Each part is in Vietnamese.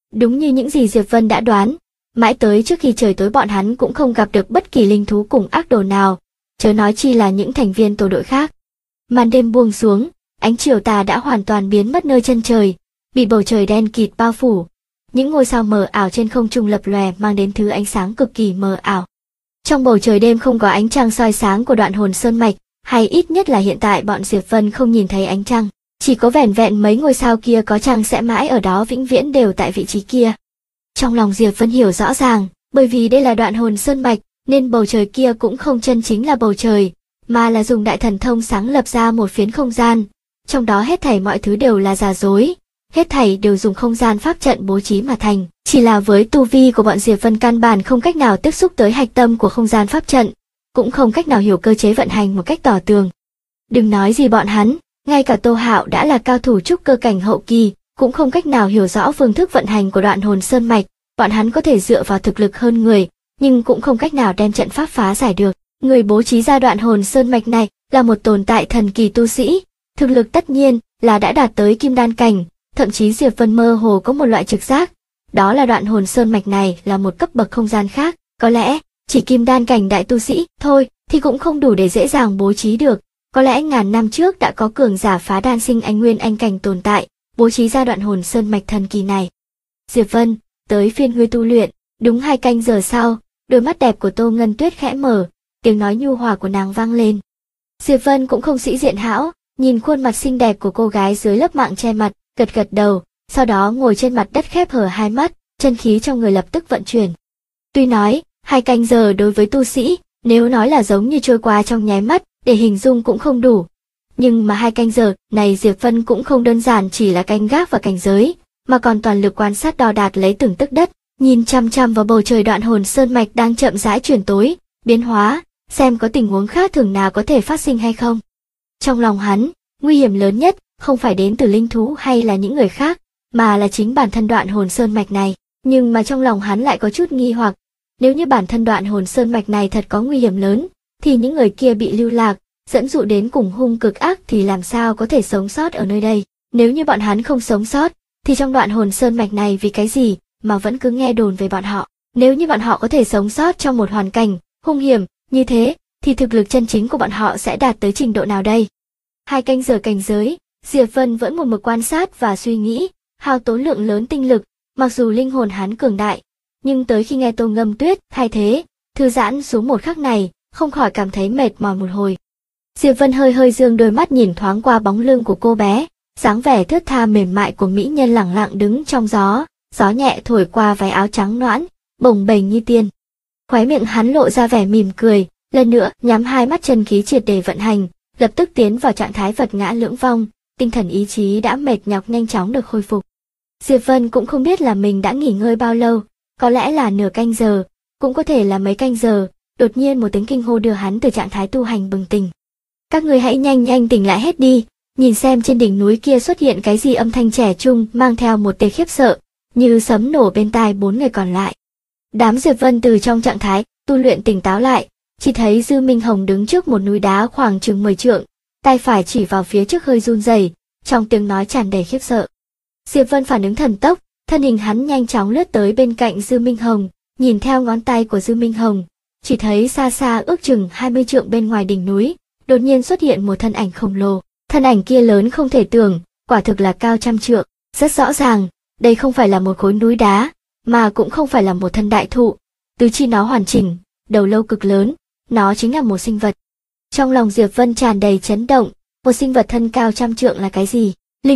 Đúng như những gì Diệp Vân đã đoán, mãi tới trước khi trời tối bọn hắn cũng không gặp được bất kỳ linh thú cùng ác đồ nào, chớ nói chi là những thành viên tổ đội khác. Màn đêm buông xuống, ánh chiều tà đã hoàn toàn biến mất nơi chân trời, bị bầu trời đen kịt bao phủ. Những ngôi sao mờ ảo trên không trung lập lòe mang đến thứ ánh sáng cực kỳ mờ ảo. Trong bầu trời đêm không có ánh trăng soi sáng của Đoạn Hồn Sơn Mạch, hay ít nhất là hiện tại bọn Diệp Vân không nhìn thấy ánh trăng, chỉ có vẻn vẹn mấy ngôi sao kia có trăng sẽ mãi ở đó vĩnh viễn đều tại vị trí kia. Trong lòng Diệp Vân hiểu rõ ràng, bởi vì đây là Đoạn Hồn Sơn Mạch, nên bầu trời kia cũng không chân chính là bầu trời, mà là dùng đại thần thông sáng lập ra một phiến không gian, trong đó hết thảy mọi thứ đều là giả dối, hết thảy đều dùng không gian pháp trận bố trí mà thành, chỉ là với tu vi của bọn Diệp Vân căn bản không cách nào tiếp xúc tới hạch tâm của không gian pháp trận, cũng không cách nào hiểu cơ chế vận hành một cách tỏ tường. Đừng nói gì bọn hắn, ngay cả Tô Hạo đã là cao thủ trúc cơ cảnh hậu kỳ, cũng không cách nào hiểu rõ phương thức vận hành của Đoạn Hồn Sơn Mạch, bọn hắn có thể dựa vào thực lực hơn người, nhưng cũng không cách nào đem trận pháp phá giải được. Người bố trí ra Đoạn Hồn Sơn Mạch này là một tồn tại thần kỳ tu sĩ, thực lực tất nhiên là đã đạt tới kim đan cảnh, thậm chí Diệp Vân mơ hồ có một loại trực giác, đó là Đoạn Hồn Sơn Mạch này là một cấp bậc không gian khác, có lẽ chỉ kim đan cảnh đại tu sĩ thôi thì cũng không đủ để dễ dàng bố trí được, có lẽ ngàn năm trước đã có cường giả phá đan sinh anh nguyên anh cảnh tồn tại, bố trí ra Đoạn Hồn Sơn Mạch thần kỳ này. Diệp Vân, tới phiên ngươi tu luyện. Đúng 2 canh giờ sau, đôi mắt đẹp của Tô Ngân Tuyết khẽ mở, tiếng nói nhu hòa của nàng vang lên. Diệp Vân cũng không sĩ diện hão, nhìn khuôn mặt xinh đẹp của cô gái dưới lớp mạng che mặt, gật gật đầu, sau đó ngồi trên mặt đất khép hờ hai mắt, chân khí trong người lập tức vận chuyển. Tuy nói, 2 canh giờ đối với tu sĩ, nếu nói là giống như trôi qua trong nháy mắt, để hình dung cũng không đủ. Nhưng mà 2 canh giờ này Diệp Vân cũng không đơn giản chỉ là canh gác và cảnh giới, mà còn toàn lực quan sát đo đạc lấy từng tấc đất, nhìn chăm chăm vào bầu trời Đoạn Hồn Sơn Mạch đang chậm rãi chuyển tối, biến hóa, xem có tình huống khác thường nào có thể phát sinh hay không. Trong lòng hắn, nguy hiểm lớn nhất không phải đến từ linh thú hay là những người khác, mà là chính bản thân Đoạn Hồn Sơn Mạch này. Nhưng mà trong lòng hắn lại có chút nghi hoặc, nếu như bản thân Đoạn Hồn Sơn Mạch này thật có nguy hiểm lớn, thì những người kia bị lưu lạc, dẫn dụ đến cùng hung cực ác thì làm sao có thể sống sót ở nơi đây. Nếu như bọn hắn không sống sót, thì trong Đoạn Hồn Sơn Mạch này vì cái gì mà vẫn cứ nghe đồn về bọn họ. Nếu như bọn họ có thể sống sót trong một hoàn cảnh hung hiểm như thế, thì thực lực chân chính của bọn họ sẽ đạt tới trình độ nào đây? 2 canh giờ cảnh giới, Diệp Vân vẫn một mực quan sát và suy nghĩ, hao tốn lượng lớn tinh lực, mặc dù linh hồn hắn cường đại, nhưng tới khi nghe Tô Ngâm Tuyết thay thế, thư giãn xuống một khắc này, không khỏi cảm thấy mệt mỏi một hồi. Diệp Vân hơi hơi dương đôi mắt nhìn thoáng qua bóng lưng của cô bé, dáng vẻ thướt tha mềm mại của mỹ nhân lẳng lặng đứng trong gió, gió nhẹ thổi qua váy áo trắng nõn, bồng bềnh như tiên. Khóe miệng hắn lộ ra vẻ mỉm cười, lần nữa nhắm hai mắt chân khí triệt để vận hành, lập tức tiến vào trạng thái vật ngã lưỡng vong, tinh thần ý chí đã mệt nhọc nhanh chóng được khôi phục. Diệp Vân cũng không biết là mình đã nghỉ ngơi bao lâu, có lẽ là nửa canh giờ, cũng có thể là mấy canh giờ, đột nhiên một tiếng kinh hô đưa hắn từ trạng thái tu hành bừng tỉnh. Các người hãy nhanh nhanh tỉnh lại hết đi, nhìn xem trên đỉnh núi kia xuất hiện cái gì. Âm thanh trẻ trung mang theo một tia khiếp sợ, như sấm nổ bên tai 4 người còn lại. Đám Diệp Vân từ trong trạng thái tu luyện tỉnh táo lại, chỉ thấy Dư Minh Hồng đứng trước một núi đá khoảng chừng 10 trượng, tay phải chỉ vào phía trước hơi run rẩy, trong tiếng nói tràn đầy khiếp sợ. Diệp Vân phản ứng thần tốc, thân hình hắn nhanh chóng lướt tới bên cạnh Dư Minh Hồng, nhìn theo ngón tay của Dư Minh Hồng, chỉ thấy xa xa ước chừng 20 trượng bên ngoài đỉnh núi, đột nhiên xuất hiện một thân ảnh khổng lồ. Thân ảnh kia lớn không thể tưởng, quả thực là cao trăm trượng, rất rõ ràng, đây không phải là một khối núi đá, mà cũng không phải là một thân đại thụ, tứ chi nó hoàn chỉnh, đầu lâu cực lớn, nó chính là một sinh vật. Trong lòng Diệp Vân tràn đầy chấn động, một sinh vật thân cao trăm trượng là cái gì?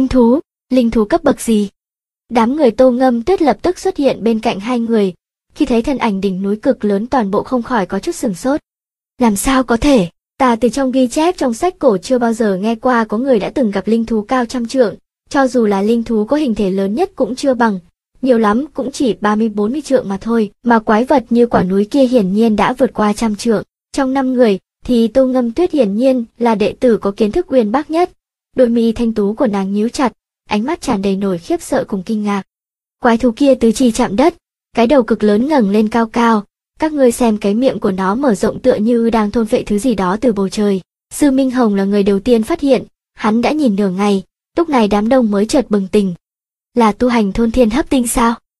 Linh thú cấp bậc gì? Đám người Tô Ngâm Tuyết lập tức xuất hiện bên cạnh hai người, khi thấy thân ảnh đỉnh núi cực lớn toàn bộ không khỏi có chút sửng sốt. Làm sao có thể? Ta từ trong ghi chép trong sách cổ chưa bao giờ nghe qua có người đã từng gặp linh thú cao trăm trượng, cho dù là linh thú có hình thể lớn nhất cũng chưa bằng, nhiều lắm cũng chỉ 30-40 trượng mà thôi, mà quái vật như quả núi kia hiển nhiên đã vượt qua trăm trượng. Trong 5 người, thì Tô Ngâm Tuyết hiển nhiên là đệ tử có kiến thức uyên bác nhất, đôi mi thanh tú của nàng nhíu chặt, ánh mắt tràn đầy nổi khiếp sợ cùng kinh ngạc. Quái thú kia tứ chi chạm đất, cái đầu cực lớn ngẩng lên cao cao, các ngươi xem cái miệng của nó mở rộng tựa như đang thôn phệ thứ gì đó từ bầu trời. Dư Minh Hồng là người đầu tiên phát hiện, hắn đã nhìn nửa ngày, lúc này đám đông mới chợt bừng tỉnh. Là tu hành thôn thiên hấp tinh sao?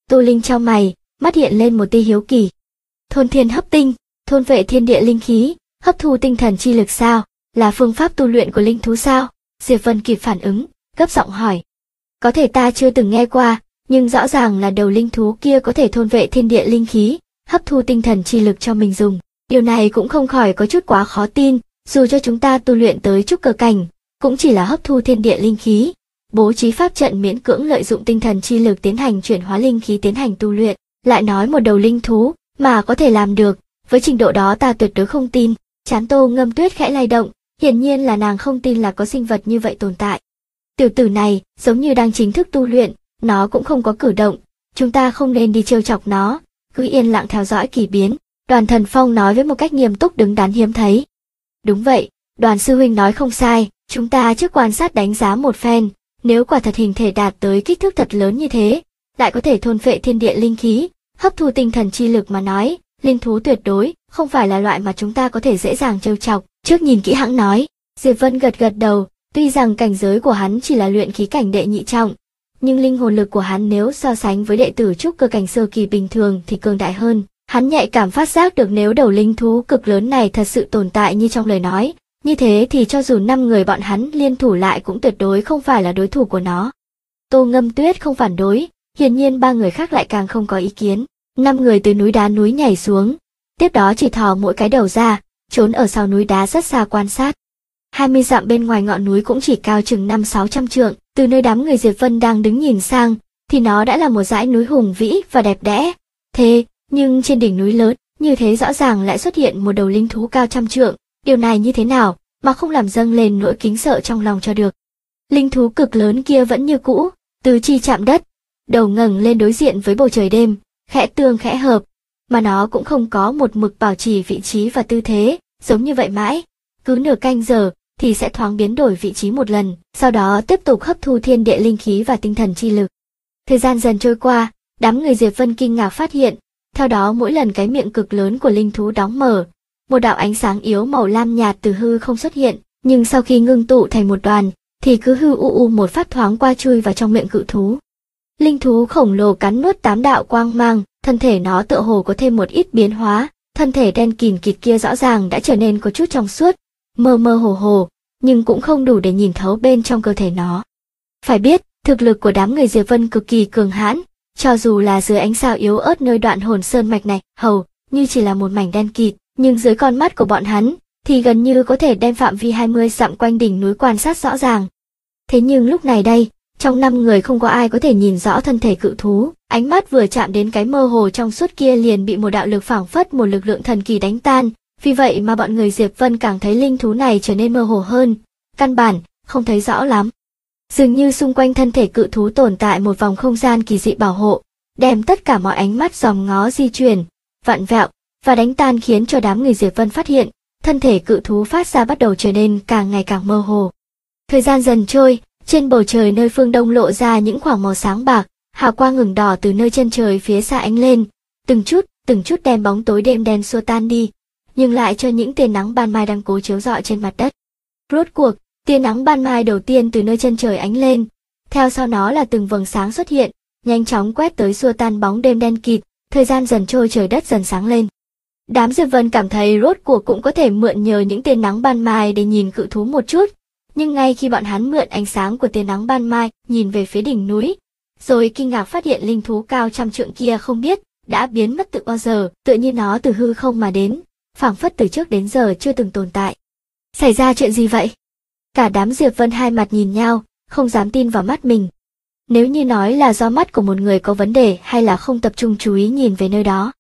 Tô Linh chau mày, mắt hiện lên một tia hiếu kỳ. Thôn thiên hấp tinh, thôn vệ thiên địa linh khí, hấp thu tinh thần chi lực sao? Là phương pháp tu luyện của linh thú sao? Diệp Vân kịp phản ứng, gấp giọng hỏi. Có thể ta chưa từng nghe qua, nhưng rõ ràng là đầu linh thú kia có thể thôn vệ thiên địa linh khí, hấp thu tinh thần chi lực cho mình dùng. Điều này cũng không khỏi có chút quá khó tin, dù cho chúng ta tu luyện tới trúc cơ cảnh, cũng chỉ là hấp thu thiên địa linh khí, bố trí pháp trận miễn cưỡng lợi dụng tinh thần chi lực tiến hành chuyển hóa linh khí tiến hành tu luyện, lại nói một đầu linh thú mà có thể làm được, với trình độ đó ta tuyệt đối không tin. Trán Tô Ngâm Tuyết khẽ lay động, hiển nhiên là nàng không tin là có sinh vật như vậy tồn tại. Tiểu tử này giống như đang chính thức tu luyện, nó cũng không có cử động, chúng ta không nên đi trêu chọc nó, cứ yên lặng theo dõi kỳ biến. Đoàn Thần Phong nói với một cách nghiêm túc đứng đắn hiếm thấy. Đúng vậy, Đoàn sư huynh nói không sai, chúng ta trước quan sát đánh giá một phen, nếu quả thật hình thể đạt tới kích thước thật lớn như thế, lại có thể thôn phệ thiên địa linh khí, hấp thu tinh thần chi lực mà nói, linh thú tuyệt đối không phải là loại mà chúng ta có thể dễ dàng trêu chọc. Trước nhìn kỹ hãng nói. Diệp Vân gật gật đầu, tuy rằng cảnh giới của hắn chỉ là luyện khí cảnh đệ nhị trọng, nhưng linh hồn lực của hắn nếu so sánh với đệ tử trúc cơ cảnh sơ kỳ bình thường thì cường đại hơn. Hắn nhạy cảm phát giác được nếu đầu linh thú cực lớn này thật sự tồn tại như trong lời nói, như thế thì cho dù 5 người bọn hắn liên thủ lại cũng tuyệt đối không phải là đối thủ của nó. Tô Ngâm Tuyết không phản đối, hiển nhiên 3 người khác lại càng không có ý kiến. 5 người từ núi đá núi nhảy xuống, tiếp đó chỉ thò mỗi cái đầu ra, trốn ở sau núi đá rất xa quan sát. 20 dặm bên ngoài ngọn núi cũng chỉ cao chừng 500-600 trượng, từ nơi đám người Diệp Vân đang đứng nhìn sang, thì nó đã là một dãy núi hùng vĩ và đẹp đẽ. Thế, nhưng trên đỉnh núi lớn, như thế rõ ràng lại xuất hiện một đầu linh thú cao trăm trượng, điều này như thế nào mà không làm dâng lên nỗi kính sợ trong lòng cho được. Linh thú cực lớn kia vẫn như cũ, tứ chi chạm đất, đầu ngẩng lên đối diện với bầu trời đêm, khẽ tương khẽ hợp, mà nó cũng không có một mực bảo trì vị trí và tư thế, giống như vậy mãi, cứ nửa canh giờ thì sẽ thoáng biến đổi vị trí một lần, sau đó tiếp tục hấp thu thiên địa linh khí và tinh thần chi lực. Thời gian dần trôi qua, đám người Diệp Vân kinh ngạc phát hiện, theo đó mỗi lần cái miệng cực lớn của linh thú đóng mở, một đạo ánh sáng yếu màu lam nhạt từ hư không xuất hiện, nhưng sau khi ngưng tụ thành một đoàn, thì cứ hư u một phát thoáng qua chui vào trong miệng cự thú. Linh thú khổng lồ cắn nuốt 8 đạo quang mang, thân thể nó tựa hồ có thêm một ít biến hóa, thân thể đen kìn kịt kia rõ ràng đã trở nên có chút trong suốt, mơ mơ hồ hồ, nhưng cũng không đủ để nhìn thấu bên trong cơ thể nó. Phải biết, thực lực của đám người Diệp Vân cực kỳ cường hãn, cho dù là dưới ánh sao yếu ớt nơi đoạn hồn sơn mạch này, hầu như chỉ là một mảnh đen kịt, nhưng dưới con mắt của bọn hắn, thì gần như có thể đem phạm vi 20 dặm quanh đỉnh núi quan sát rõ ràng. Thế nhưng lúc này đây, trong 5 người không có ai có thể nhìn rõ thân thể cự thú, ánh mắt vừa chạm đến cái mơ hồ trong suốt kia liền bị một đạo lực phảng phất một lực lượng thần kỳ đánh tan, vì vậy mà bọn người Diệp Vân càng thấy linh thú này trở nên mơ hồ hơn, căn bản không thấy rõ lắm. Dường như xung quanh thân thể cự thú tồn tại một vòng không gian kỳ dị bảo hộ, đem tất cả mọi ánh mắt dòm ngó di chuyển, vặn vẹo và đánh tan, khiến cho đám người Diệp Vân phát hiện, thân thể cự thú phát ra bắt đầu trở nên càng ngày càng mơ hồ. Thời gian dần trôi, trên bầu trời nơi phương đông lộ ra những khoảng màu sáng bạc, hào quang ửng đỏ từ nơi chân trời phía xa ánh lên, từng chút đem bóng tối đêm đen xua tan đi, nhưng lại cho những tia nắng ban mai đang cố chiếu rọi trên mặt đất. Rốt cuộc, tia nắng ban mai đầu tiên từ nơi chân trời ánh lên, theo sau nó là từng vầng sáng xuất hiện, nhanh chóng quét tới xua tan bóng đêm đen kịt, thời gian dần trôi trời đất dần sáng lên. Đám Diệp Vân cảm thấy rốt cuộc cũng có thể mượn nhờ những tia nắng ban mai để nhìn cự thú một chút, nhưng ngay khi bọn hắn mượn ánh sáng của tia nắng ban mai nhìn về phía đỉnh núi, rồi kinh ngạc phát hiện linh thú cao trăm trượng kia không biết đã biến mất từ bao giờ, tựa như nó từ hư không mà đến, phảng phất từ trước đến giờ chưa từng tồn tại. Xảy ra chuyện gì vậy? Cả đám Diệp Vân hai mặt nhìn nhau, không dám tin vào mắt mình. Nếu như nói là do mắt của một người có vấn đề hay là không tập trung chú ý nhìn về nơi đó.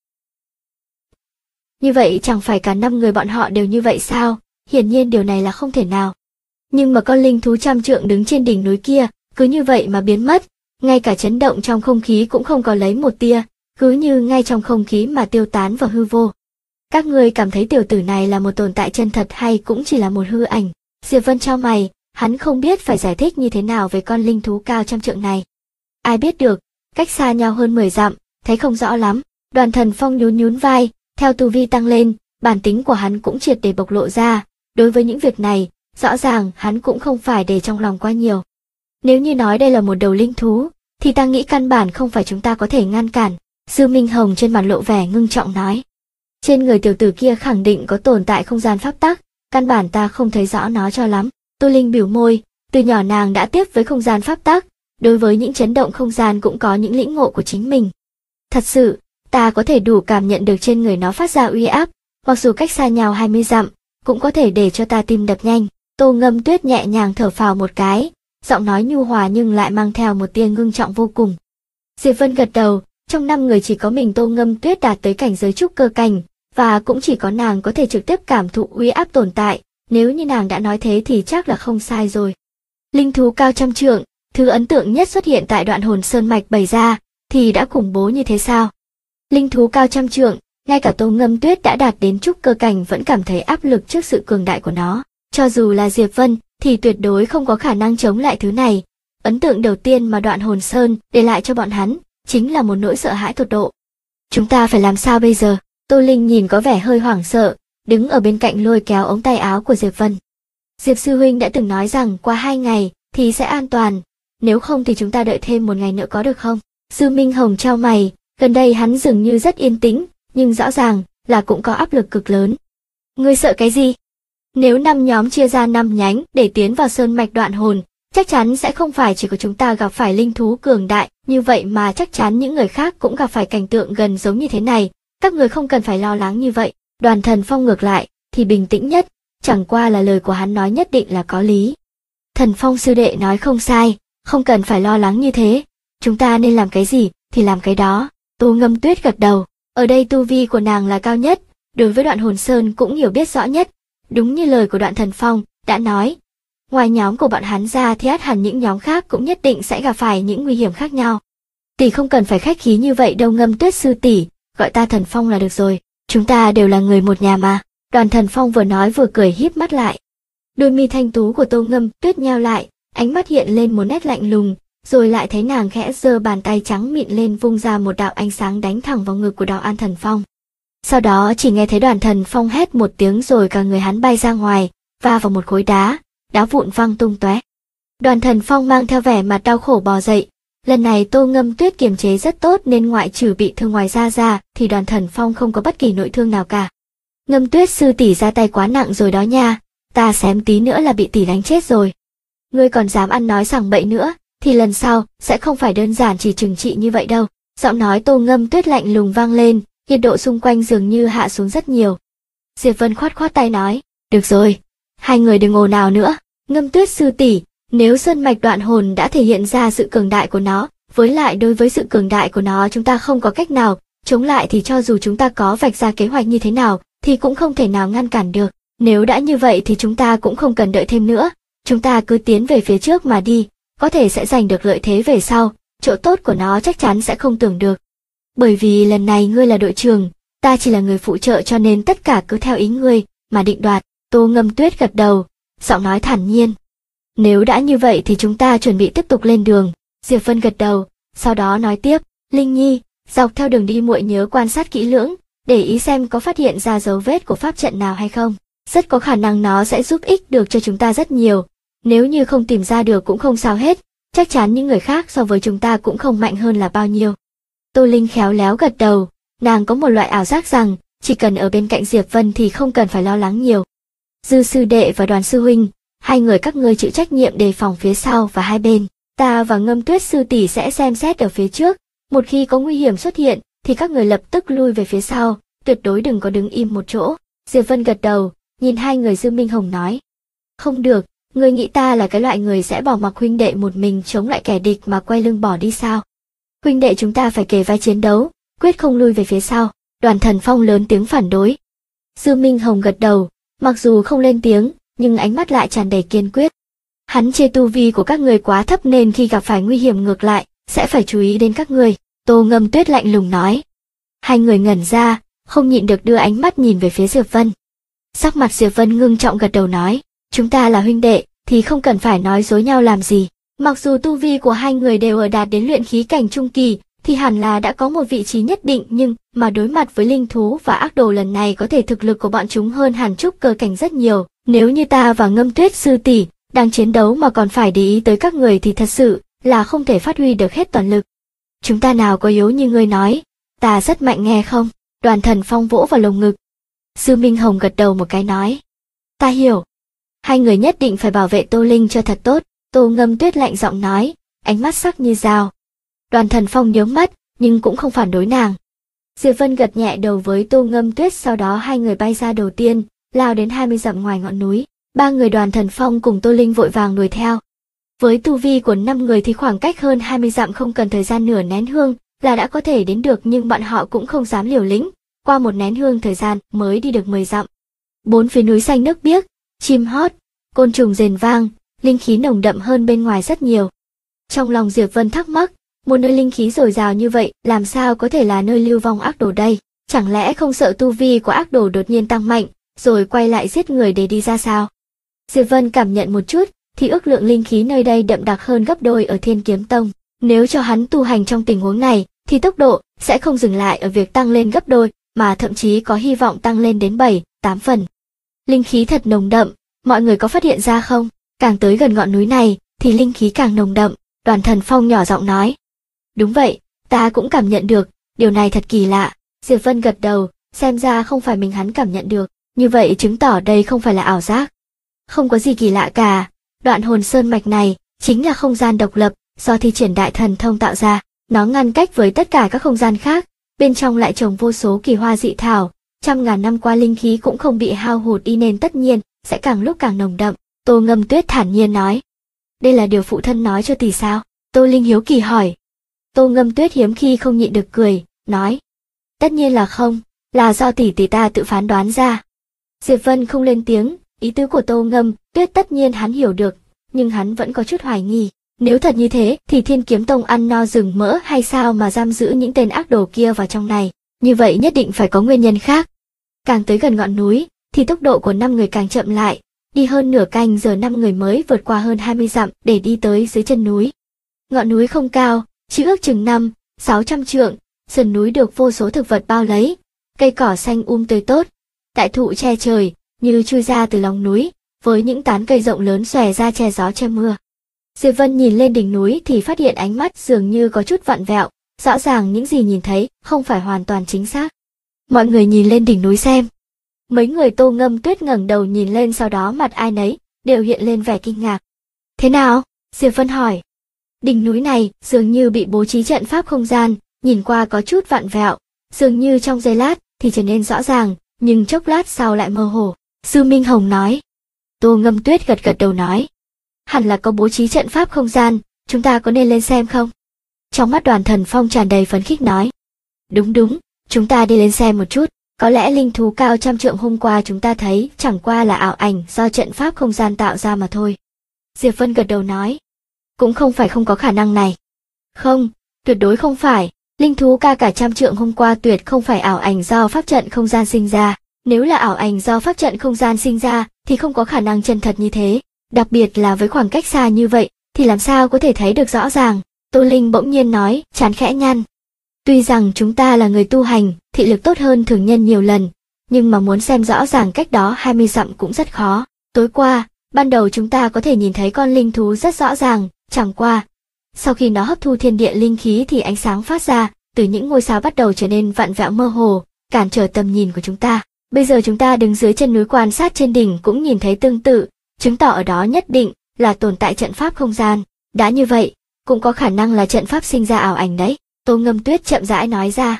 Như vậy chẳng phải cả 5 người bọn họ đều như vậy sao? Hiển nhiên điều này là không thể nào. Nhưng mà con linh thú trăm trượng đứng trên đỉnh núi kia, cứ như vậy mà biến mất, ngay cả chấn động trong không khí cũng không có lấy một tia, cứ như ngay trong không khí mà tiêu tán vào hư vô. Các ngươi cảm thấy tiểu tử này là một tồn tại chân thật hay cũng chỉ là một hư ảnh? Diệp Vân chau mày, hắn không biết phải giải thích như thế nào về con linh thú cao trăm trượng này. Ai biết được, cách xa nhau hơn 10 dặm, thấy không rõ lắm. Đoàn Thần Phong nhún vai, theo tu vi tăng lên, bản tính của hắn cũng triệt để bộc lộ ra, đối với những việc này, rõ ràng hắn cũng không phải để trong lòng quá nhiều. Nếu như nói đây là một đầu linh thú, thì ta nghĩ căn bản không phải chúng ta có thể ngăn cản. Dư Minh Hồng trên mặt lộ vẻ ngưng trọng nói. Trên người tiểu tử kia khẳng định có tồn tại không gian pháp tắc, căn bản ta không thấy rõ nó cho lắm. Tô Linh bĩu môi, từ nhỏ nàng đã tiếp với không gian pháp tắc, đối với những chấn động không gian cũng có những lĩnh ngộ của chính mình. Thật sự, ta có thể đủ cảm nhận được trên người nó phát ra uy áp, mặc dù cách xa nhau 20 dặm, cũng có thể để cho ta tim đập nhanh. Tô Ngâm Tuyết nhẹ nhàng thở phào một cái, giọng nói nhu hòa nhưng lại mang theo một tia ngưng trọng vô cùng. Diệp Vân gật đầu, trong 5 người chỉ có mình Tô Ngâm Tuyết đạt tới cảnh giới trúc cơ cảnh, và cũng chỉ có nàng có thể trực tiếp cảm thụ uy áp tồn tại, nếu như nàng đã nói thế thì chắc là không sai rồi. Linh thú cao trăm trượng, thứ ấn tượng nhất xuất hiện tại Đoạn Hồn Sơn mạch bày ra, thì đã khủng bố như thế sao? Linh thú cao trăm trượng, ngay cả Tô Ngâm Tuyết đã đạt đến trúc cơ cảnh vẫn cảm thấy áp lực trước sự cường đại của nó. Cho dù là Diệp Vân, thì tuyệt đối không có khả năng chống lại thứ này. Ấn tượng đầu tiên mà Đoạn Hồn Sơn để lại cho bọn hắn, chính là một nỗi sợ hãi tột độ. Chúng ta phải làm sao bây giờ? Tô Linh nhìn có vẻ hơi hoảng sợ, đứng ở bên cạnh lôi kéo ống tay áo của Diệp Vân. Diệp sư huynh đã từng nói rằng qua 2 ngày thì sẽ an toàn, nếu không thì chúng ta đợi thêm 1 ngày nữa có được không? Dư Minh Hồng trao mày, gần đây hắn dường như rất yên tĩnh, nhưng rõ ràng là cũng có áp lực cực lớn. Ngươi sợ cái gì? Nếu 5 nhóm chia ra 5 nhánh để tiến vào sơn mạch Đoạn Hồn, chắc chắn sẽ không phải chỉ có chúng ta gặp phải linh thú cường đại, như vậy mà chắc chắn những người khác cũng gặp phải cảnh tượng gần giống như thế này, các người không cần phải lo lắng như vậy. Đoàn Thần Phong ngược lại thì bình tĩnh nhất, chẳng qua là lời của hắn nói nhất định là có lý. Thần Phong sư đệ nói không sai, không cần phải lo lắng như thế, chúng ta nên làm cái gì thì làm cái đó. Tô Ngâm Tuyết gật đầu, ở đây tu vi của nàng là cao nhất, đối với Đoạn Hồn Sơn cũng hiểu biết rõ nhất. Đúng như lời của Đoạn Thần Phong đã nói, ngoài nhóm của bọn hắn ra thì ắt hẳn những nhóm khác cũng nhất định sẽ gặp phải những nguy hiểm khác nhau. Tỷ không cần phải khách khí như vậy đâu Ngâm Tuyết sư tỷ, gọi ta Thần Phong là được rồi, chúng ta đều là người một nhà mà. Đoàn Thần Phong vừa nói vừa cười híp mắt lại. Đôi mi thanh tú của Tô Ngâm Tuyết nheo lại, ánh mắt hiện lên một nét lạnh lùng, rồi lại thấy nàng khẽ giơ bàn tay trắng mịn lên vung ra một đạo ánh sáng đánh thẳng vào ngực của Đạo An Thần Phong. Sau đó chỉ nghe thấy Đoàn Thần Phong hét một tiếng rồi cả người hắn bay ra ngoài, va vào một khối đá, đá vụn văng tung tóe. Đoàn Thần Phong mang theo vẻ mặt đau khổ bò dậy. Lần này Tô Ngâm Tuyết kiềm chế rất tốt nên ngoại trừ bị thương ngoài ra thì Đoàn Thần Phong không có bất kỳ nội thương nào cả. Ngâm Tuyết sư tỷ ra tay quá nặng rồi đó nha, ta xém tí nữa là bị tỷ đánh chết rồi. Ngươi còn dám ăn nói sằng bậy nữa, thì lần sau sẽ không phải đơn giản chỉ trừng trị như vậy đâu. Giọng nói Tô Ngâm Tuyết lạnh lùng vang lên, nhiệt độ xung quanh dường như hạ xuống rất nhiều. Diệp Vân khoát khoát tay nói, được rồi, hai người đừng ồn ào nữa. Ngâm Tuyết sư tỷ, nếu sơn mạch Đoạn Hồn đã thể hiện ra sự cường đại của nó, với lại đối với sự cường đại của nó chúng ta không có cách nào chống lại thì cho dù chúng ta có vạch ra kế hoạch như thế nào thì cũng không thể nào ngăn cản được. Nếu đã như vậy thì chúng ta cũng không cần đợi thêm nữa, chúng ta cứ tiến về phía trước mà đi, có thể sẽ giành được lợi thế về sau, chỗ tốt của nó chắc chắn sẽ không tưởng được. Bởi vì lần này ngươi là đội trưởng, ta chỉ là người phụ trợ cho nên tất cả cứ theo ý ngươi mà định đoạt. Tô Ngâm Tuyết gật đầu, giọng nói thản nhiên. Nếu đã như vậy thì chúng ta chuẩn bị tiếp tục lên đường. Diệp Vân gật đầu, sau đó nói tiếp, Linh Nhi, dọc theo đường đi muội nhớ quan sát kỹ lưỡng, để ý xem có phát hiện ra dấu vết của pháp trận nào hay không. Rất có khả năng nó sẽ giúp ích được cho chúng ta rất nhiều. Nếu như không tìm ra được cũng không sao hết, chắc chắn những người khác so với chúng ta cũng không mạnh hơn là bao nhiêu. Tô Linh khéo léo gật đầu, nàng có một loại ảo giác rằng, chỉ cần ở bên cạnh Diệp Vân thì không cần phải lo lắng nhiều. Dư sư đệ và Đoàn sư huynh, hai người các ngươi chịu trách nhiệm đề phòng phía sau và hai bên. Ta và Ngâm Tuyết sư tỷ sẽ xem xét ở phía trước, một khi có nguy hiểm xuất hiện thì các người lập tức lui về phía sau, tuyệt đối đừng có đứng im một chỗ. Diệp Vân gật đầu, nhìn hai người Dư Minh Hồng nói. Không được, ngươi nghĩ ta là cái loại người sẽ bỏ mặc huynh đệ một mình chống lại kẻ địch mà quay lưng bỏ đi sao? Huynh đệ chúng ta phải kề vai chiến đấu, quyết không lui về phía sau. Đoàn Thần Phong lớn tiếng phản đối. Dư Minh Hồng gật đầu, mặc dù không lên tiếng, nhưng ánh mắt lại tràn đầy kiên quyết. Hắn chê tu vi của các người quá thấp nên khi gặp phải nguy hiểm ngược lại, sẽ phải chú ý đến các người. Tô Ngâm Tuyết lạnh lùng nói. Hai người ngẩn ra, không nhịn được đưa ánh mắt nhìn về phía Diệp Vân. Sắc mặt Diệp Vân ngưng trọng gật đầu nói, chúng ta là huynh đệ, thì không cần phải nói dối nhau làm gì. Mặc dù tu vi của hai người đều ở đạt đến luyện khí cảnh trung kỳ, thì hẳn là đã có một vị trí nhất định nhưng mà đối mặt với linh thú và ác đồ lần này có thể thực lực của bọn chúng hơn hẳn trúc cơ cảnh rất nhiều. Nếu như ta và Ngâm Tuyết sư tỷ đang chiến đấu mà còn phải để ý tới các người thì thật sự là không thể phát huy được hết toàn lực. Chúng ta nào có yếu như ngươi nói, ta rất mạnh nghe không? Đoàn Thần Phong vỗ vào lồng ngực. Sư Minh Hồng gật đầu một cái nói. Ta hiểu. Hai người nhất định phải bảo vệ Tô Linh cho thật tốt, Tô Ngâm Tuyết lạnh giọng nói, ánh mắt sắc như dao. Đoàn Thần Phong nhướng mắt, nhưng cũng không phản đối nàng. Diệp Vân gật nhẹ đầu với Tô Ngâm Tuyết, sau đó hai người bay ra đầu tiên, lao đến 20 dặm ngoài ngọn núi. Ba người Đoàn Thần Phong cùng Tô Linh vội vàng đuổi theo. Với tu vi của 5 người thì khoảng cách hơn 20 dặm không cần thời gian nửa nén hương là đã có thể đến được, nhưng bọn họ cũng không dám liều lĩnh, qua một nén hương thời gian mới đi được 10 dặm. Bốn phía núi xanh nước biếc, chim hót, côn trùng rền vang, linh khí nồng đậm hơn bên ngoài rất nhiều. Trong lòng Diệp Vân thắc mắc, một nơi linh khí dồi dào như vậy làm sao có thể là nơi lưu vong ác đồ đây? Chẳng lẽ không sợ tu vi của ác đồ đột nhiên tăng mạnh, rồi quay lại giết người để đi ra sao? Diệp Vân cảm nhận một chút, thì ước lượng linh khí nơi đây đậm đặc hơn gấp đôi ở Thiên Kiếm Tông. Nếu cho hắn tu hành trong tình huống này, thì tốc độ sẽ không dừng lại ở việc tăng lên gấp đôi, mà thậm chí có hy vọng tăng lên đến 7-8 phần. Linh khí thật nồng đậm, mọi người có phát hiện ra không? Càng tới gần ngọn núi này, thì linh khí càng nồng đậm, Đoàn Thần Phong nhỏ giọng nói. Đúng vậy, ta cũng cảm nhận được, điều này thật kỳ lạ. Diệp Vân gật đầu, xem ra không phải mình hắn cảm nhận được, như vậy chứng tỏ đây không phải là ảo giác. Không có gì kỳ lạ cả, Đoạn Hồn Sơn mạch này chính là không gian độc lập do thi triển đại thần thông tạo ra, nó ngăn cách với tất cả các không gian khác, bên trong lại trồng vô số kỳ hoa dị thảo, trăm ngàn năm qua linh khí cũng không bị hao hụt đi nên tất nhiên sẽ càng lúc càng nồng đậm. Tô Ngâm Tuyết thản nhiên nói. Đây là điều phụ thân nói cho tỷ sao? Tô Linh hiếu kỳ hỏi. Tô Ngâm Tuyết hiếm khi không nhịn được cười, nói. Tất nhiên là không, là do tỷ ta tự phán đoán ra. Diệp Vân không lên tiếng, ý tứ của Tô Ngâm Tuyết tất nhiên hắn hiểu được, nhưng hắn vẫn có chút hoài nghi. Nếu thật như thế thì Thiên Kiếm Tông ăn no rừng mỡ hay sao mà giam giữ những tên ác đồ kia vào trong này, như vậy nhất định phải có nguyên nhân khác. Càng tới gần ngọn núi, thì tốc độ của 5 người càng chậm lại, đi hơn nửa canh giờ 5 người mới vượt qua hơn 20 dặm để đi tới dưới chân núi. Ngọn núi không cao, chỉ ước chừng 500-600 trượng, sườn núi được vô số thực vật bao lấy, cây cỏ xanh tươi tốt, đại thụ che trời, như chui ra từ lòng núi, với những tán cây rộng lớn xòe ra che gió che mưa. Diệp Vân nhìn lên đỉnh núi thì phát hiện ánh mắt dường như có chút vặn vẹo, rõ ràng những gì nhìn thấy không phải hoàn toàn chính xác. Mọi người nhìn lên đỉnh núi xem. Mấy người Tô Ngâm Tuyết ngẩng đầu nhìn lên, sau đó mặt ai nấy đều hiện lên vẻ kinh ngạc. Thế nào? Diệp Vân hỏi. Đỉnh núi này dường như bị bố trí trận pháp không gian, nhìn qua có chút vặn vẹo, dường như trong giây lát thì trở nên rõ ràng, nhưng chốc lát sau lại mơ hồ. Sư Minh Hồng nói. Tô Ngâm Tuyết gật đầu nói. Hẳn là có bố trí trận pháp không gian, chúng ta có nên lên xem không? Trong mắt Đoàn Thần Phong tràn đầy phấn khích nói. Đúng, chúng ta đi lên xem một chút, có lẽ linh thú cao trăm trượng hôm qua chúng ta thấy chẳng qua là ảo ảnh do trận pháp không gian tạo ra mà thôi. Diệp Vân gật đầu nói. Cũng không phải không có khả năng này. Không, tuyệt đối không phải, linh thú cao cả trăm trượng hôm qua tuyệt không phải ảo ảnh do pháp trận không gian sinh ra. Nếu là ảo ảnh do pháp trận không gian sinh ra thì không có khả năng chân thật như thế, đặc biệt là với khoảng cách xa như vậy thì làm sao có thể thấy được rõ ràng. Tô Linh bỗng nhiên nói, trán khẽ nhăn. Tuy rằng chúng ta là người tu hành, thị lực tốt hơn thường nhân nhiều lần, nhưng mà muốn xem rõ ràng cách đó 20 dặm cũng rất khó. Tối qua, ban đầu chúng ta có thể nhìn thấy con linh thú rất rõ ràng, chẳng qua. Sau khi nó hấp thu thiên địa linh khí thì ánh sáng phát ra từ những ngôi sao bắt đầu trở nên vặn vẹo mơ hồ, cản trở tầm nhìn của chúng ta. Bây giờ chúng ta đứng dưới chân núi quan sát trên đỉnh cũng nhìn thấy tương tự, chứng tỏ ở đó nhất định là tồn tại trận pháp không gian. Đã như vậy, cũng có khả năng là trận pháp sinh ra ảo ảnh đấy. Tô Ngâm Tuyết chậm rãi nói ra.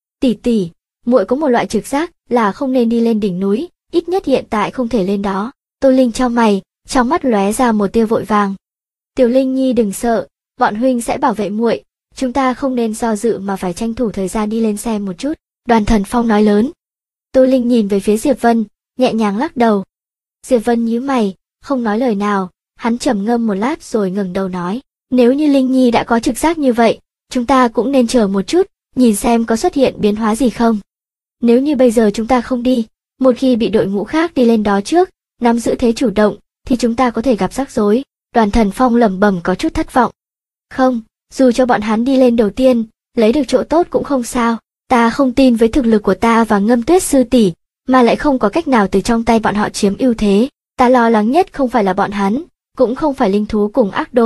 Tỷ, muội có một loại trực giác là không nên đi lên đỉnh núi, ít nhất hiện tại không thể lên đó. Tô Linh chau mày, trong mắt lóe ra một tia vội vàng. Tiểu Linh Nhi đừng sợ, bọn huynh sẽ bảo vệ muội, chúng ta không nên do dự mà phải tranh thủ thời gian đi lên xem một chút. Đoàn Thần Phong nói lớn. Tô Linh nhìn về phía Diệp Vân, nhẹ nhàng lắc đầu. Diệp Vân nhíu mày, không nói lời nào, hắn trầm ngâm một lát rồi ngẩng đầu nói. Nếu như Linh Nhi đã có trực giác như vậy, chúng ta cũng nên chờ một chút, nhìn xem có xuất hiện biến hóa gì không. Nếu như bây giờ chúng ta không đi, một khi bị đội ngũ khác đi lên đó trước, nắm giữ thế chủ động, thì chúng ta có thể gặp rắc rối. Đoàn Thần Phong lẩm bẩm có chút thất vọng. Không, dù cho bọn hắn đi lên đầu tiên, lấy được chỗ tốt cũng không sao. Ta không tin với thực lực của ta và Ngâm Tuyết sư tỷ, mà lại không có cách nào từ trong tay bọn họ chiếm ưu thế. Ta lo lắng nhất không phải là bọn hắn, cũng không phải linh thú cùng ác đồ,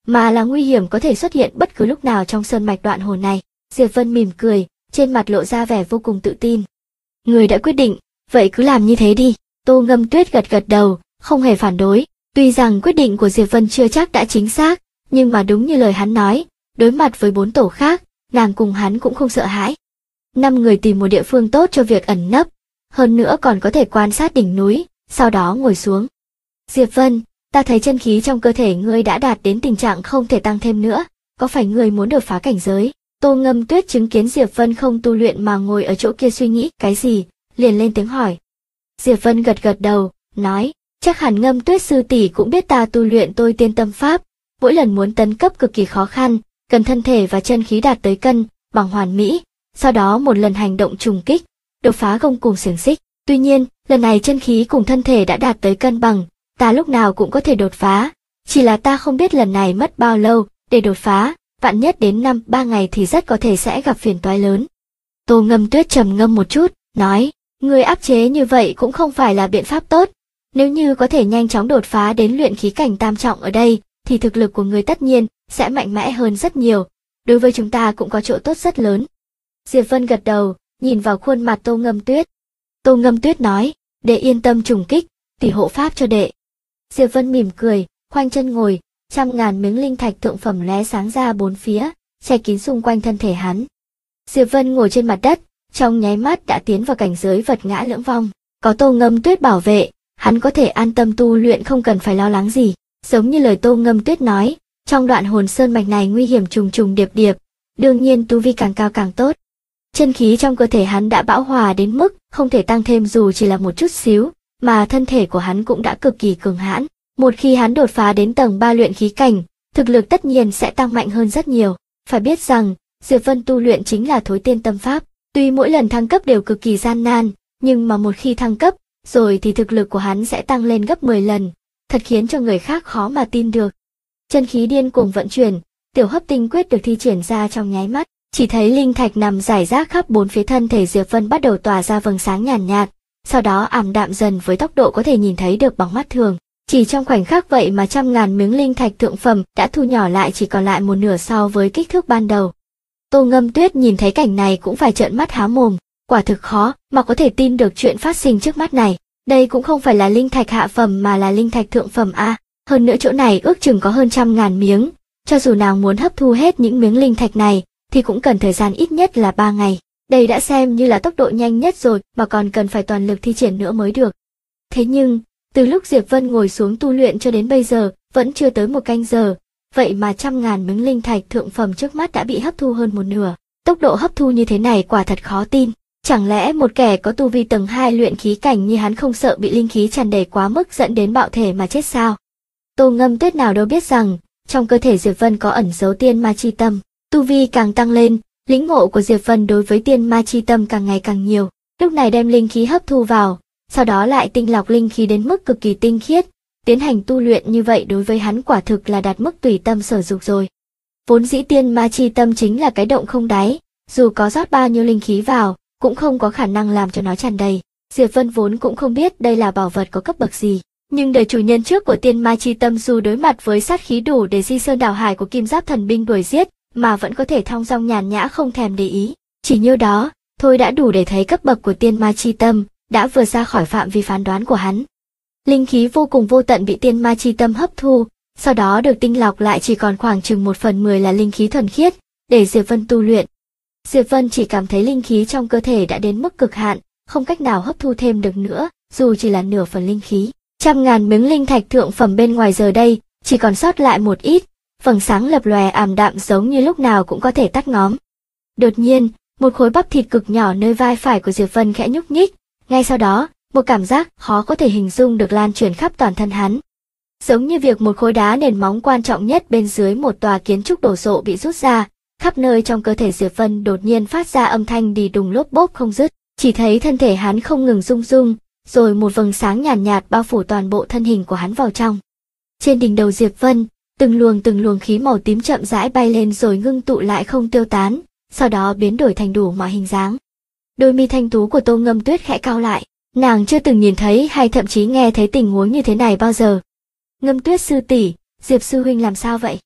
mà là nguy hiểm có thể xuất hiện bất cứ lúc nào trong sơn mạch đoạn hồn này. Diệp Vân mỉm cười, trên mặt lộ ra vẻ vô cùng tự tin. Người đã quyết định, vậy cứ làm như thế đi. Tô Ngâm Tuyết gật gật đầu, không hề phản đối. Tuy rằng quyết định của Diệp Vân chưa chắc đã chính xác, nhưng mà đúng như lời hắn nói, đối mặt với 4 tổ khác, nàng cùng hắn cũng không sợ hãi. 5 người tìm một địa phương tốt cho việc ẩn nấp, hơn nữa còn có thể quan sát đỉnh núi, sau đó ngồi xuống. Diệp Vân, ta thấy chân khí trong cơ thể ngươi đã đạt đến tình trạng không thể tăng thêm nữa, có phải ngươi muốn đột phá cảnh giới? Tô Ngâm Tuyết chứng kiến Diệp Vân không tu luyện mà ngồi ở chỗ kia suy nghĩ cái gì, liền lên tiếng hỏi. Diệp Vân gật gật đầu, nói, chắc hẳn Ngâm Tuyết sư tỷ cũng biết ta tu luyện Tôi Tiên Tâm Pháp, mỗi lần muốn tấn cấp cực kỳ khó khăn, cần thân thể và chân khí đạt tới cân bằng hoàn mỹ, sau đó một lần hành động trùng kích, đột phá gông cùng xiềng xích. Tuy nhiên, lần này chân khí cùng thân thể đã đạt tới cân bằng, ta lúc nào cũng có thể đột phá, chỉ là ta không biết lần này mất bao lâu để đột phá, vạn nhất đến 5-3 ngày thì rất có thể sẽ gặp phiền toái lớn. Tô Ngâm Tuyết trầm ngâm một chút, nói, người áp chế như vậy cũng không phải là biện pháp tốt, nếu như có thể nhanh chóng đột phá đến luyện khí cảnh tam trọng ở đây, thì thực lực của người tất nhiên sẽ mạnh mẽ hơn rất nhiều, đối với chúng ta cũng có chỗ tốt rất lớn. Diệp Vân gật đầu, nhìn vào khuôn mặt Tô Ngâm Tuyết. Tô Ngâm Tuyết nói, đệ yên tâm trùng kích, tỷ hộ pháp cho đệ. Diệp Vân mỉm cười, khoanh chân ngồi, 100.000 miếng linh thạch thượng phẩm lóe sáng ra bốn phía, che kín xung quanh thân thể hắn. Diệp Vân ngồi trên mặt đất, trong nháy mắt đã tiến vào cảnh giới vật ngã lưỡng vong, có Tô Ngâm Tuyết bảo vệ, hắn có thể an tâm tu luyện không cần phải lo lắng gì. Giống như lời Tô Ngâm Tuyết nói, trong đoạn hồn sơn mạch này nguy hiểm trùng trùng điệp điệp, đương nhiên tu vi càng cao càng tốt. Chân khí trong cơ thể hắn đã bão hòa đến mức không thể tăng thêm dù chỉ là một chút xíu, mà thân thể của hắn cũng đã cực kỳ cường hãn. Một khi hắn đột phá đến tầng 3 luyện khí cảnh, thực lực tất nhiên sẽ tăng mạnh hơn rất nhiều. Phải biết rằng, Diệp Vân tu luyện chính là Thối Tiên Tâm Pháp, tuy mỗi lần thăng cấp đều cực kỳ gian nan, nhưng mà một khi thăng cấp, rồi thì thực lực của hắn sẽ tăng lên gấp 10 lần, thật khiến cho người khác khó mà tin được. Chân khí điên cuồng vận chuyển, Tiểu Hấp Tinh Quyết được thi triển ra trong nháy mắt, chỉ thấy linh thạch nằm rải rác khắp bốn phía thân thể Diệp Vân bắt đầu tỏa ra vầng sáng nhàn nhạt, sau đó ảm đạm dần với tốc độ có thể nhìn thấy được bằng mắt thường. Chỉ trong khoảnh khắc vậy mà 100.000 miếng linh thạch thượng phẩm đã thu nhỏ lại chỉ còn lại một nửa so với kích thước ban đầu. Tô Ngâm Tuyết nhìn thấy cảnh này cũng phải trợn mắt há mồm, quả thực khó mà có thể tin được chuyện phát sinh trước mắt này. Đây cũng không phải là linh thạch hạ phẩm mà là linh thạch thượng phẩm a. Hơn nữa chỗ này ước chừng có hơn 100.000 miếng, cho dù nàng muốn hấp thu hết những miếng linh thạch này thì cũng cần thời gian ít nhất là 3 ngày. Đây đã xem như là tốc độ nhanh nhất rồi mà còn cần phải toàn lực thi triển nữa mới được. Thế nhưng, từ lúc Diệp Vân ngồi xuống tu luyện cho đến bây giờ, vẫn chưa tới 1 canh giờ, vậy mà 100.000 miếng linh thạch thượng phẩm trước mắt đã bị hấp thu hơn một nửa. Tốc độ hấp thu như thế này quả thật khó tin. Chẳng lẽ một kẻ có tu vi tầng 2 luyện khí cảnh như hắn không sợ bị linh khí tràn đầy quá mức dẫn đến bạo thể mà chết sao? Tô Ngâm Tuyết nào đâu biết rằng, trong cơ thể Diệp Vân có ẩn giấu tiên ma chi tâm, tu vi càng tăng lên, lĩnh ngộ của Diệp Vân đối với tiên ma chi tâm càng ngày càng nhiều. Lúc này đem linh khí hấp thu vào, sau đó lại tinh lọc linh khí đến mức cực kỳ tinh khiết, tiến hành tu luyện như vậy đối với hắn quả thực là đạt mức tùy tâm sở dục rồi. Vốn dĩ tiên ma chi tâm chính là cái động không đáy, dù có rót bao nhiêu linh khí vào, cũng không có khả năng làm cho nó tràn đầy. Diệp Vân vốn cũng không biết đây là bảo vật có cấp bậc gì, nhưng đời chủ nhân trước của tiên ma chi tâm dù đối mặt với sát khí đủ để di sơn đảo hải của kim giáp thần binh đuổi giết, mà vẫn có thể thong dong nhàn nhã không thèm để ý. Chỉ nhiêu đó, thôi đã đủ để thấy cấp bậc của tiên ma chi tâm đã vượt ra khỏi phạm vi phán đoán của hắn. Linh khí vô cùng vô tận bị tiên ma chi tâm hấp thu, sau đó được tinh lọc lại chỉ còn khoảng chừng 1/10 là linh khí thuần khiết, để Diệp Vân tu luyện. Diệp Vân chỉ cảm thấy linh khí trong cơ thể đã đến mức cực hạn, không cách nào hấp thu thêm được nữa, dù chỉ là nửa phần linh khí. 100.000 miếng linh thạch thượng phẩm bên ngoài giờ đây, chỉ còn sót lại một ít, vầng sáng lập lòe ảm đạm giống như lúc nào cũng có thể tắt ngóm. Đột nhiên, một khối bắp thịt cực nhỏ nơi vai phải của Diệp Vân khẽ nhúc nhích, ngay sau đó, một cảm giác khó có thể hình dung được lan truyền khắp toàn thân hắn. Giống như việc một khối đá nền móng quan trọng nhất bên dưới một tòa kiến trúc đổ sộ bị rút ra, khắp nơi trong cơ thể Diệp Vân đột nhiên phát ra âm thanh đì đùng lốp bốp không dứt, chỉ thấy thân thể hắn không ngừng rung rung, rồi một vầng sáng nhàn nhạt bao phủ toàn bộ thân hình của hắn vào trong. Trên đỉnh đầu Diệp Vân, từng luồng khí màu tím chậm rãi bay lên rồi ngưng tụ lại không tiêu tán, sau đó biến đổi thành đủ mọi hình dáng. Đôi mi thanh tú của Tô Ngâm Tuyết khẽ cau lại, nàng chưa từng nhìn thấy hay thậm chí nghe thấy tình huống như thế này bao giờ. Ngâm Tuyết sư tỷ, Diệp sư huynh làm sao vậy?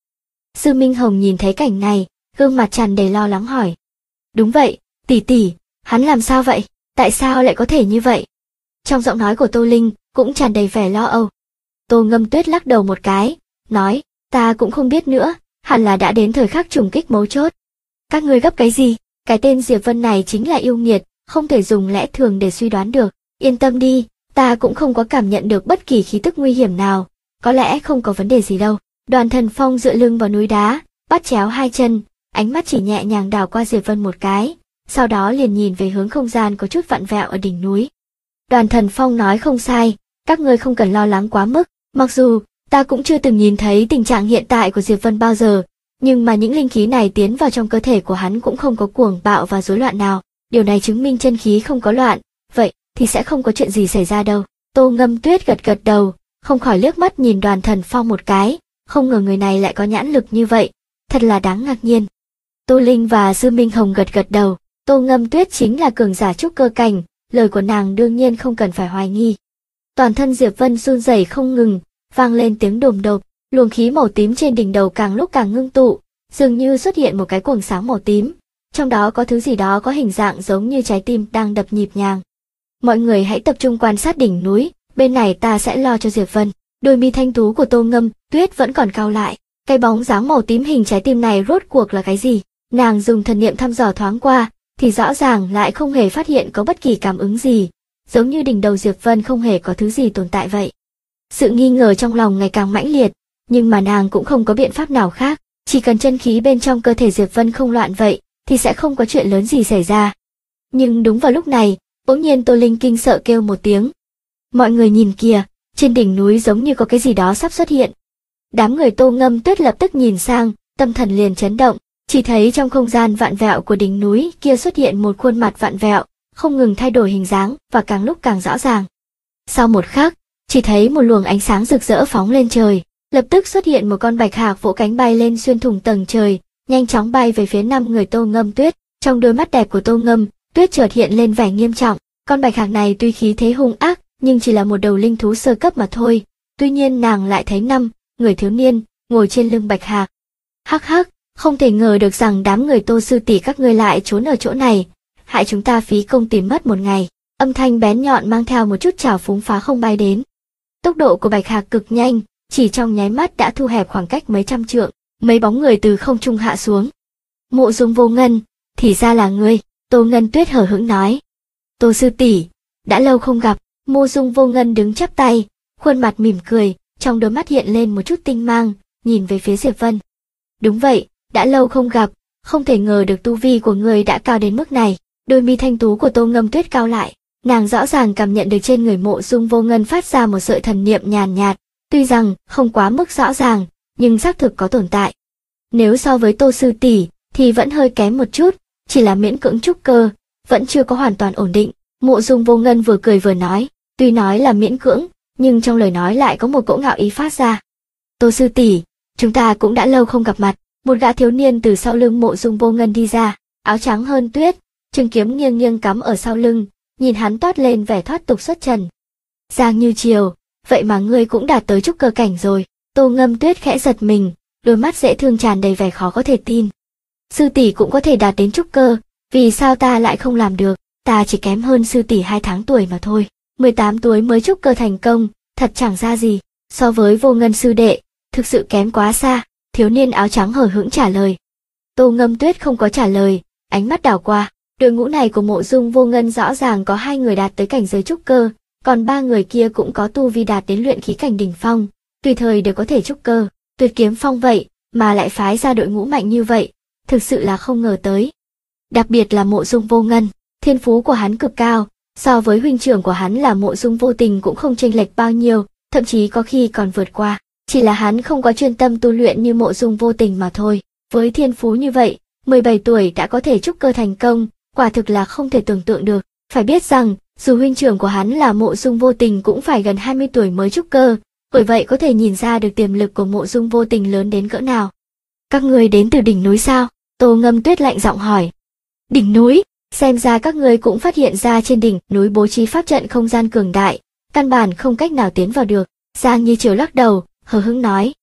Sư Minh Hồng nhìn thấy cảnh này, gương mặt tràn đầy lo lắng hỏi. Đúng vậy, tỷ tỷ, hắn làm sao vậy? Tại sao lại có thể như vậy? Trong giọng nói của Tô Linh cũng tràn đầy vẻ lo âu. Tô Ngâm Tuyết lắc đầu một cái, nói, ta cũng không biết nữa, hẳn là đã đến thời khắc trùng kích mấu chốt. Các ngươi gấp cái gì? Cái tên Diệp Vân này chính là yêu nghiệt, không thể dùng lẽ thường để suy đoán được. Yên tâm đi, ta cũng không có cảm nhận được bất kỳ khí tức nguy hiểm nào, có lẽ không có vấn đề gì đâu. Đoàn Thần Phong dựa lưng vào núi đá, bắt chéo hai chân, ánh mắt chỉ nhẹ nhàng đảo qua Diệp Vân một cái, sau đó liền nhìn về hướng không gian có chút vặn vẹo ở đỉnh núi. Đoàn Thần Phong nói không sai, các ngươi không cần lo lắng quá mức, mặc dù ta cũng chưa từng nhìn thấy tình trạng hiện tại của Diệp Vân bao giờ, nhưng mà những linh khí này tiến vào trong cơ thể của hắn cũng không có cuồng bạo và rối loạn nào, điều này chứng minh chân khí không có loạn, vậy thì sẽ không có chuyện gì xảy ra đâu. Tô Ngâm Tuyết gật gật đầu, không khỏi liếc mắt nhìn Đoàn Thần Phong một cái, không ngờ người này lại có nhãn lực như vậy, thật là đáng ngạc nhiên. Tô Linh và Sư Minh Hồng gật gật đầu, Tô Ngâm Tuyết chính là cường giả trúc cơ cảnh, lời của nàng đương nhiên không cần phải hoài nghi. Toàn thân Diệp Vân run rẩy không ngừng, vang lên tiếng đồm đột, luồng khí màu tím trên đỉnh đầu càng lúc càng ngưng tụ, dường như xuất hiện một cái quầng sáng màu tím, trong đó có thứ gì đó có hình dạng giống như trái tim đang đập nhịp nhàng. Mọi người hãy tập trung quan sát đỉnh núi, bên này ta sẽ lo cho Diệp Vân. Đôi mi thanh tú của Tô Ngâm Tuyết vẫn còn cau lại, cái bóng dáng màu tím hình trái tim này rốt cuộc là cái gì? Nàng dùng thần niệm thăm dò thoáng qua, thì rõ ràng lại không hề phát hiện có bất kỳ cảm ứng gì, giống như đỉnh đầu Diệp Vân không hề có thứ gì tồn tại vậy. Sự nghi ngờ trong lòng ngày càng mãnh liệt, nhưng mà nàng cũng không có biện pháp nào khác, chỉ cần chân khí bên trong cơ thể Diệp Vân không loạn vậy, thì sẽ không có chuyện lớn gì xảy ra. Nhưng đúng vào lúc này, bỗng nhiên Tô Linh kinh sợ kêu một tiếng. Mọi người nhìn kìa, trên đỉnh núi giống như có cái gì đó sắp xuất hiện. Đám người Tô Ngâm Tuyết lập tức nhìn sang, tâm thần liền chấn động, chỉ thấy trong không gian vạn vẹo của đỉnh núi kia xuất hiện một khuôn mặt vạn vẹo, không ngừng thay đổi hình dáng và càng lúc càng rõ ràng. Sau một khắc, chỉ thấy một luồng ánh sáng rực rỡ phóng lên trời, lập tức xuất hiện một con bạch hạc vỗ cánh bay lên xuyên thủng tầng trời, nhanh chóng bay về phía 5 người Tô Ngâm Tuyết. Trong đôi mắt đẹp của Tô Ngâm Tuyết chợt hiện lên vẻ nghiêm trọng, con bạch hạc này tuy khí thế hung ác, nhưng chỉ là một đầu linh thú sơ cấp mà thôi. Tuy nhiên nàng lại thấy 5 người thiếu niên ngồi trên lưng bạch hạc. Hắc hắc, không thể ngờ được rằng đám người Tô sư tỷ các ngươi lại trốn ở chỗ này, hại chúng ta phí công tìm mất một ngày. Âm thanh bén nhọn mang theo một chút trào phúng phá không bay đến. Tốc độ của bạch hạc cực nhanh, chỉ trong nháy mắt đã thu hẹp khoảng cách mấy trăm trượng, mấy bóng người từ không trung hạ xuống. Mộ Dung Vô Ngân, thì ra là ngươi, Tô Ngân Tuyết hờ hững nói. Tô sư tỷ, đã lâu không gặp. Mộ Dung Vô Ngân đứng chắp tay, khuôn mặt mỉm cười, trong đôi mắt hiện lên một chút tinh mang, nhìn về phía Diệp Vân. Đúng vậy, đã lâu không gặp, không thể ngờ được tu vi của ngươi đã cao đến mức này. Đôi mi thanh tú của Tô Ngâm Tuyết cao lại, nàng rõ ràng cảm nhận được trên người Mộ Dung Vô Ngân phát ra một sợi thần niệm nhàn nhạt, tuy rằng không quá mức rõ ràng, nhưng xác thực có tồn tại. Nếu so với Tô sư tỷ thì vẫn hơi kém một chút, chỉ là miễn cưỡng trúc cơ, vẫn chưa có hoàn toàn ổn định. Mộ Dung Vô Ngân vừa cười vừa nói, tuy nói là miễn cưỡng, nhưng trong lời nói lại có một cỗ ngạo ý phát ra. Tô sư tỷ, chúng ta cũng đã lâu không gặp mặt. Một gã thiếu niên từ sau lưng Mộ Dung Vô Ngân đi ra, áo trắng hơn tuyết, trường kiếm nghiêng nghiêng cắm ở sau lưng, nhìn hắn toát lên vẻ thoát tục xuất trần. Giang Như Triều, vậy mà ngươi cũng đạt tới trúc cơ cảnh rồi. Tô Ngâm Tuyết khẽ giật mình, đôi mắt dễ thương tràn đầy vẻ khó có thể tin. Sư tỷ cũng có thể đạt đến trúc cơ, vì sao ta lại không làm được? Ta chỉ kém hơn sư tỷ 2 tháng tuổi mà thôi. 18 tuổi mới trúc cơ thành công, thật chẳng ra gì. So với Vô Ngân sư đệ, thực sự kém quá xa. Thiếu niên áo trắng hờ hững trả lời. Tô Ngâm Tuyết không có trả lời, ánh mắt đảo qua. Đội ngũ này của Mộ Dung Vô Ngân rõ ràng có 2 người đạt tới cảnh giới trúc cơ, còn 3 người kia cũng có tu vi đạt đến luyện khí cảnh đỉnh phong, tùy thời đều có thể trúc cơ. Tuyệt kiếm phong vậy mà lại phái ra đội ngũ mạnh như vậy, thực sự là không ngờ tới. Đặc biệt là Mộ Dung Vô Ngân, thiên phú của hắn cực cao, so với huynh trưởng của hắn là Mộ Dung Vô Tình cũng không chênh lệch bao nhiêu, thậm chí có khi còn vượt qua. Chỉ là hắn không có chuyên tâm tu luyện như Mộ Dung Vô Tình mà thôi. Với thiên phú như vậy, 17 tuổi đã có thể trúc cơ thành công, quả thực là không thể tưởng tượng được. Phải biết rằng, dù huynh trưởng của hắn là Mộ Dung Vô Tình cũng phải gần 20 tuổi mới trúc cơ, bởi vậy có thể nhìn ra được tiềm lực của Mộ Dung Vô Tình lớn đến cỡ nào. Các ngươi đến từ đỉnh núi sao? Tô Ngâm Tuyết lạnh giọng hỏi. Đỉnh núi? Xem ra các ngươi cũng phát hiện ra trên đỉnh núi bố trí pháp trận không gian cường đại, căn bản không cách nào tiến vào được. Giang Nhi Triều lắc đầu, hờ hững nói.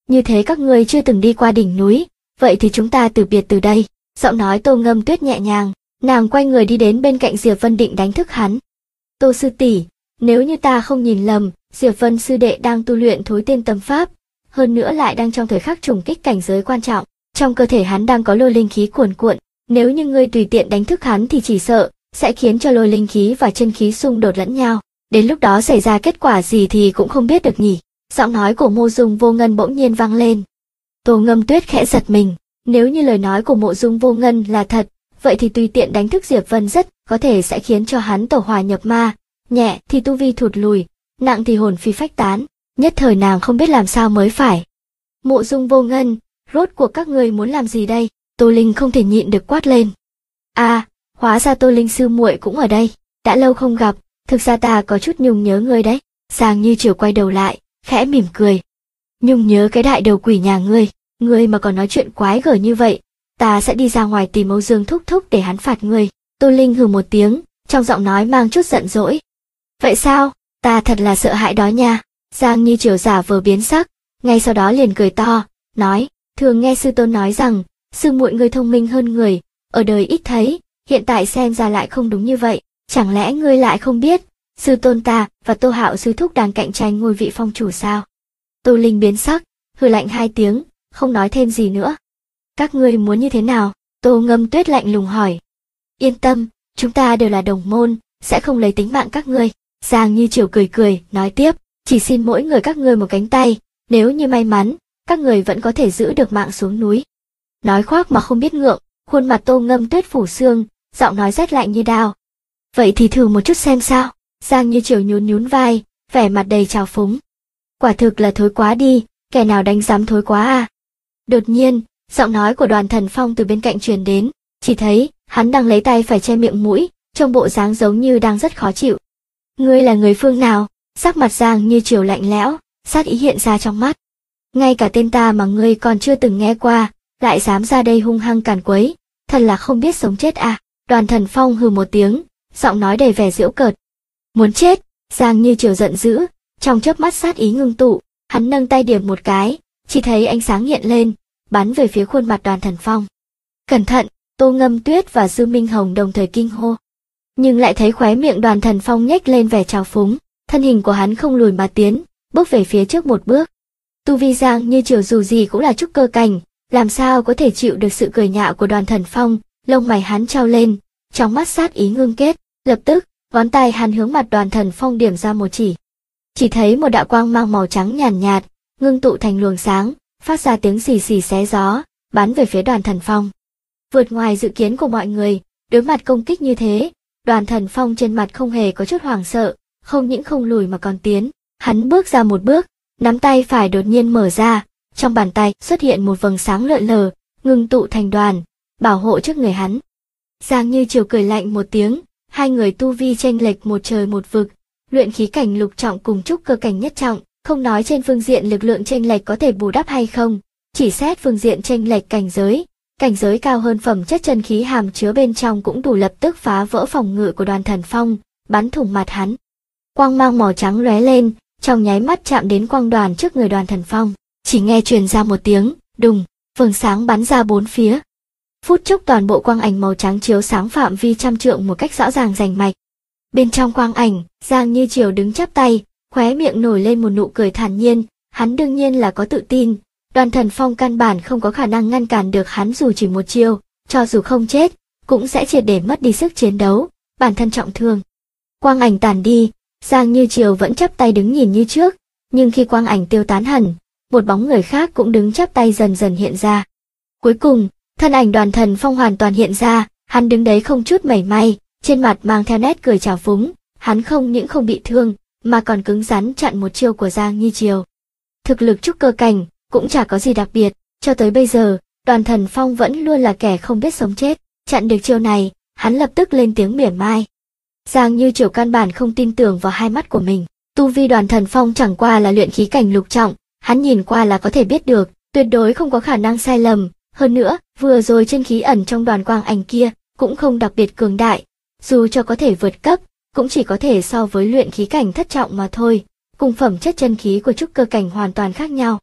như thế các ngươi chưa từng đi qua đỉnh núi, vậy thì chúng ta từ biệt từ đây. Giọng nói Tô Ngâm Tuyết nhẹ nhàng, nàng quay người đi đến bên cạnh Diệp Vân định đánh thức hắn. Tô sư tỷ, nếu như ta không nhìn lầm, Diệp Vân sư đệ đang tu luyện thối tiên tâm pháp, hơn nữa lại đang trong thời khắc trùng kích cảnh giới quan trọng, trong cơ thể hắn đang có lôi linh khí cuồn cuộn, nếu như ngươi tùy tiện đánh thức hắn thì chỉ sợ sẽ khiến cho lôi linh khí và chân khí xung đột lẫn nhau, đến lúc đó xảy ra kết quả gì thì cũng không biết được nhỉ. Giọng nói của Mộ Dung Vô Ngân bỗng nhiên vang lên. Tô Ngâm Tuyết khẽ giật mình, nếu như lời nói của Mộ Dung Vô Ngân là thật, vậy thì tùy tiện đánh thức Diệp Vân rất có thể sẽ khiến cho hắn tẩu hỏa nhập ma, nhẹ thì tu vi thụt lùi, nặng thì hồn phi phách tán, nhất thời nàng không biết làm sao mới phải. Mộ Dung Vô Ngân, rốt cuộc các ngươi muốn làm gì đây? Tô Linh không thể nhịn được quát lên. À, hóa ra Tô Linh sư muội cũng ở đây, đã lâu không gặp, thực ra ta có chút nhung nhớ ngươi đấy. Giang Như Chiều quay đầu lại, khẽ mỉm cười. Nhung nhớ cái đại đầu quỷ nhà ngươi mà còn nói chuyện quái gở như vậy, ta sẽ đi ra ngoài tìm Âu Dương thúc thúc để hắn phạt ngươi. Tô Linh hừ một tiếng, trong giọng nói mang chút giận dỗi. Vậy sao, ta thật là sợ hãi đó nha. Giang Như Chiều giả vờ biến sắc, ngay sau đó liền cười to, nói, thường nghe sư tôn nói rằng, sư muội ngươi thông minh hơn người, ở đời ít thấy, hiện tại xem ra lại không đúng như vậy, chẳng lẽ ngươi lại không biết, sư tôn ta và Tô Hạo sư thúc đang cạnh tranh ngôi vị phong chủ sao? Tô Linh biến sắc, hừ lạnh hai tiếng, không nói thêm gì nữa. Các ngươi muốn như thế nào? Tô Ngâm Tuyết lạnh lùng hỏi. Yên tâm, chúng ta đều là đồng môn, sẽ không lấy tính mạng các ngươi. Giang Như Chiều cười cười, nói tiếp, chỉ xin mỗi người các ngươi một cánh tay, nếu như may mắn, các người vẫn có thể giữ được mạng xuống núi. Nói khoác mà không biết ngượng, khuôn mặt Tô Ngâm Tuyết phủ xương, giọng nói rét lạnh như đao. Vậy thì thử một chút xem sao. Giang Như Chiều nhún nhún vai, vẻ mặt đầy trào phúng. Quả thực là thối quá đi, kẻ nào đánh dám thối quá à. Đột nhiên, giọng nói của Đoàn Thần Phong từ bên cạnh truyền đến, chỉ thấy hắn đang lấy tay phải che miệng mũi, trong bộ dáng giống như đang rất khó chịu. Ngươi là người phương nào? Sắc mặt Giang Như Chiều lạnh lẽo, sát ý hiện ra trong mắt. Ngay cả tên ta mà ngươi còn chưa từng nghe qua, lại dám ra đây hung hăng càn quấy, thật là không biết sống chết à. Đoàn Thần Phong hừ một tiếng, giọng nói đầy vẻ giễu cợt. Muốn chết? Giang Như Chiều giận dữ, trong chớp mắt sát ý ngưng tụ, hắn nâng tay điểm một cái, chỉ thấy ánh sáng hiện lên, bắn về phía khuôn mặt Đoàn Thần Phong. Cẩn thận! Tô Ngâm Tuyết và Dư Minh Hồng đồng thời kinh hô. Nhưng lại thấy khóe miệng Đoàn Thần Phong nhếch lên vẻ trào phúng, thân hình của hắn không lùi mà tiến, bước về phía trước một bước. Tu vi Giang Như Chiều dù gì cũng là trúc cơ cảnh, làm sao có thể chịu được sự cười nhạo của Đoàn Thần Phong, lông mày hắn trao lên, trong mắt sát ý ngưng kết, lập tức, ngón tay hắn hướng mặt Đoàn Thần Phong điểm ra một chỉ. Chỉ thấy một đạo quang mang màu trắng nhàn nhạt, ngưng tụ thành luồng sáng, phát ra tiếng xì xì xé gió, bắn về phía Đoàn Thần Phong. Vượt ngoài dự kiến của mọi người, đối mặt công kích như thế, Đoàn Thần Phong trên mặt không hề có chút hoảng sợ, không những không lùi mà còn tiến, hắn bước ra một bước, nắm tay phải đột nhiên mở ra, trong bàn tay xuất hiện một vầng sáng lượn lờ, ngưng tụ thành đoàn, bảo hộ trước người hắn. Giang Như Chiều cười lạnh một tiếng, hai người tu vi chênh lệch một trời một vực, luyện khí cảnh lục trọng cùng trúc cơ cảnh nhất trọng, không nói trên phương diện lực lượng chênh lệch có thể bù đắp hay không, chỉ xét phương diện chênh lệch cảnh giới cao hơn phẩm chất chân khí hàm chứa bên trong cũng đủ lập tức phá vỡ phòng ngự của Đoàn Thần Phong, bắn thủng mặt hắn. Quang mang màu trắng lóe lên, trong nháy mắt chạm đến quang đoàn trước người Đoàn Thần Phong, chỉ nghe truyền ra một tiếng đùng, vầng sáng bắn ra bốn phía. Phút chốc toàn bộ quang ảnh màu trắng chiếu sáng phạm vi trăm trượng một cách rõ ràng rành mạch. Bên trong quang ảnh, Giang Như Chiều đứng chắp tay, khóe miệng nổi lên một nụ cười thản nhiên, hắn đương nhiên là có tự tin, Đoàn Thần Phong căn bản không có khả năng ngăn cản được hắn dù chỉ một chiêu, cho dù không chết, cũng sẽ triệt để mất đi sức chiến đấu, bản thân trọng thương. Quang ảnh tàn đi, Giang Như Chiều vẫn chắp tay đứng nhìn như trước, nhưng khi quang ảnh tiêu tán hẳn, một bóng người khác cũng đứng chắp tay dần dần hiện ra. Cuối cùng, thân ảnh Đoàn Thần Phong hoàn toàn hiện ra, hắn đứng đấy không chút mảy may, trên mặt mang theo nét cười trào phúng, hắn không những không bị thương, mà còn cứng rắn chặn một chiêu của Giang Như Chiều. Thực lực trúc cơ cảnh cũng chả có gì đặc biệt, cho tới bây giờ, Đoàn Thần Phong vẫn luôn là kẻ không biết sống chết, chặn được chiêu này, hắn lập tức lên tiếng mỉa mai. Giang Như Chiều căn bản không tin tưởng vào hai mắt của mình, tu vi Đoàn Thần Phong chẳng qua là luyện khí cảnh lục trọng, hắn nhìn qua là có thể biết được, tuyệt đối không có khả năng sai lầm, hơn nữa, vừa rồi chân khí ẩn trong đoàn quang ảnh kia, cũng không đặc biệt cường đại, dù cho có thể vượt cấp, cũng chỉ có thể so với luyện khí cảnh thất trọng mà thôi, cùng phẩm chất chân khí của trúc cơ cảnh hoàn toàn khác nhau.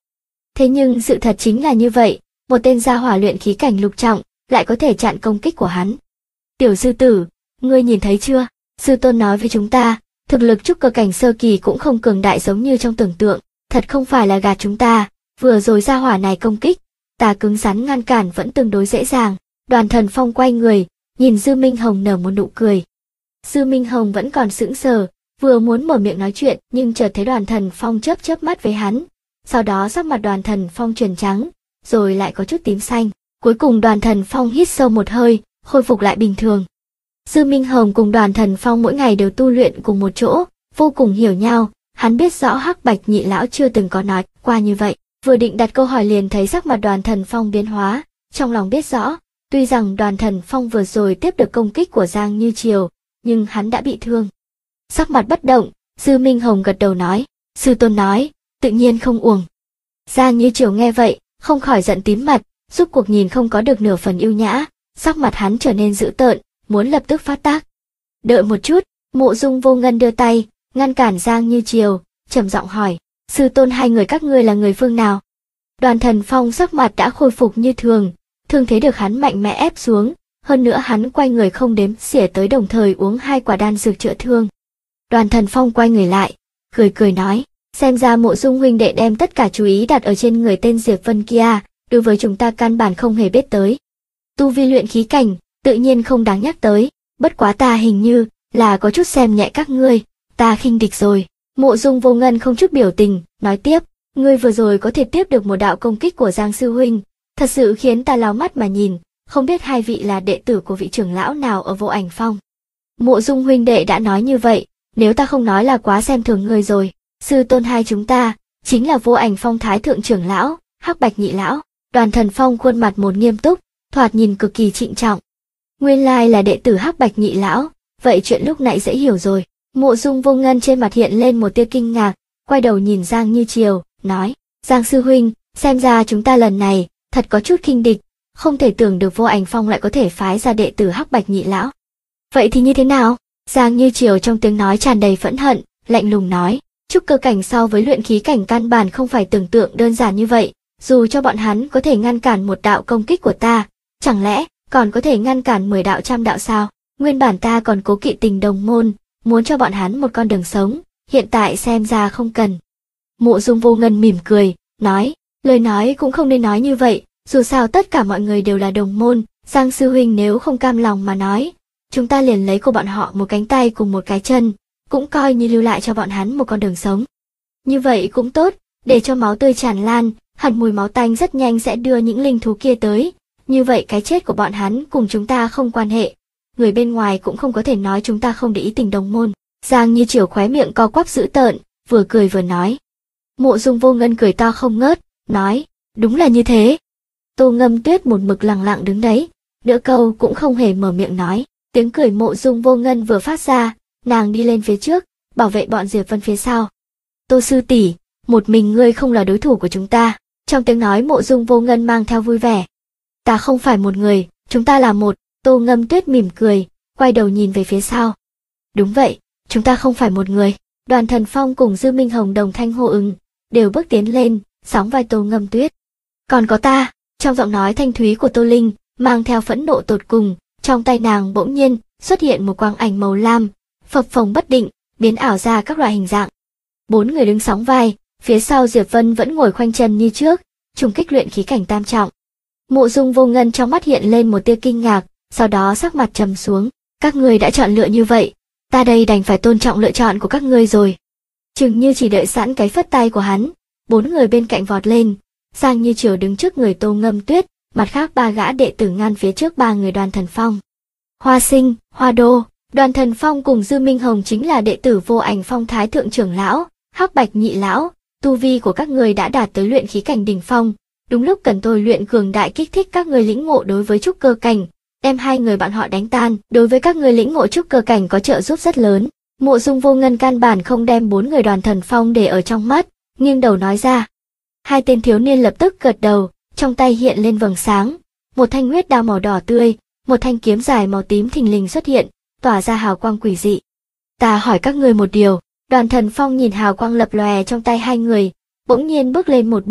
Thế nhưng sự thật chính là như vậy, một tên gia hỏa luyện khí cảnh lục trọng, lại có thể chặn công kích của hắn. Tiểu sư tử, ngươi nhìn thấy chưa? Sư tôn nói với chúng ta, thực lực trúc cơ cảnh sơ kỳ cũng không cường đại giống như trong tưởng tượng, thật không phải là gạt chúng ta, vừa rồi gia hỏa này công kích, ta cứng rắn ngăn cản vẫn tương đối dễ dàng. Đoàn Thần Phong quay người, nhìn Dư Minh Hồng nở một nụ cười. Dư Minh Hồng vẫn còn sững sờ, vừa muốn mở miệng nói chuyện nhưng chợt thấy Đoàn Thần Phong chớp chớp mắt với hắn. Sau đó sắc mặt Đoàn Thần Phong chuyển trắng, rồi lại có chút tím xanh. Cuối cùng Đoàn Thần Phong hít sâu một hơi, khôi phục lại bình thường. Dư Minh Hồng cùng Đoàn Thần Phong mỗi ngày đều tu luyện cùng một chỗ, vô cùng hiểu nhau. Hắn biết rõ Hắc Bạch Nhị lão chưa từng có nói qua như vậy. Vừa định đặt câu hỏi liền thấy sắc mặt Đoàn Thần Phong biến hóa, trong lòng biết rõ, tuy rằng Đoàn Thần Phong vừa rồi tiếp được công kích của Giang Như Triều, nhưng hắn đã bị thương. Sắc mặt bất động, Dư Minh Hồng gật đầu nói, sư tôn nói, tự nhiên không uổng. Giang Như Triều nghe vậy, không khỏi giận tím mặt, rốt cuộc nhìn không có được nửa phần yêu nhã, sắc mặt hắn trở nên dữ tợn, muốn lập tức phát tác. Đợi một chút, Mộ Dung Vô Ngân đưa tay, ngăn cản Giang Như Triều, trầm giọng hỏi, sư tôn hai người các ngươi là người phương nào? Đoàn Thần Phong sắc mặt đã khôi phục như thường, thương thế được hắn mạnh mẽ ép xuống, hơn nữa hắn quay người không đếm xỉa tới đồng thời uống 2 quả đan dược chữa thương. Đoàn Thần Phong quay người lại, cười nói, xem ra Mộ Dung huynh đệ đem tất cả chú ý đặt ở trên người tên Diệp Vân kia, đối với chúng ta căn bản không hề biết tới. Tu vi luyện khí cảnh, tự nhiên không đáng nhắc tới, bất quá ta hình như là có chút xem nhẹ các ngươi, ta khinh địch rồi. Mộ Dung Vô Ngân không chút biểu tình, nói tiếp, ngươi vừa rồi có thể tiếp được một đạo công kích của Giang sư huynh, thật sự khiến ta láo mắt mà nhìn, không biết hai vị là đệ tử của vị trưởng lão nào ở Vô Ảnh Phong. Mộ Dung huynh đệ đã nói như vậy, nếu ta không nói là quá xem thường ngươi rồi. Sư tôn hai chúng ta chính là Vô Ảnh Phong thái thượng trưởng lão, Hắc Bạch Nhị lão. Đoàn Thần Phong khuôn mặt một nghiêm túc, thoạt nhìn cực kỳ trịnh trọng. Nguyên lai là đệ tử Hắc Bạch Nhị lão, vậy chuyện lúc nãy dễ hiểu rồi. Mộ Dung Vô Ngân trên mặt hiện lên một tia kinh ngạc, quay đầu nhìn Giang Như Triều, nói, Giang sư huynh, xem ra chúng ta lần này thật có chút khinh địch, không thể tưởng được Vô Ảnh Phong lại có thể phái ra đệ tử Hắc Bạch Nhị lão. Vậy thì như thế nào? Giang Như Triều trong tiếng nói tràn đầy phẫn hận, lạnh lùng nói, trúc cơ cảnh so với luyện khí cảnh căn bản không phải tưởng tượng đơn giản như vậy, dù cho bọn hắn có thể ngăn cản một đạo công kích của ta, chẳng lẽ còn có thể ngăn cản 10 đạo trăm đạo sao? Nguyên bản ta còn cố kỵ tình đồng môn, muốn cho bọn hắn một con đường sống, hiện tại xem ra không cần. Mộ Dung Vô Ngân mỉm cười, nói, lời nói cũng không nên nói như vậy, dù sao tất cả mọi người đều là đồng môn, Giang sư huynh nếu không cam lòng mà nói, chúng ta liền lấy của bọn họ một cánh tay cùng một cái chân, cũng coi như lưu lại cho bọn hắn một con đường sống. Như vậy cũng tốt, để cho máu tươi tràn lan, hẳn mùi máu tanh rất nhanh sẽ đưa những linh thú kia tới, như vậy cái chết của bọn hắn cùng chúng ta không quan hệ. Người bên ngoài cũng không có thể nói chúng ta không để ý tình đồng môn. Giang Như Triều khóe miệng co quắp dữ tợn, vừa cười vừa nói. Mộ Dung Vô Ngân cười to không ngớt, nói, đúng là như thế. Tô Ngâm Tuyết một mực lặng lặng đứng đấy, nửa câu cũng không hề mở miệng nói. Tiếng cười Mộ Dung Vô Ngân vừa phát ra, nàng đi lên phía trước, bảo vệ bọn Diệp Vân phía sau. Tô sư tỷ, một mình ngươi không là đối thủ của chúng ta. Trong tiếng nói Mộ Dung Vô Ngân mang theo vui vẻ. Ta không phải một người, chúng ta là một. Tô Ngâm Tuyết mỉm cười, quay đầu nhìn về phía sau. Đúng vậy, chúng ta không phải một người. Đoàn Thần Phong cùng Dư Minh Hồng đồng thanh hô ứng, đều bước tiến lên, sóng vai Tô Ngâm Tuyết. Còn có ta, trong giọng nói thanh thúy của Tô Linh, mang theo phẫn nộ tột cùng, trong tay nàng bỗng nhiên xuất hiện một quang ảnh màu lam, phập phồng bất định, biến ảo ra các loại hình dạng. 4 người đứng sóng vai, phía sau Diệp Vân vẫn ngồi khoanh chân như trước, trùng kích luyện khí cảnh tam trọng. Mộ Dung Vô Ngân trong mắt hiện lên một tia kinh ngạc, sau đó sắc mặt trầm xuống. Các ngươi đã chọn lựa như vậy, ta đây đành phải tôn trọng lựa chọn của các ngươi rồi. Chừng như chỉ đợi sẵn cái phất tay của hắn, 4 người bên cạnh vọt lên. Giang Như Triều đứng trước người Tô Ngâm Tuyết, mặt khác 3 gã đệ tử ngăn phía trước 3 người Đoàn Thần Phong. Hoa Sinh, Hoa Đô, Đoàn Thần Phong cùng Dư Minh Hồng chính là đệ tử Vô Ảnh Phong thái thượng trưởng lão, Hắc Bạch Nhị lão, tu vi của các người đã đạt tới luyện khí cảnh đỉnh phong, đúng lúc cần tôi luyện cường đại kích thích các người lĩnh ngộ đối với trúc cơ cảnh, đem 2 người bọn họ đánh tan, đối với các người lĩnh ngộ trúc cơ cảnh có trợ giúp rất lớn. Mộ Dung Vô Ngân căn bản không đem 4 người Đoàn Thần Phong để ở trong mắt, nghiêng đầu nói ra. 2 tên thiếu niên lập tức gật đầu, trong tay hiện lên vầng sáng, một thanh huyết đao màu đỏ tươi, một thanh kiếm dài màu tím thình lình xuất hiện, tỏa ra hào quang quỷ dị. Ta hỏi các ngươi một điều. Đoàn Thần Phong nhìn hào quang lập lòe trong tay 2 người, bỗng nhiên bước lên một bước,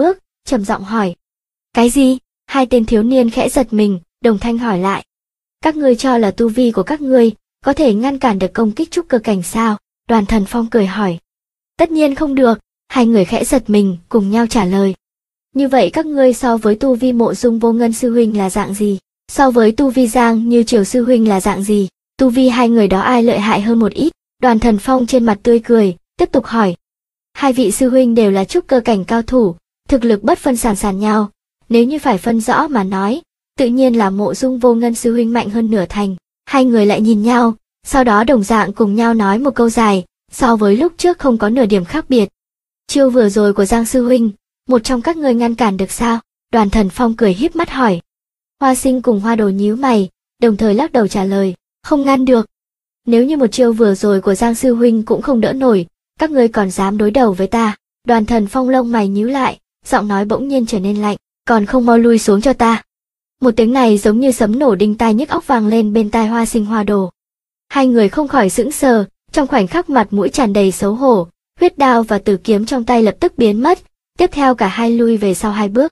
trầm giọng hỏi. Cái gì? Hai tên thiếu niên khẽ giật mình, đồng thanh hỏi lại. Các ngươi cho là tu vi của các ngươi có thể ngăn cản được công kích trúc cơ cảnh sao? Đoàn Thần Phong cười hỏi. Tất nhiên không được, hai người khẽ giật mình, cùng nhau trả lời. Như vậy các ngươi so với tu vi Mộ Dung Vô Ngân sư huynh là dạng gì? So với tu vi Giang Như Triều sư huynh là dạng gì? Tu vi hai người đó ai lợi hại hơn một ít? Đoàn Thần Phong trên mặt tươi cười, tiếp tục hỏi. Hai vị sư huynh đều là trúc cơ cảnh cao thủ, thực lực bất phân sàn sàn nhau. Nếu như phải phân rõ mà nói, tự nhiên là Mộ Dung Vô Ngân sư huynh mạnh hơn nửa thành. Hai người lại nhìn nhau, sau đó đồng dạng cùng nhau nói một câu dài, so với lúc trước không có nửa điểm khác biệt. Chiêu vừa rồi của Giang sư huynh, một trong các ngươi ngăn cản được sao? Đoàn Thần Phong cười híp mắt hỏi. Hoa Sinh cùng Hoa Đồ nhíu mày, đồng thời lắc đầu trả lời, không ngăn được. Nếu như một chiêu vừa rồi của Giang sư huynh cũng không đỡ nổi, các ngươi còn dám đối đầu với ta? Đoàn Thần Phong lông mày nhíu lại, giọng nói bỗng nhiên trở nên lạnh, còn không mau lui xuống cho ta. Một tiếng này giống như sấm nổ đinh tai nhức óc vang lên bên tai Hoa Sinh Hoa Đồ. Hai người không khỏi sững sờ, trong khoảnh khắc mặt mũi tràn đầy xấu hổ, huyết đao và tử kiếm trong tay lập tức biến mất, tiếp theo cả hai lui về sau hai bước.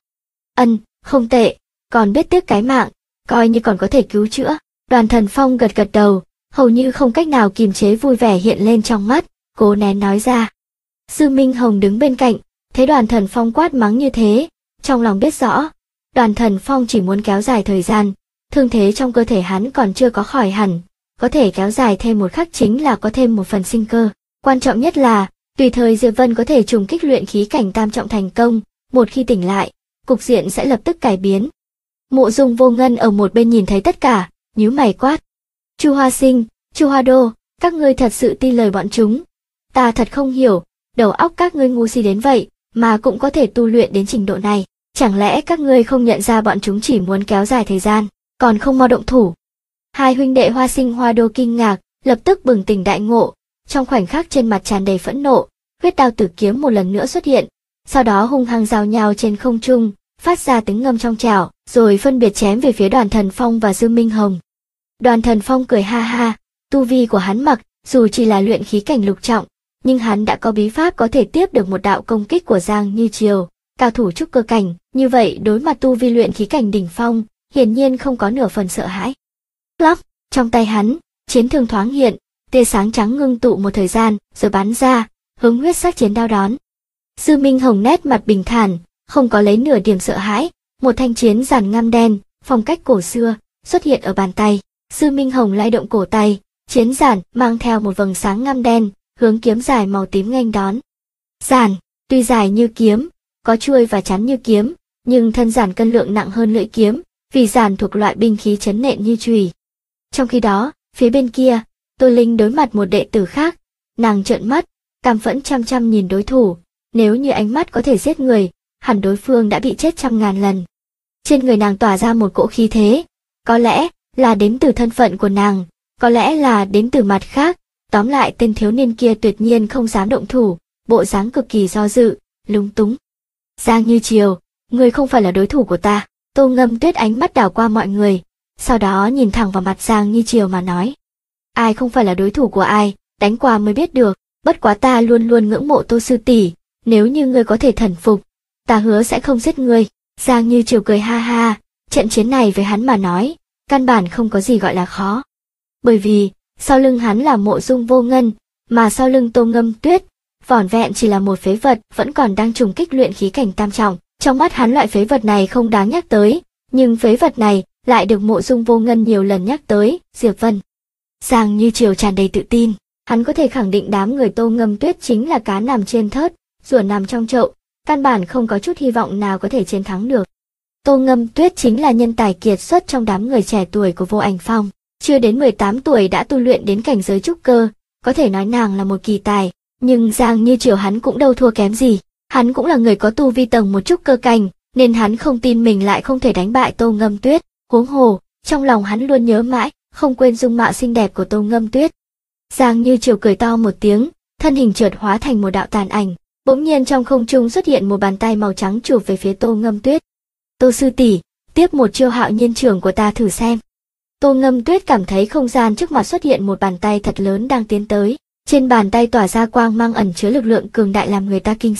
Không tệ, còn biết tiếc cái mạng, coi như còn có thể cứu chữa. Đoàn Thần Phong gật gật đầu, hầu như không cách nào kìm chế vui vẻ hiện lên trong mắt, cố nén nói ra. Sư Minh Hồng đứng bên cạnh, thấy Đoàn Thần Phong quát mắng như thế, trong lòng biết rõ, Đoàn Thần Phong chỉ muốn kéo dài thời gian, thương thế trong cơ thể hắn còn chưa có khỏi hẳn, có thể kéo dài thêm một khắc chính là có thêm một phần sinh cơ. Quan trọng nhất là, tùy thời Diệp Vân có thể trùng kích luyện khí cảnh tam trọng thành công, một khi tỉnh lại, cục diện sẽ lập tức cải biến. Mộ Dung Vô Ngân ở một bên nhìn thấy tất cả, nhíu mày quát. Chu Hoa Sinh, Chu Hoa Đô, các ngươi thật sự tin lời bọn chúng. Ta thật không hiểu, đầu óc các ngươi ngu si đến vậy, mà cũng có thể tu luyện đến trình độ này. Chẳng lẽ các ngươi không nhận ra bọn chúng chỉ muốn kéo dài thời gian, còn không mau động thủ? Hai huynh đệ Hoa Sinh Hoa Đô kinh ngạc, lập tức bừng tỉnh đại ngộ, trong khoảnh khắc trên mặt tràn đầy phẫn nộ, huyết đao tử kiếm một lần nữa xuất hiện, sau đó hung hăng giao nhau trên không trung, phát ra tiếng ngâm trong trẻo, rồi phân biệt chém về phía Đoàn Thần Phong và Dương Minh Hồng. Đoàn Thần Phong cười ha ha, tu vi của hắn mặc dù chỉ là luyện khí cảnh lục trọng, nhưng hắn đã có bí pháp có thể tiếp được một đạo công kích của Giang Như Triều, cao thủ trúc cơ cảnh, như vậy đối mặt tu vi luyện khí cảnh đỉnh phong, hiển nhiên không có nửa phần sợ hãi. Lóc, trong tay hắn, chiến thương thoáng hiện, tia sáng trắng ngưng tụ một thời gian, rồi bắn ra, hướng huyết sắc chiến đao đón. Sư Minh Hồng nét mặt bình thản, không có lấy nửa điểm sợ hãi, một thanh chiến giản ngăm đen, phong cách cổ xưa, xuất hiện ở bàn tay. Sư Minh Hồng lay động cổ tay, chiến giản mang theo một vầng sáng ngăm đen, hướng kiếm dài màu tím nghênh đón. Giản, tuy dài như kiếm, có chuôi và chắn như kiếm, nhưng thân giản cân lượng nặng hơn lưỡi kiếm, vì giản thuộc loại binh khí chấn nện như chùy. Trong khi đó, phía bên kia, Tô Linh đối mặt một đệ tử khác, nàng trợn mắt, căm phẫn chăm chăm nhìn đối thủ, nếu như ánh mắt có thể giết người, hẳn đối phương đã bị chết trăm ngàn lần. Trên người nàng tỏa ra một cỗ khí thế, có lẽ là đến từ thân phận của nàng, có lẽ là đến từ mặt khác, tóm lại tên thiếu niên kia tuyệt nhiên không dám động thủ, bộ dáng cực kỳ do dự, lúng túng. Giang Như Triều, ngươi không phải là đối thủ của ta. Tô Ngâm Tuyết ánh mắt đảo qua mọi người, sau đó nhìn thẳng vào mặt Giang Như Triều mà nói. Ai không phải là đối thủ của ai, đánh qua mới biết được, bất quá ta luôn luôn ngưỡng mộ Tô sư tỷ, nếu như ngươi có thể thần phục, ta hứa sẽ không giết ngươi. Giang Như Triều cười ha ha, trận chiến này với hắn mà nói, căn bản không có gì gọi là khó. Bởi vì, sau lưng hắn là Mộ Dung Vô Ngân, mà sau lưng Tô Ngâm Tuyết, vỏn vẹn chỉ là một phế vật vẫn còn đang trùng kích luyện khí cảnh tam trọng. Trong mắt hắn loại phế vật này không đáng nhắc tới, nhưng phế vật này lại được Mộ Dung Vô Ngân nhiều lần nhắc tới, Diệp Vân. Giang Như Triều tràn đầy tự tin, hắn có thể khẳng định đám người Tô Ngâm Tuyết chính là cá nằm trên thớt, rùa nằm trong chậu, căn bản không có chút hy vọng nào có thể chiến thắng được. Tô Ngâm Tuyết chính là nhân tài kiệt xuất trong đám người trẻ tuổi của Vô Ảnh Phong, chưa đến 18 tuổi đã tu luyện đến cảnh giới trúc cơ, có thể nói nàng là một kỳ tài, nhưng Giang Như Triều hắn cũng đâu thua kém gì. Hắn cũng là người có tu vi tầng một trúc cơ cảnh, nên hắn không tin mình lại không thể đánh bại Tô Ngâm Tuyết, huống hồ, trong lòng hắn luôn nhớ mãi, không quên dung mạo xinh đẹp của Tô Ngâm Tuyết. Giang Như Triều cười to một tiếng, thân hình chợt hóa thành một đạo tàn ảnh, bỗng nhiên trong không trung xuất hiện một bàn tay màu trắng chụp về phía Tô Ngâm Tuyết. Tô sư tỷ, tiếp một chiêu Hạo Nhiên trưởng của ta thử xem. Tô Ngâm Tuyết cảm thấy không gian trước mặt xuất hiện một bàn tay thật lớn đang tiến tới, trên bàn tay tỏa ra quang mang ẩn chứa lực lượng cường đại làm người ta kinh sợ.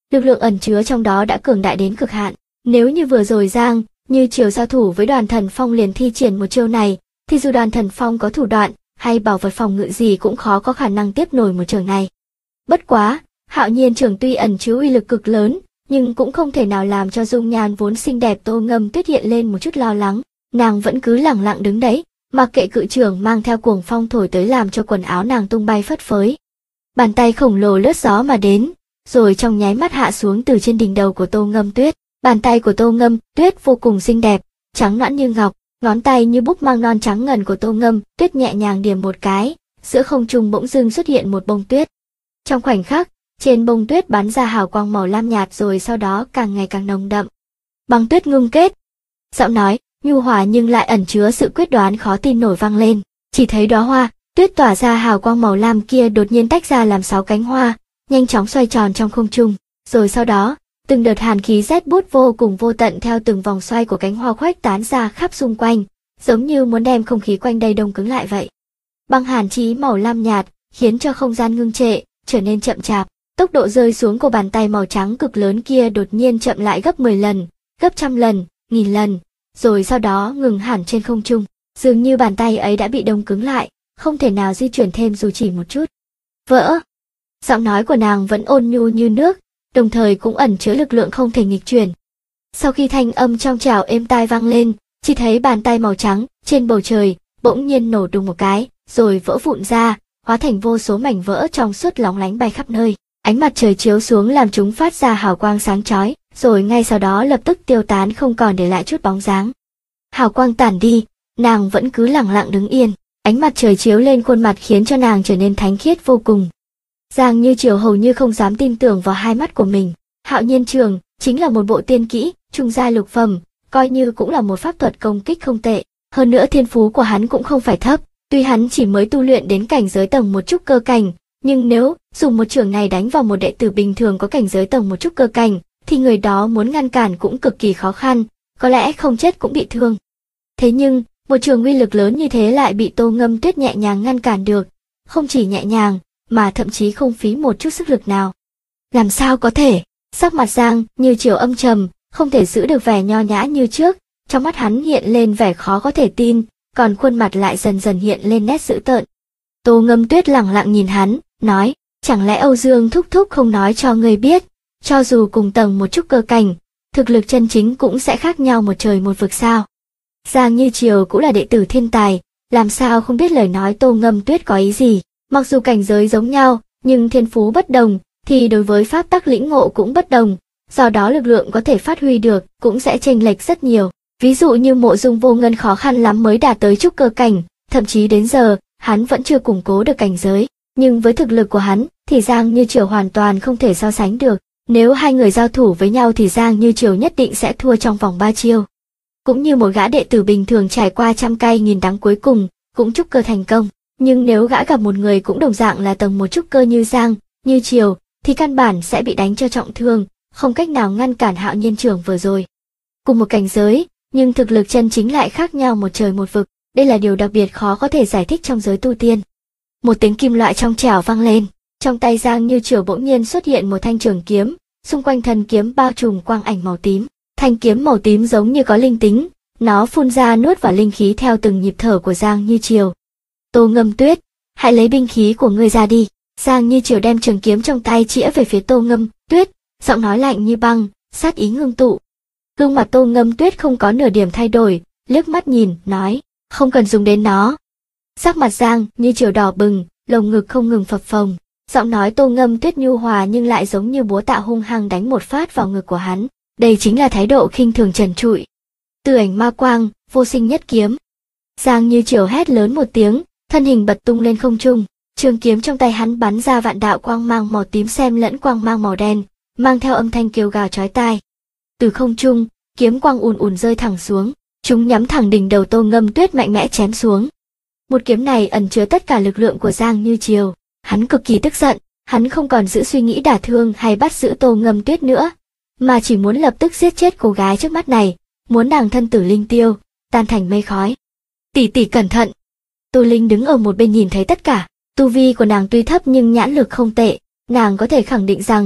lực lượng ẩn chứa trong đó đã cường đại đến cực hạn. Nếu như vừa rồi Giang Như Triều giao thủ với Đoàn Thần Phong liền thi triển một chiêu này, thì dù Đoàn Thần Phong có thủ đoạn hay bảo vật phòng ngự gì cũng khó có khả năng tiếp nổi một trường này. Bất quá, Hạo Nhiên trường tuy ẩn chứa uy lực cực lớn, nhưng cũng không thể nào làm cho dung nhan vốn xinh đẹp Tô Ngâm Tuyết hiện lên một chút lo lắng. Nàng vẫn cứ lẳng lặng đứng đấy, mặc kệ cự trưởng mang theo cuồng phong thổi tới làm cho quần áo nàng tung bay phất phới. Bàn tay khổng lồ lướt gió mà đến, rồi trong nháy mắt hạ xuống từ trên đỉnh đầu của Tô Ngâm Tuyết. Bàn tay của Tô Ngâm Tuyết vô cùng xinh đẹp, trắng nõn như ngọc, ngón tay như búp mang non trắng ngần của Tô Ngâm Tuyết nhẹ nhàng điểm một cái, giữa không trung bỗng dưng xuất hiện một bông tuyết. Trong khoảnh khắc, trên bông tuyết bắn ra hào quang màu lam nhạt rồi sau đó càng ngày càng nồng đậm. Băng tuyết ngưng kết. Giọng nói nhu hòa nhưng lại ẩn chứa sự quyết đoán khó tin nổi vang lên. Chỉ thấy đóa hoa tuyết tỏa ra hào quang màu lam kia đột nhiên tách ra làm 6 cánh hoa, nhanh chóng xoay tròn trong không trung. Rồi sau đó, từng đợt hàn khí rét buốt vô cùng vô tận theo từng vòng xoay của cánh hoa khuếch tán ra khắp xung quanh, giống như muốn đem không khí quanh đây đông cứng lại vậy. Băng hàn chí màu lam nhạt khiến cho không gian ngưng trệ, trở nên chậm chạp. Tốc độ rơi xuống của bàn tay màu trắng cực lớn kia đột nhiên chậm lại gấp 10 lần, gấp trăm lần, nghìn lần, rồi sau đó ngừng hẳn trên không trung. Dường như bàn tay ấy đã bị đông cứng lại, không thể nào di chuyển thêm dù chỉ một chút. Vỡ! Giọng nói của nàng vẫn ôn nhu như nước, đồng thời cũng ẩn chứa lực lượng không thể nghịch chuyển. Sau khi thanh âm trong trẻo êm tai vang lên, chỉ thấy bàn tay màu trắng trên bầu trời bỗng nhiên nổ đùng một cái, rồi vỡ vụn ra, hóa thành vô số mảnh vỡ trong suốt lóng lánh bay khắp nơi. Ánh mặt trời chiếu xuống làm chúng phát ra hào quang sáng chói, rồi ngay sau đó lập tức tiêu tán không còn để lại chút bóng dáng. Hào quang tản đi, nàng vẫn cứ lẳng lặng đứng yên, ánh mặt trời chiếu lên khuôn mặt khiến cho nàng trở nên thánh khiết vô cùng. Giang Như Triều hầu như không dám tin tưởng vào hai mắt của mình. Hạo Nhiên trường chính là một bộ tiên kỹ, trung giai lục phẩm, coi như cũng là một pháp thuật công kích không tệ. Hơn nữa thiên phú của hắn cũng không phải thấp, tuy hắn chỉ mới tu luyện đến cảnh giới tầng một chút cơ cảnh, nhưng nếu dùng một chưởng này đánh vào một đệ tử bình thường có cảnh giới tầng một chút cơ cảnh, thì người đó muốn ngăn cản cũng cực kỳ khó khăn, có lẽ không chết cũng bị thương. Thế nhưng, một chưởng uy lực lớn như thế lại bị Tô Ngâm Tuyết nhẹ nhàng ngăn cản được, không chỉ nhẹ nhàng, mà thậm chí không phí một chút sức lực nào. Làm sao có thể? Sắc mặt Giang Như Triều âm trầm, không thể giữ được vẻ nho nhã như trước, trong mắt hắn hiện lên vẻ khó có thể tin, còn khuôn mặt lại dần dần hiện lên nét dữ tợn. Tô Ngâm Tuyết lẳng lặng nhìn hắn, nói, chẳng lẽ Âu Dương thúc thúc không nói cho ngươi biết, cho dù cùng tầng một chút cơ cảnh, thực lực chân chính cũng sẽ khác nhau một trời một vực sao? Giang Như Triều cũng là đệ tử thiên tài, làm sao không biết lời nói Tô Ngâm Tuyết có ý gì? Mặc dù cảnh giới giống nhau, nhưng thiên phú bất đồng, thì đối với pháp tắc lĩnh ngộ cũng bất đồng, do đó lực lượng có thể phát huy được cũng sẽ chênh lệch rất nhiều. Ví dụ như Mộ Dung Vô Ngân khó khăn lắm mới đạt tới trúc cơ cảnh, thậm chí đến giờ, hắn vẫn chưa củng cố được cảnh giới. Nhưng với thực lực của hắn, thì Giang Như Triều hoàn toàn không thể so sánh được. Nếu hai người giao thủ với nhau thì Giang Như Triều nhất định sẽ thua trong vòng 3 chiêu. Cũng như một gã đệ tử bình thường trải qua trăm cay nghìn đắng cuối cùng, cũng trúc cơ thành công. Nhưng nếu gã gặp một người cũng đồng dạng là tầng một trúc cơ như Giang Như Triều, thì căn bản sẽ bị đánh cho trọng thương, không cách nào ngăn cản Hạo Nhiên trường vừa rồi. Cùng một cảnh giới, nhưng thực lực chân chính lại khác nhau một trời một vực, đây là điều đặc biệt khó có thể giải thích trong giới tu tiên. Một tiếng kim loại trong trẻo vang lên, trong tay Giang Như Triều bỗng nhiên xuất hiện một thanh trường kiếm, xung quanh thân kiếm bao trùm quang ảnh màu tím. Thanh kiếm màu tím giống như có linh tính, nó phun ra nuốt vào linh khí theo từng nhịp thở của Giang Như Triều. Tô Ngâm Tuyết, hãy lấy binh khí của ngươi ra đi. Giang Như Triều đem trường kiếm trong tay chĩa về phía Tô Ngâm Tuyết, giọng nói lạnh như băng, sát ý ngưng tụ. Gương mặt Tô Ngâm Tuyết không có nửa điểm thay đổi, liếc mắt nhìn, nói, không cần dùng đến nó. Sắc mặt Giang Như Triều đỏ bừng, lồng ngực không ngừng phập phồng. Giọng nói Tô Ngâm Tuyết nhu hòa nhưng lại giống như búa tạ hung hăng đánh một phát vào ngực của hắn. Đây chính là thái độ khinh thường trần trụi. Từ ảnh ma quang, vô sinh nhất kiếm. Giang Như Triều hét lớn một tiếng, thân hình bật tung lên không trung. Trường kiếm trong tay hắn bắn ra vạn đạo quang mang màu tím xen lẫn quang mang màu đen, mang theo âm thanh kêu gào chói tai. Từ không trung, kiếm quang ùn ùn rơi thẳng xuống, chúng nhắm thẳng đỉnh đầu Tô Ngâm Tuyết mạnh mẽ chém xuống. Một kiếm này ẩn chứa tất cả lực lượng của Giang Như Triều, hắn cực kỳ tức giận, hắn không còn giữ suy nghĩ đả thương hay bắt giữ Tô Ngâm Tuyết nữa, mà chỉ muốn lập tức giết chết cô gái trước mắt này, muốn nàng thân tử linh tiêu, tan thành mây khói. Tỷ tỷ cẩn thận. Tô Linh đứng ở một bên nhìn thấy tất cả, tu vi của nàng tuy thấp nhưng nhãn lực không tệ, nàng có thể khẳng định rằng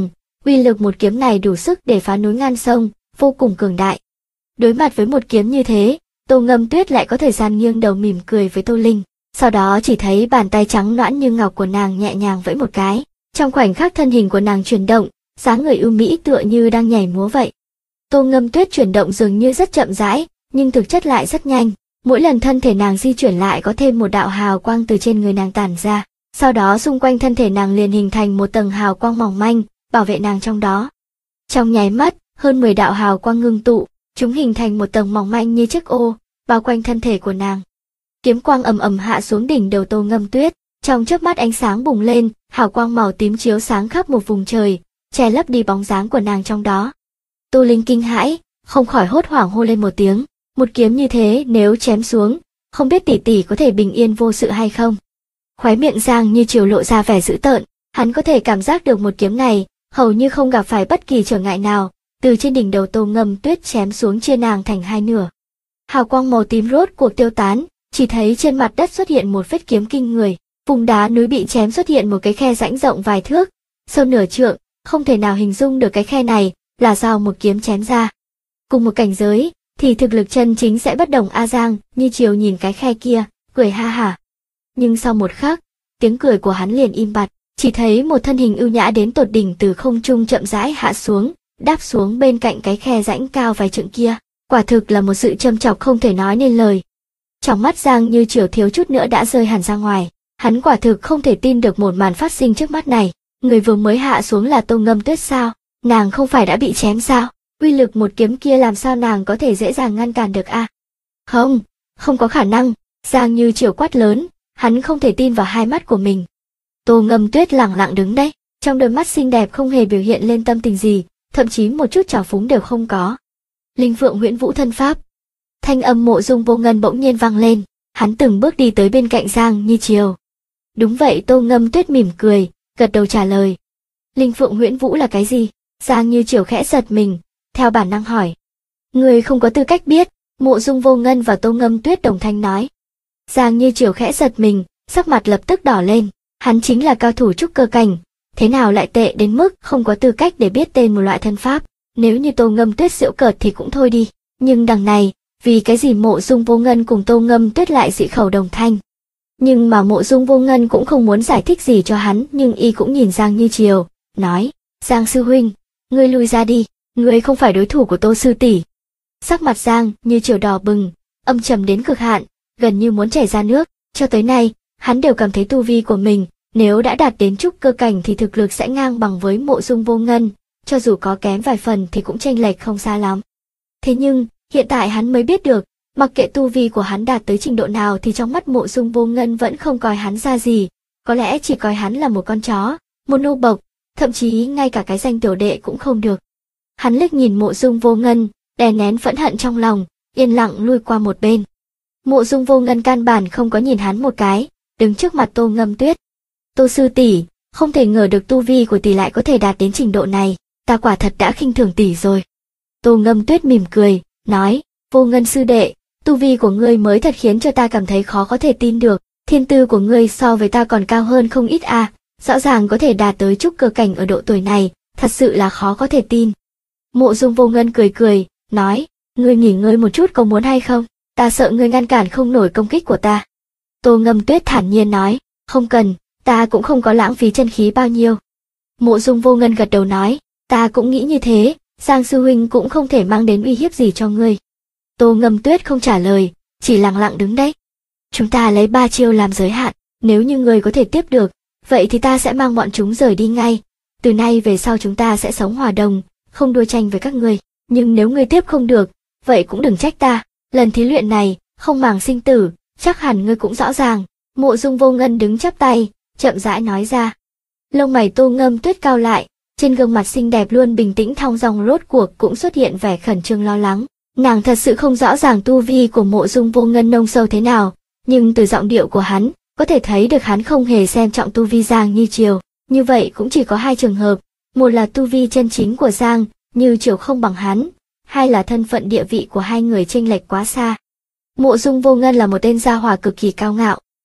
Uy lực một kiếm này đủ sức để phá núi ngăn sông, vô cùng cường đại. Đối mặt với một kiếm như thế, Tô Ngâm Tuyết lại có thời gian nghiêng đầu mỉm cười với Tô Linh, sau đó chỉ thấy bàn tay trắng nõn như ngọc của nàng nhẹ nhàng vẫy một cái, trong khoảnh khắc thân hình của nàng chuyển động, dáng người ưu mỹ tựa như đang nhảy múa vậy. Tô Ngâm Tuyết chuyển động dường như rất chậm rãi, nhưng thực chất lại rất nhanh, mỗi lần thân thể nàng di chuyển lại có thêm một đạo hào quang từ trên người nàng tản ra, sau đó xung quanh thân thể nàng liền hình thành một tầng hào quang mỏng manh, bảo vệ nàng trong đó. Trong nháy mắt, hơn 10 đạo hào quang ngưng tụ, chúng hình thành một tầng mỏng manh như chiếc ô, bao quanh thân thể của nàng. Kiếm quang ầm ầm hạ xuống đỉnh đầu Tô Ngâm Tuyết, trong chớp mắt ánh sáng bùng lên, hào quang màu tím chiếu sáng khắp một vùng trời, che lấp đi bóng dáng của nàng trong đó. Tô Linh kinh hãi, không khỏi hốt hoảng hô lên một tiếng, một kiếm như thế nếu chém xuống, không biết tỷ tỷ có thể bình yên vô sự hay không. Khóe miệng Giang Như Chiều lộ ra vẻ dữ tợn, hắn có thể cảm giác được một kiếm này, hầu như không gặp phải bất kỳ trở ngại nào, từ trên đỉnh đầu Tô Ngâm Tuyết chém xuống chia nàng thành hai nửa. Hào quang màu tím rốt cuộc tiêu tán, chỉ thấy trên mặt đất xuất hiện một vết kiếm kinh người, vùng đá núi bị chém xuất hiện một cái khe rãnh rộng vài thước, sâu nửa trượng, không thể nào hình dung được cái khe này là do một kiếm chém ra. Cùng một cảnh giới, thì thực lực chân chính sẽ bất đồng a. Giang Như Chiều nhìn cái khe kia, cười ha hả. Nhưng sau một khắc, tiếng cười của hắn liền im bặt, chỉ thấy một thân hình ưu nhã đến tột đỉnh từ không trung chậm rãi hạ xuống, đáp xuống bên cạnh cái khe rãnh cao vài trượng kia, quả thực là một sự châm chọc không thể nói nên lời. Trong mắt Giang Như Chiều thiếu chút nữa đã rơi hẳn ra ngoài, hắn quả thực không thể tin được một màn phát sinh trước mắt này, người vừa mới hạ xuống là Tô Ngâm Tuyết sao, nàng không phải đã bị chém sao, uy lực một kiếm kia làm sao nàng có thể dễ dàng ngăn cản được a? Không, không có khả năng, Giang Như Chiều quát lớn, hắn không thể tin vào hai mắt của mình. Tô Ngâm Tuyết lẳng lặng đứng đấy, trong đôi mắt xinh đẹp không hề biểu hiện lên tâm tình gì, thậm chí một chút trào phúng đều không có. Linh Phượng Huyễn Vũ thân pháp. Thanh âm Mộ Dung Vô Ngân bỗng nhiên vang lên, hắn từng bước đi tới bên cạnh Giang Như Chiều. Đúng vậy, Tô Ngâm Tuyết mỉm cười, gật đầu trả lời. Linh Phượng Huyễn Vũ là cái gì? Giang Như Chiều khẽ giật mình, theo bản năng hỏi. Người không có tư cách biết, Mộ Dung Vô Ngân và Tô Ngâm Tuyết đồng thanh nói. Giang Như Chiều khẽ giật mình, sắc mặt lập tức đỏ lên, hắn chính là cao thủ trúc cơ cảnh, thế nào lại tệ đến mức không có tư cách để biết tên một loại thân pháp, nếu như Tô Ngâm Tuyết giễu cợt thì cũng thôi đi, nhưng đằng này, vì cái gì Mộ Dung Vô Ngân cùng Tô Ngâm Tuyết lại dị khẩu đồng thanh. Nhưng mà Mộ Dung Vô Ngân cũng không muốn giải thích gì cho hắn, nhưng y cũng nhìn Giang Như Chiều, nói, Giang sư huynh, ngươi lui ra đi, ngươi không phải đối thủ của Tô sư tỷ. Sắc mặt Giang Như Chiều đỏ bừng, âm trầm đến cực hạn, gần như muốn chảy ra nước, cho tới nay, hắn đều cảm thấy tu vi của mình, nếu đã đạt đến trúc cơ cảnh thì thực lực sẽ ngang bằng với Mộ Dung Vô Ngân, cho dù có kém vài phần thì cũng chênh lệch không xa lắm. Thế nhưng, hiện tại hắn mới biết được, mặc kệ tu vi của hắn đạt tới trình độ nào thì trong mắt Mộ Dung Vô Ngân vẫn không coi hắn ra gì, có lẽ chỉ coi hắn là một con chó, một nô bộc, thậm chí ngay cả cái danh tiểu đệ cũng không được. Hắn liếc nhìn Mộ Dung Vô Ngân, đè nén phẫn hận trong lòng, yên lặng lui qua một bên. Mộ Dung Vô Ngân căn bản không có nhìn hắn một cái, đứng trước mặt Tô Ngâm Tuyết. Tô sư tỷ, không thể ngờ được tu vi của tỷ lại có thể đạt đến trình độ này, ta quả thật đã khinh thường tỷ rồi. Tô Ngâm Tuyết mỉm cười, nói, Vô Ngân sư đệ, tu vi của ngươi mới thật khiến cho ta cảm thấy khó có thể tin được, thiên tư của ngươi so với ta còn cao hơn không ít a, rõ ràng có thể đạt tới trúc cơ cảnh ở độ tuổi này, thật sự là khó có thể tin. Mộ Dung Vô Ngân cười cười, nói, ngươi nghỉ ngơi một chút có muốn hay không, ta sợ ngươi ngăn cản không nổi công kích của ta. Tô Ngâm Tuyết thản nhiên nói, không cần, ta cũng không có lãng phí chân khí bao nhiêu. Mộ Dung Vô Ngân gật đầu nói, ta cũng nghĩ như thế, Giang sư huynh cũng không thể mang đến uy hiếp gì cho ngươi. Tô Ngâm Tuyết không trả lời, chỉ lặng lặng đứng đấy. Chúng ta lấy 3 chiêu làm giới hạn, nếu như ngươi có thể tiếp được, vậy thì ta sẽ mang bọn chúng rời đi ngay. Từ nay về sau chúng ta sẽ sống hòa đồng, không đua tranh với các ngươi. Nhưng nếu ngươi tiếp không được, vậy cũng đừng trách ta. Lần thí luyện này, không màng sinh tử, chắc hẳn ngươi cũng rõ ràng. Mộ Dung Vô Ngân đứng chắp tay, chậm rãi nói ra. Lông mày Tô Ngâm Tuyết cao lại, trên gương mặt xinh đẹp luôn bình tĩnh thong dong rốt cuộc cũng xuất hiện vẻ khẩn trương lo lắng. Nàng thật sự không rõ ràng tu vi của Mộ Dung Vô Ngân nông sâu thế nào, nhưng từ giọng điệu của hắn, có thể thấy được hắn không hề xem trọng tu vi Giang Như Chiều. Như vậy cũng chỉ có 2 trường hợp, một là tu vi chân chính của Giang Như Chiều không bằng hắn, hai là thân phận địa vị của hai người chênh lệch quá xa. Mộ Dung Vô Ngân là một tên gia hỏa cực kỳ cao ngạo,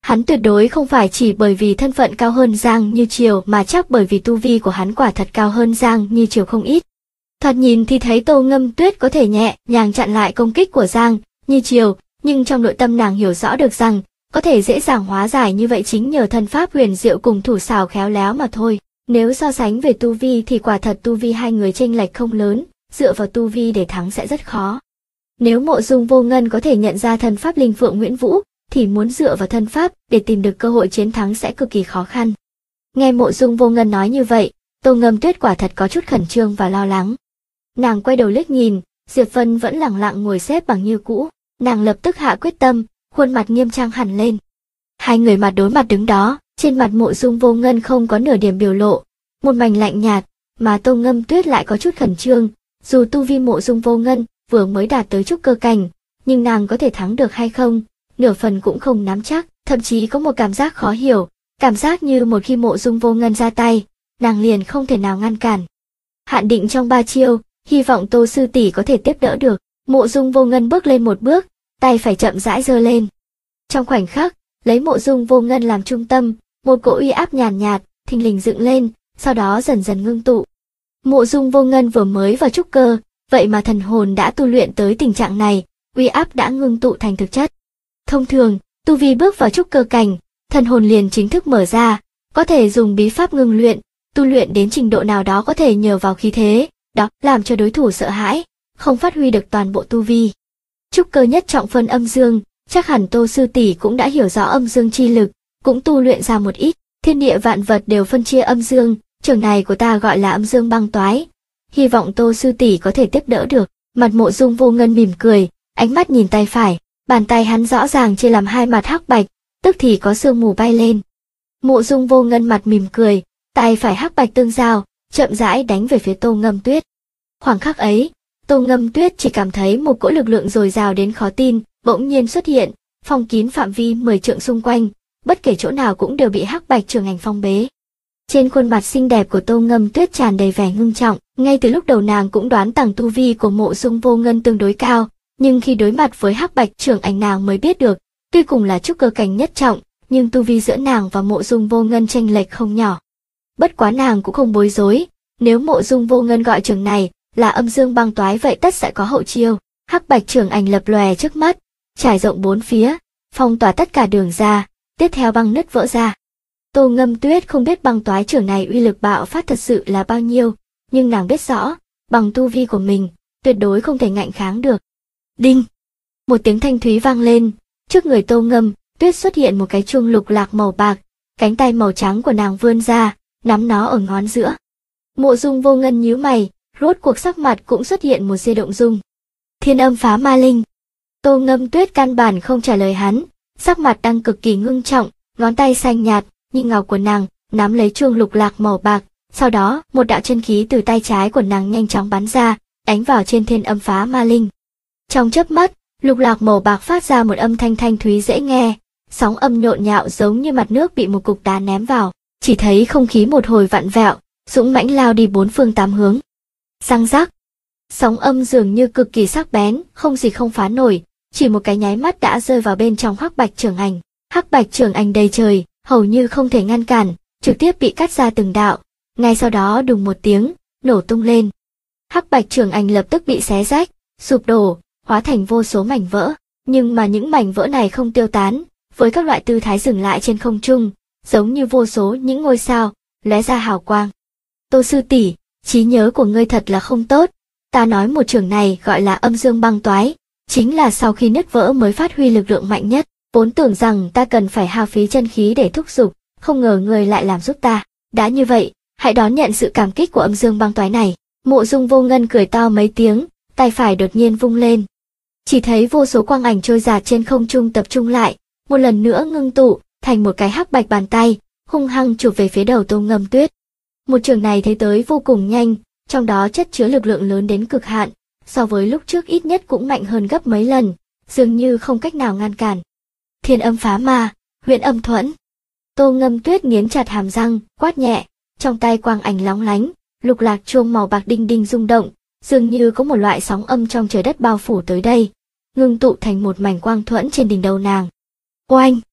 Hắn tuyệt đối không phải chỉ bởi vì thân phận cao hơn Giang Như Triều mà chắc bởi vì tu vi của hắn quả thật cao hơn Giang Như Triều không ít. Thoạt nhìn thì thấy Tô Ngâm Tuyết có thể nhẹ nhàng chặn lại công kích của Giang Như Triều, nhưng trong nội tâm nàng hiểu rõ được rằng có thể dễ dàng hóa giải như vậy chính nhờ thân pháp huyền diệu cùng thủ xảo khéo léo mà thôi. Nếu so sánh về tu vi thì quả thật tu vi hai người chênh lệch không lớn, dựa vào tu vi để thắng sẽ rất khó. Nếu Mộ Dung Vô Ngân có thể nhận ra thân pháp Linh Phượng Nguyễn Vũ, thì muốn dựa vào thân pháp để tìm được cơ hội chiến thắng sẽ cực kỳ khó khăn. Nghe Mộ Dung Vô Ngân nói như vậy, Tô Ngâm Tuyết quả thật có chút khẩn trương và lo lắng. Nàng quay đầu liếc nhìn, Diệp Vân vẫn lẳng lặng ngồi xếp bằng như cũ, nàng lập tức hạ quyết tâm, khuôn mặt nghiêm trang hẳn lên. Hai người mặt đối mặt đứng đó, trên mặt Mộ Dung Vô Ngân không có nửa điểm biểu lộ, một mảnh lạnh nhạt, mà Tô Ngâm Tuyết lại có chút khẩn trương, dù tu vi Mộ Dung Vô Ngân vừa mới đạt tới trúc cơ cảnh, nhưng nàng có thể thắng được hay không, nửa phần cũng không nắm chắc, thậm chí có một cảm giác khó hiểu, cảm giác như một khi Mộ Dung Vô Ngân ra tay, nàng liền không thể nào ngăn cản. Hạn định trong 3 chiêu, hy vọng Tô sư tỷ có thể tiếp đỡ được. Mộ Dung Vô Ngân bước lên một bước, tay phải chậm rãi giơ lên. Trong khoảnh khắc, lấy Mộ Dung Vô Ngân làm trung tâm, một cỗ uy áp nhàn nhạt, thình lình dựng lên, sau đó dần dần ngưng tụ. Mộ Dung Vô Ngân vừa mới vào trúc cơ, vậy mà thần hồn đã tu luyện tới tình trạng này, uy áp đã ngưng tụ thành thực chất. Thông thường, tu vi bước vào trúc cơ cảnh, thần hồn liền chính thức mở ra, có thể dùng bí pháp ngưng luyện, tu luyện đến trình độ nào đó có thể nhờ vào khí thế, đó làm cho đối thủ sợ hãi, không phát huy được toàn bộ tu vi. Trúc cơ nhất trọng phân âm dương, chắc hẳn Tô sư tỷ cũng đã hiểu rõ âm dương chi lực, cũng tu luyện ra một ít. Thiên địa vạn vật đều phân chia âm dương, trường này của ta gọi là âm dương băng toái. Hy vọng Tô sư tỷ có thể tiếp đỡ được. Mặt Mộ Dung Vô Ngân mỉm cười, ánh mắt nhìn tay phải, bàn tay hắn rõ ràng chia làm hai mặt hắc bạch, tức thì có sương mù bay lên. Mộ Dung Vô Ngân mặt mỉm cười, tay phải hắc bạch tương giao, chậm rãi đánh về phía Tô Ngâm Tuyết. Khoảng khắc ấy, Tô Ngâm Tuyết chỉ cảm thấy một cỗ lực lượng dồi dào đến khó tin, bỗng nhiên xuất hiện, phong kín phạm vi 10 trượng xung quanh, bất kể chỗ nào cũng đều bị hắc bạch trường ảnh phong bế. Trên khuôn mặt xinh đẹp của Tô Ngâm Tuyết tràn đầy vẻ ngưng trọng, ngay từ lúc đầu nàng cũng đoán tầng tu vi của Mộ Dung Vô Ngân tương đối cao, nhưng khi đối mặt với hắc bạch trường ảnh nàng mới biết được, tuy cùng là trúc cơ cảnh nhất trọng, nhưng tu vi giữa nàng và Mộ Dung Vô Ngân chênh lệch không nhỏ. Bất quá nàng cũng không bối rối, nếu Mộ Dung Vô Ngân gọi trường này là âm dương băng toái vậy tất sẽ có hậu chiêu. Hắc bạch trường ảnh lập lòe trước mắt, trải rộng bốn phía, phong tỏa tất cả đường ra, tiếp theo băng nứt vỡ ra. Tô Ngâm Tuyết không biết băng toái trường này uy lực bạo phát thật sự là bao nhiêu, nhưng nàng biết rõ, bằng tu vi của mình, tuyệt đối không thể ngạnh kháng được. Đinh! Một tiếng thanh thúy vang lên, trước người Tô Ngâm Tuyết xuất hiện một cái chuông lục lạc màu bạc, cánh tay màu trắng của nàng vươn ra, nắm nó ở ngón giữa. Mộ Dung Vô Ngân nhíu mày, rốt cuộc sắc mặt cũng xuất hiện một tia động dung. Thiên âm phá ma linh. Tô Ngâm Tuyết căn bản không trả lời hắn, sắc mặt đang cực kỳ ngưng trọng, ngón tay xanh nhạt, như ngọc của nàng, nắm lấy chuông lục lạc màu bạc, sau đó một đạo chân khí từ tay trái của nàng nhanh chóng bắn ra, đánh vào trên thiên âm phá ma linh. Trong chớp mắt, lục lạc màu bạc phát ra một âm thanh thanh thúy dễ nghe, sóng âm nhộn nhạo giống như mặt nước bị một cục đá ném vào, chỉ thấy không khí một hồi vặn vẹo, dũng mãnh lao đi bốn phương tám hướng. Răng rắc, sóng âm dường như cực kỳ sắc bén, không gì không phá nổi, chỉ một cái nháy mắt đã rơi vào bên trong hắc bạch trường ảnh. Hắc bạch trường ảnh đầy trời, hầu như không thể ngăn cản, trực tiếp bị cắt ra từng đạo, ngay sau đó đùng một tiếng, nổ tung lên. Hắc bạch trường ảnh lập tức bị xé rách, sụp đổ, hóa thành vô số mảnh vỡ, nhưng mà những mảnh vỡ này không tiêu tán, với các loại tư thái dừng lại trên không trung, giống như vô số những ngôi sao, lóe ra hào quang. Tô sư tỷ, trí nhớ của ngươi thật là không tốt, ta nói một trường này gọi là âm dương băng toái, chính là sau khi nứt vỡ mới phát huy lực lượng mạnh nhất, vốn tưởng rằng ta cần phải hao phí chân khí để thúc giục, không ngờ ngươi lại làm giúp ta, đã như vậy, hãy đón nhận sự cảm kích của âm dương băng toái này. Mộ Dung Vô Ngân cười to mấy tiếng, tay phải đột nhiên vung lên. Chỉ thấy vô số quang ảnh trôi dạt trên không trung tập trung lại, một lần nữa ngưng tụ, thành một cái hắc bạch bàn tay, hung hăng chụp về phía đầu Tô Ngâm Tuyết. Một trường này thấy tới vô cùng nhanh, trong đó chất chứa lực lượng lớn đến cực hạn, so với lúc trước ít nhất cũng mạnh hơn gấp mấy lần, dường như không cách nào ngăn cản. Thiên âm phá ma, huyễn âm thuẫn. Tô Ngâm Tuyết nghiến chặt hàm răng, quát nhẹ, trong tay quang ảnh lóng lánh, lục lạc chuông màu bạc đinh đinh rung động, dường như có một loại sóng âm trong trời đất bao phủ tới đây, ngưng tụ thành một mảnh quang thuẫn trên đỉnh đầu nàng. Oanh!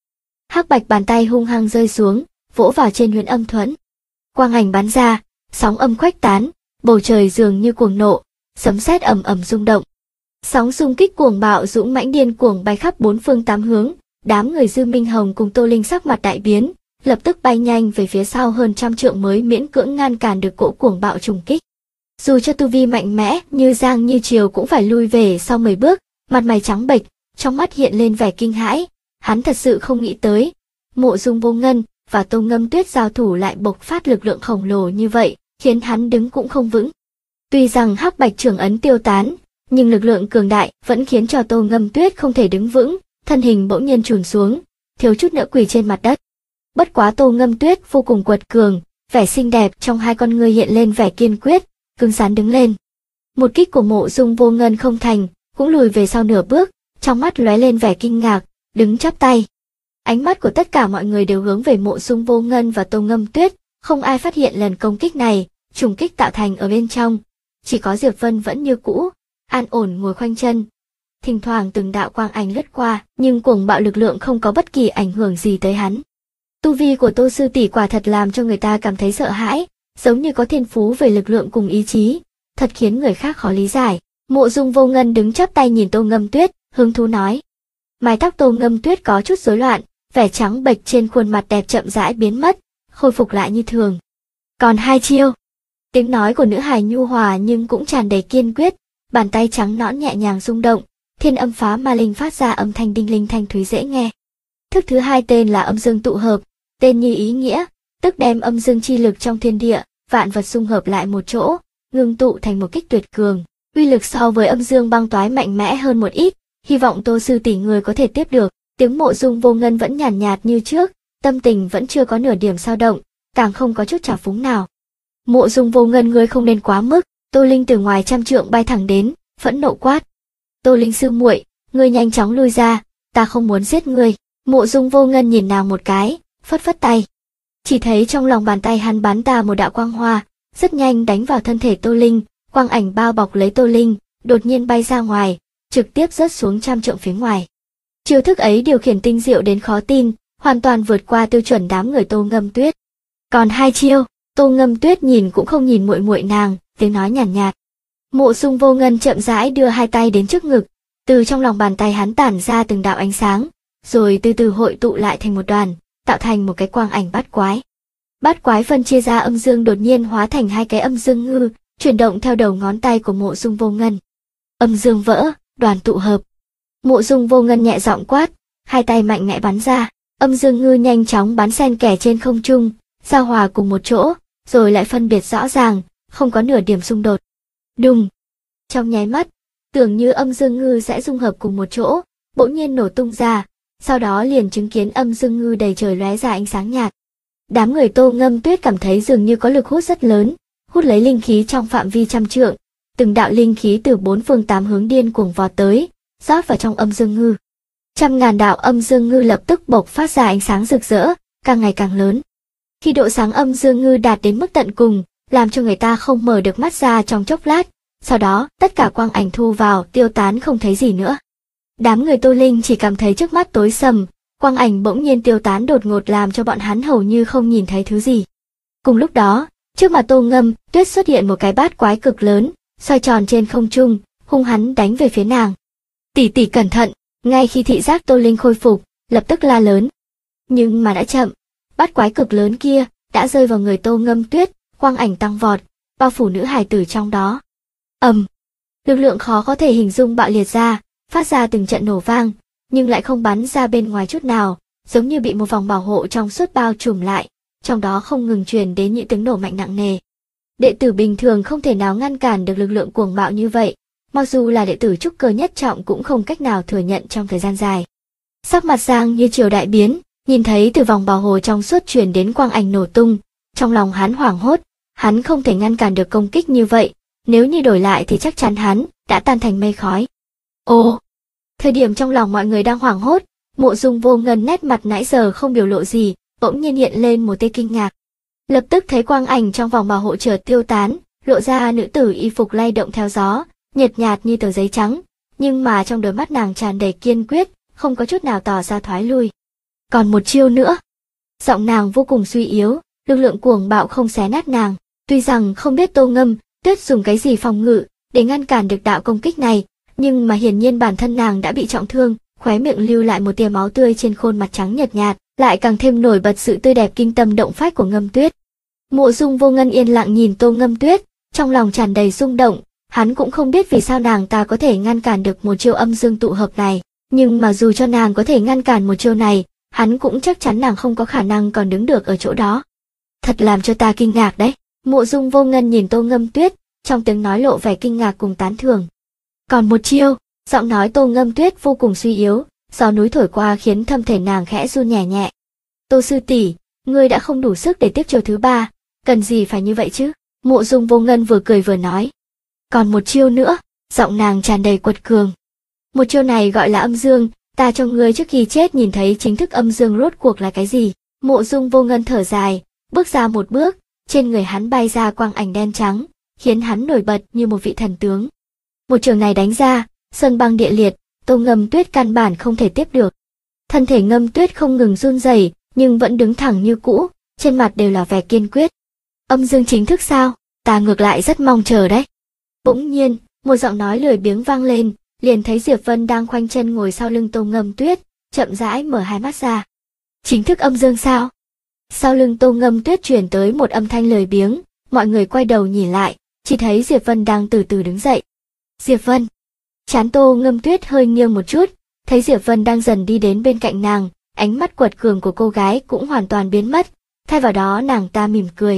Hắc bạch bàn tay hung hăng rơi xuống, vỗ vào trên Huyền Âm Thuẫn. Quang ảnh bắn ra, sóng âm khuếch tán, bầu trời dường như cuồng nộ, sấm sét ầm ầm rung động. Sóng xung kích cuồng bạo dũng mãnh điên cuồng bay khắp bốn phương tám hướng, đám người Dư Minh Hồng cùng Tô Linh sắc mặt đại biến, lập tức bay nhanh về phía sau hơn trăm trượng mới miễn cưỡng ngăn cản được cỗ cuồng bạo trùng kích. Dù cho tu vi mạnh mẽ như Giang như Triều cũng phải lui về sau 10 bước, mặt mày trắng bệch, trong mắt hiện lên vẻ kinh hãi, hắn thật sự không nghĩ tới, Mộ Dung Vô Ngân và Tô Ngâm Tuyết giao thủ lại bộc phát lực lượng khổng lồ như vậy, khiến hắn đứng cũng không vững. Tuy rằng hắc bạch trưởng ấn tiêu tán, nhưng lực lượng cường đại vẫn khiến cho Tô Ngâm Tuyết không thể đứng vững, thân hình bỗng nhiên chùn xuống, thiếu chút nữa quỳ trên mặt đất. Bất quá Tô Ngâm Tuyết vô cùng quật cường, vẻ xinh đẹp trong hai con ngươi hiện lên vẻ kiên quyết, cứng rắn đứng lên. Một kích của Mộ Dung Vô Ngân không thành, cũng lùi về sau nửa bước, trong mắt lóe lên vẻ kinh ngạc, đứng chắp tay. Ánh mắt của tất cả mọi người đều hướng về Mộ Dung Vô Ngân và Tô Ngâm Tuyết, không ai phát hiện lần công kích này, trùng kích tạo thành ở bên trong. Chỉ có Diệp Vân vẫn như cũ, an ổn ngồi khoanh chân. Thỉnh thoảng từng đạo quang ảnh lướt qua, nhưng cuồng bạo lực lượng không có bất kỳ ảnh hưởng gì tới hắn. Tu vi của Tô sư tỷ quả thật làm cho người ta cảm thấy sợ hãi, giống như có thiên phú về lực lượng cùng ý chí, thật khiến người khác khó lý giải. Mộ Dung Vô Ngân đứng chắp tay nhìn Tô Ngâm Tuyết, hứng thú nói. Mái tóc Tô Ngâm Tuyết có chút rối loạn, vẻ trắng bệch trên khuôn mặt đẹp chậm rãi biến mất, khôi phục lại như thường. Còn hai chiêu. Tiếng nói của nữ hài nhu hòa nhưng cũng tràn đầy kiên quyết, bàn tay trắng nõn nhẹ nhàng rung động, thiên âm phá ma linh phát ra âm thanh đinh linh thanh thúy dễ nghe. Thức thứ hai tên là âm dương tụ hợp, tên như ý nghĩa, tức đem âm dương chi lực trong thiên địa, vạn vật xung hợp lại một chỗ, ngưng tụ thành một kích tuyệt cường. Uy lực so với âm dương băng toái mạnh mẽ hơn một ít, hy vọng Tô sư tỷ người có thể tiếp được. Tiếng Mộ Dung Vô Ngân vẫn nhàn nhạt như trước, tâm tình vẫn chưa có nửa điểm dao động, càng không có chút trào phúng nào. Mộ Dung Vô Ngân ngươi không nên quá mức. Tô Linh từ ngoài trăm trượng bay thẳng đến, phẫn nộ quát. Tô Linh sư muội, ngươi nhanh chóng lui ra, ta không muốn giết ngươi. Mộ Dung Vô Ngân nhìn nàng một cái, phất phất tay. Chỉ thấy trong lòng bàn tay hắn bắn ra một đạo quang hoa, rất nhanh đánh vào thân thể Tô Linh, quang ảnh bao bọc lấy Tô Linh, đột nhiên bay ra ngoài, trực tiếp rớt xuống trăm trượng phía ngoài. Chiêu thức ấy điều khiển tinh diệu đến khó tin, hoàn toàn vượt qua tiêu chuẩn đám người Tô Ngâm Tuyết. Còn hai chiêu, Tô Ngâm Tuyết nhìn cũng không nhìn muội muội nàng, tiếng nói nhàn nhạt. Mộ Dung Vô Ngân chậm rãi đưa hai tay đến trước ngực, từ trong lòng bàn tay hắn tản ra từng đạo ánh sáng, rồi từ từ hội tụ lại thành một đoàn, tạo thành một cái quang ảnh bát quái. Bát quái phân chia ra âm dương đột nhiên hóa thành hai cái âm dương ngư, chuyển động theo đầu ngón tay của Mộ Dung Vô Ngân. Âm dương vỡ, đoàn tụ hợp. Mộ Dung Vô Ngân nhẹ giọng quát, hai tay mạnh mẽ bắn ra, âm dương ngư nhanh chóng bắn xen kẽ trên không trung, giao hòa cùng một chỗ, rồi lại phân biệt rõ ràng, không có nửa điểm xung đột. Đùng! Trong nháy mắt, tưởng như âm dương ngư sẽ dung hợp cùng một chỗ, bỗng nhiên nổ tung ra, sau đó liền chứng kiến âm dương ngư đầy trời lóe ra ánh sáng nhạt. Đám người Tô Ngâm Tuyết cảm thấy dường như có lực hút rất lớn, hút lấy linh khí trong phạm vi trăm trượng, từng đạo linh khí từ bốn phương tám hướng điên cuồng vọt tới, rót vào trong âm dương ngư. Trăm ngàn đạo âm dương ngư lập tức bộc phát ra ánh sáng rực rỡ, càng ngày càng lớn. Khi độ sáng âm dương ngư đạt đến mức tận cùng, làm cho người ta không mở được mắt ra trong chốc lát, sau đó tất cả quang ảnh thu vào tiêu tán không thấy gì nữa. Đám người Tô Linh chỉ cảm thấy trước mắt tối sầm, quang ảnh bỗng nhiên tiêu tán đột ngột làm cho bọn hắn hầu như không nhìn thấy thứ gì. Cùng lúc đó, trước mặt Tô Ngâm Tuyết xuất hiện một cái bát quái cực lớn, xoay tròn trên không trung, hung hãn đánh về phía nàng. Tỷ tỷ cẩn thận! Ngay khi thị giác Tô Linh khôi phục, lập tức la lớn. Nhưng mà đã chậm, bát quái cực lớn kia đã rơi vào người Tô Ngâm Tuyết, quang ảnh tăng vọt, bao phủ nữ hài tử trong đó. Lực lượng khó có thể hình dung bạo liệt ra, phát ra từng trận nổ vang, nhưng lại không bắn ra bên ngoài chút nào, giống như bị một vòng bảo hộ trong suốt bao trùm lại, trong đó không ngừng truyền đến những tiếng nổ mạnh nặng nề. Đệ tử bình thường không thể nào ngăn cản được lực lượng cuồng bạo như vậy, mặc dù là đệ tử trúc cơ nhất trọng cũng không cách nào thừa nhận trong thời gian dài. Sắc mặt Giang như Triều đại biến, nhìn thấy từ vòng bảo hộ trong suốt truyền đến quang ảnh nổ tung, trong lòng hắn hoảng hốt, hắn không thể ngăn cản được công kích như vậy, nếu như đổi lại thì chắc chắn hắn đã tan thành mây khói. Ồ! Thời điểm trong lòng mọi người đang hoảng hốt, Mộ Dung Vô Ngân nét mặt nãy giờ không biểu lộ gì, bỗng nhiên hiện lên một tia kinh ngạc. Lập tức thấy quang ảnh trong vòng bảo hộ chợt tiêu tán, lộ ra nữ tử y phục lay động theo gió, nhợt nhạt như tờ giấy trắng, nhưng mà trong đôi mắt nàng tràn đầy kiên quyết, không có chút nào tỏ ra thoái lui. Còn một chiêu nữa. Giọng nàng vô cùng suy yếu, lực lượng cuồng bạo không xé nát nàng. Tuy rằng không biết Tô Ngâm Tuyết dùng cái gì phòng ngự để ngăn cản được đạo công kích này, nhưng mà hiển nhiên bản thân nàng đã bị trọng thương, khóe miệng lưu lại một tia máu tươi trên khuôn mặt trắng nhợt nhạt, lại càng thêm nổi bật sự tươi đẹp kinh tâm động phách của Ngâm Tuyết. Mộ Dung Vô Ngân yên lặng nhìn Tô Ngâm Tuyết, trong lòng tràn đầy rung động, hắn cũng không biết vì sao nàng ta có thể ngăn cản được một chiêu âm dương tụ hợp này, nhưng mà dù cho nàng có thể ngăn cản một chiêu này, hắn cũng chắc chắn nàng không có khả năng còn đứng được ở chỗ đó. Thật làm cho ta kinh ngạc đấy. Mộ Dung Vô Ngân nhìn Tô Ngâm Tuyết, trong tiếng nói lộ vẻ kinh ngạc cùng tán thưởng. Còn một chiêu, giọng nói Tô Ngâm Tuyết vô cùng suy yếu, gió núi thổi qua khiến thân thể nàng khẽ run nhẹ nhẹ. Tô sư tỷ, ngươi đã không đủ sức để tiếp chiêu thứ ba, cần gì phải như vậy chứ? Mộ Dung Vô Ngân vừa cười vừa nói. Còn một chiêu nữa, giọng nàng tràn đầy quật cường. Một chiêu này gọi là âm dương, ta cho ngươi trước khi chết nhìn thấy chính thức âm dương rốt cuộc là cái gì. Mộ Dung Vô Ngân thở dài, bước ra một bước, trên người hắn bay ra quang ảnh đen trắng, khiến hắn nổi bật như một vị thần tướng. Một trường này đánh ra, sơn băng địa liệt, Tô Ngâm Tuyết căn bản không thể tiếp được. Thân thể Ngâm Tuyết không ngừng run rẩy, nhưng vẫn đứng thẳng như cũ, trên mặt đều là vẻ kiên quyết. Âm dương chính thức sao? Ta ngược lại rất mong chờ đấy. Bỗng nhiên, một giọng nói lười biếng vang lên, liền thấy Diệp Vân đang khoanh chân ngồi sau lưng Tô Ngâm Tuyết, chậm rãi mở hai mắt ra. Chính thức âm dương sao? Sau lưng Tô Ngâm Tuyết truyền tới một âm thanh lười biếng, mọi người quay đầu nhìn lại, chỉ thấy Diệp Vân đang từ từ đứng dậy. Diệp Vân. Trán Tô Ngâm Tuyết hơi nghiêng một chút, thấy Diệp Vân đang dần đi đến bên cạnh nàng, ánh mắt quật cường của cô gái cũng hoàn toàn biến mất, thay vào đó nàng ta mỉm cười.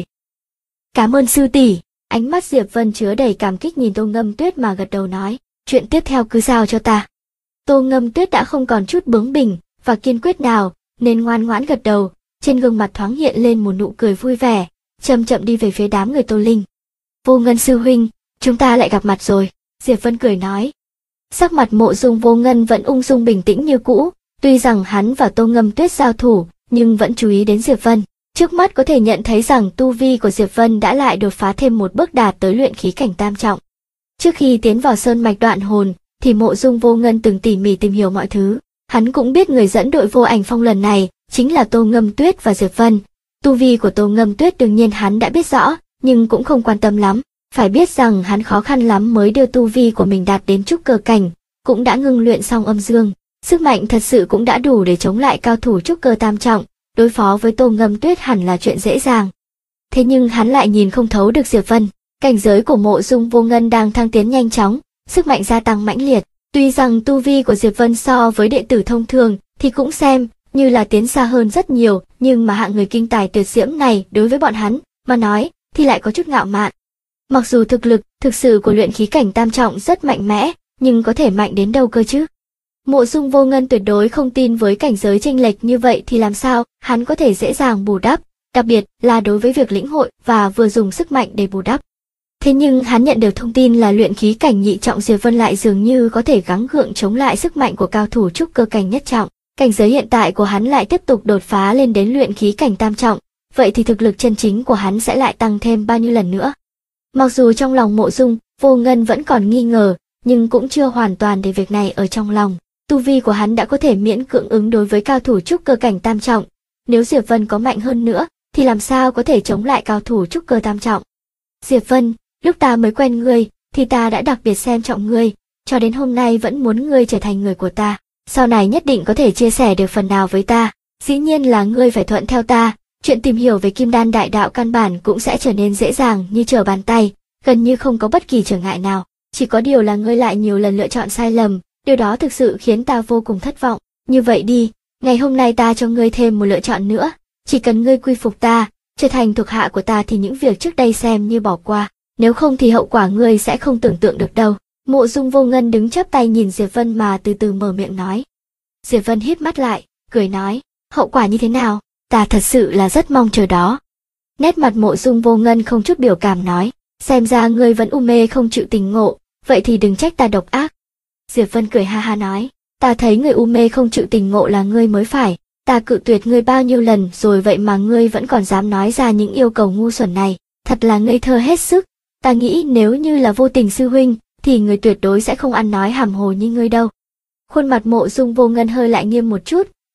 Cảm ơn sư tỷ. Ánh mắt Diệp Vân chứa đầy cảm kích nhìn Tô Ngâm Tuyết mà gật đầu nói, chuyện tiếp theo cứ giao cho ta. Tô Ngâm Tuyết đã không còn chút bướng bỉnh và kiên quyết nào, nên ngoan ngoãn gật đầu, trên gương mặt thoáng hiện lên một nụ cười vui vẻ, chậm chậm đi về phía đám người Tô Linh. Vô Ngân sư huynh, chúng ta lại gặp mặt rồi, Diệp Vân cười nói. Sắc mặt Mộ Dung Vô Ngân vẫn ung dung bình tĩnh như cũ, tuy rằng hắn và Tô Ngâm Tuyết giao thủ, nhưng vẫn chú ý đến Diệp Vân. Trước mắt có thể nhận thấy rằng tu vi của Diệp Vân đã lại đột phá thêm một bước đạt tới luyện khí cảnh tam trọng. Trước khi tiến vào sơn mạch đoạn hồn, thì Mộ Dung Vô Ngân từng tỉ mỉ tìm hiểu mọi thứ. Hắn cũng biết người dẫn đội Vô Ảnh Phong lần này chính là Tô Ngâm Tuyết và Diệp Vân. Tu vi của Tô Ngâm Tuyết đương nhiên hắn đã biết rõ, nhưng cũng không quan tâm lắm. Phải biết rằng hắn khó khăn lắm mới đưa tu vi của mình đạt đến trúc cơ cảnh, cũng đã ngưng luyện xong âm dương. Sức mạnh thật sự cũng đã đủ để chống lại cao thủ trúc cơ tam trọng. Đối phó với Tô Ngâm Tuyết hẳn là chuyện dễ dàng. Thế nhưng hắn lại nhìn không thấu được Diệp Vân. Cảnh giới của Mộ Dung Vô Ngân đang thăng tiến nhanh chóng, sức mạnh gia tăng mãnh liệt. Tuy rằng tu vi của Diệp Vân so với đệ tử thông thường thì cũng xem như là tiến xa hơn rất nhiều, nhưng mà hạng người kinh tài tuyệt diễm này đối với bọn hắn mà nói thì lại có chút ngạo mạn. Mặc dù thực lực thực sự của luyện khí cảnh tam trọng rất mạnh mẽ, nhưng có thể mạnh đến đâu cơ chứ? Mộ Dung Vô Ngân tuyệt đối không tin với cảnh giới chênh lệch như vậy thì làm sao hắn có thể dễ dàng bù đắp, đặc biệt là đối với việc lĩnh hội và vừa dùng sức mạnh để bù đắp. Thế nhưng hắn nhận được thông tin là luyện khí cảnh nhị trọng Diệp Vân lại dường như có thể gắng gượng chống lại sức mạnh của cao thủ trúc cơ cảnh nhất trọng. Cảnh giới hiện tại của hắn lại tiếp tục đột phá lên đến luyện khí cảnh tam trọng, vậy thì thực lực chân chính của hắn sẽ lại tăng thêm bao nhiêu lần nữa? Mặc dù trong lòng Mộ Dung Vô Ngân vẫn còn nghi ngờ, nhưng cũng chưa hoàn toàn để việc này ở trong lòng. Tu vi của hắn đã có thể miễn cưỡng ứng đối với cao thủ trúc cơ cảnh tam trọng, nếu Diệp Vân có mạnh hơn nữa, thì làm sao có thể chống lại cao thủ trúc cơ tam trọng. Diệp Vân, lúc ta mới quen ngươi, thì ta đã đặc biệt xem trọng ngươi, cho đến hôm nay vẫn muốn ngươi trở thành người của ta, sau này nhất định có thể chia sẻ được phần nào với ta, dĩ nhiên là ngươi phải thuận theo ta, chuyện tìm hiểu về Kim Đan đại đạo căn bản cũng sẽ trở nên dễ dàng như trở bàn tay, gần như không có bất kỳ trở ngại nào, chỉ có điều là ngươi lại nhiều lần lựa chọn sai lầm. Điều đó thực sự khiến ta vô cùng thất vọng. Như vậy đi, ngày hôm nay ta cho ngươi thêm một lựa chọn nữa. Chỉ cần ngươi quy phục ta, trở thành thuộc hạ của ta thì những việc trước đây xem như bỏ qua. Nếu không thì hậu quả ngươi sẽ không tưởng tượng được đâu. Mộ Dung Vô Ngân đứng chắp tay nhìn Diệp Vân mà từ từ mở miệng nói. Diệp Vân híp mắt lại, cười nói, hậu quả như thế nào? Ta thật sự là rất mong chờ đó. Nét mặt Mộ Dung Vô Ngân không chút biểu cảm nói, xem ra ngươi vẫn u mê không chịu tỉnh ngộ, vậy thì đừng trách ta độc ác. Diệp Vân cười ha ha nói, ta thấy người u mê không chịu tỉnh ngộ là ngươi mới phải, ta cự tuyệt ngươi bao nhiêu lần rồi vậy mà ngươi vẫn còn dám nói ra những yêu cầu ngu xuẩn này, thật là ngây thơ hết sức, ta nghĩ nếu như là Vô Tình sư huynh, thì người tuyệt đối sẽ không ăn nói hàm hồ như ngươi đâu. Khuôn mặt Mộ Dung Vô Ngân hơi lại nghiêm một chút,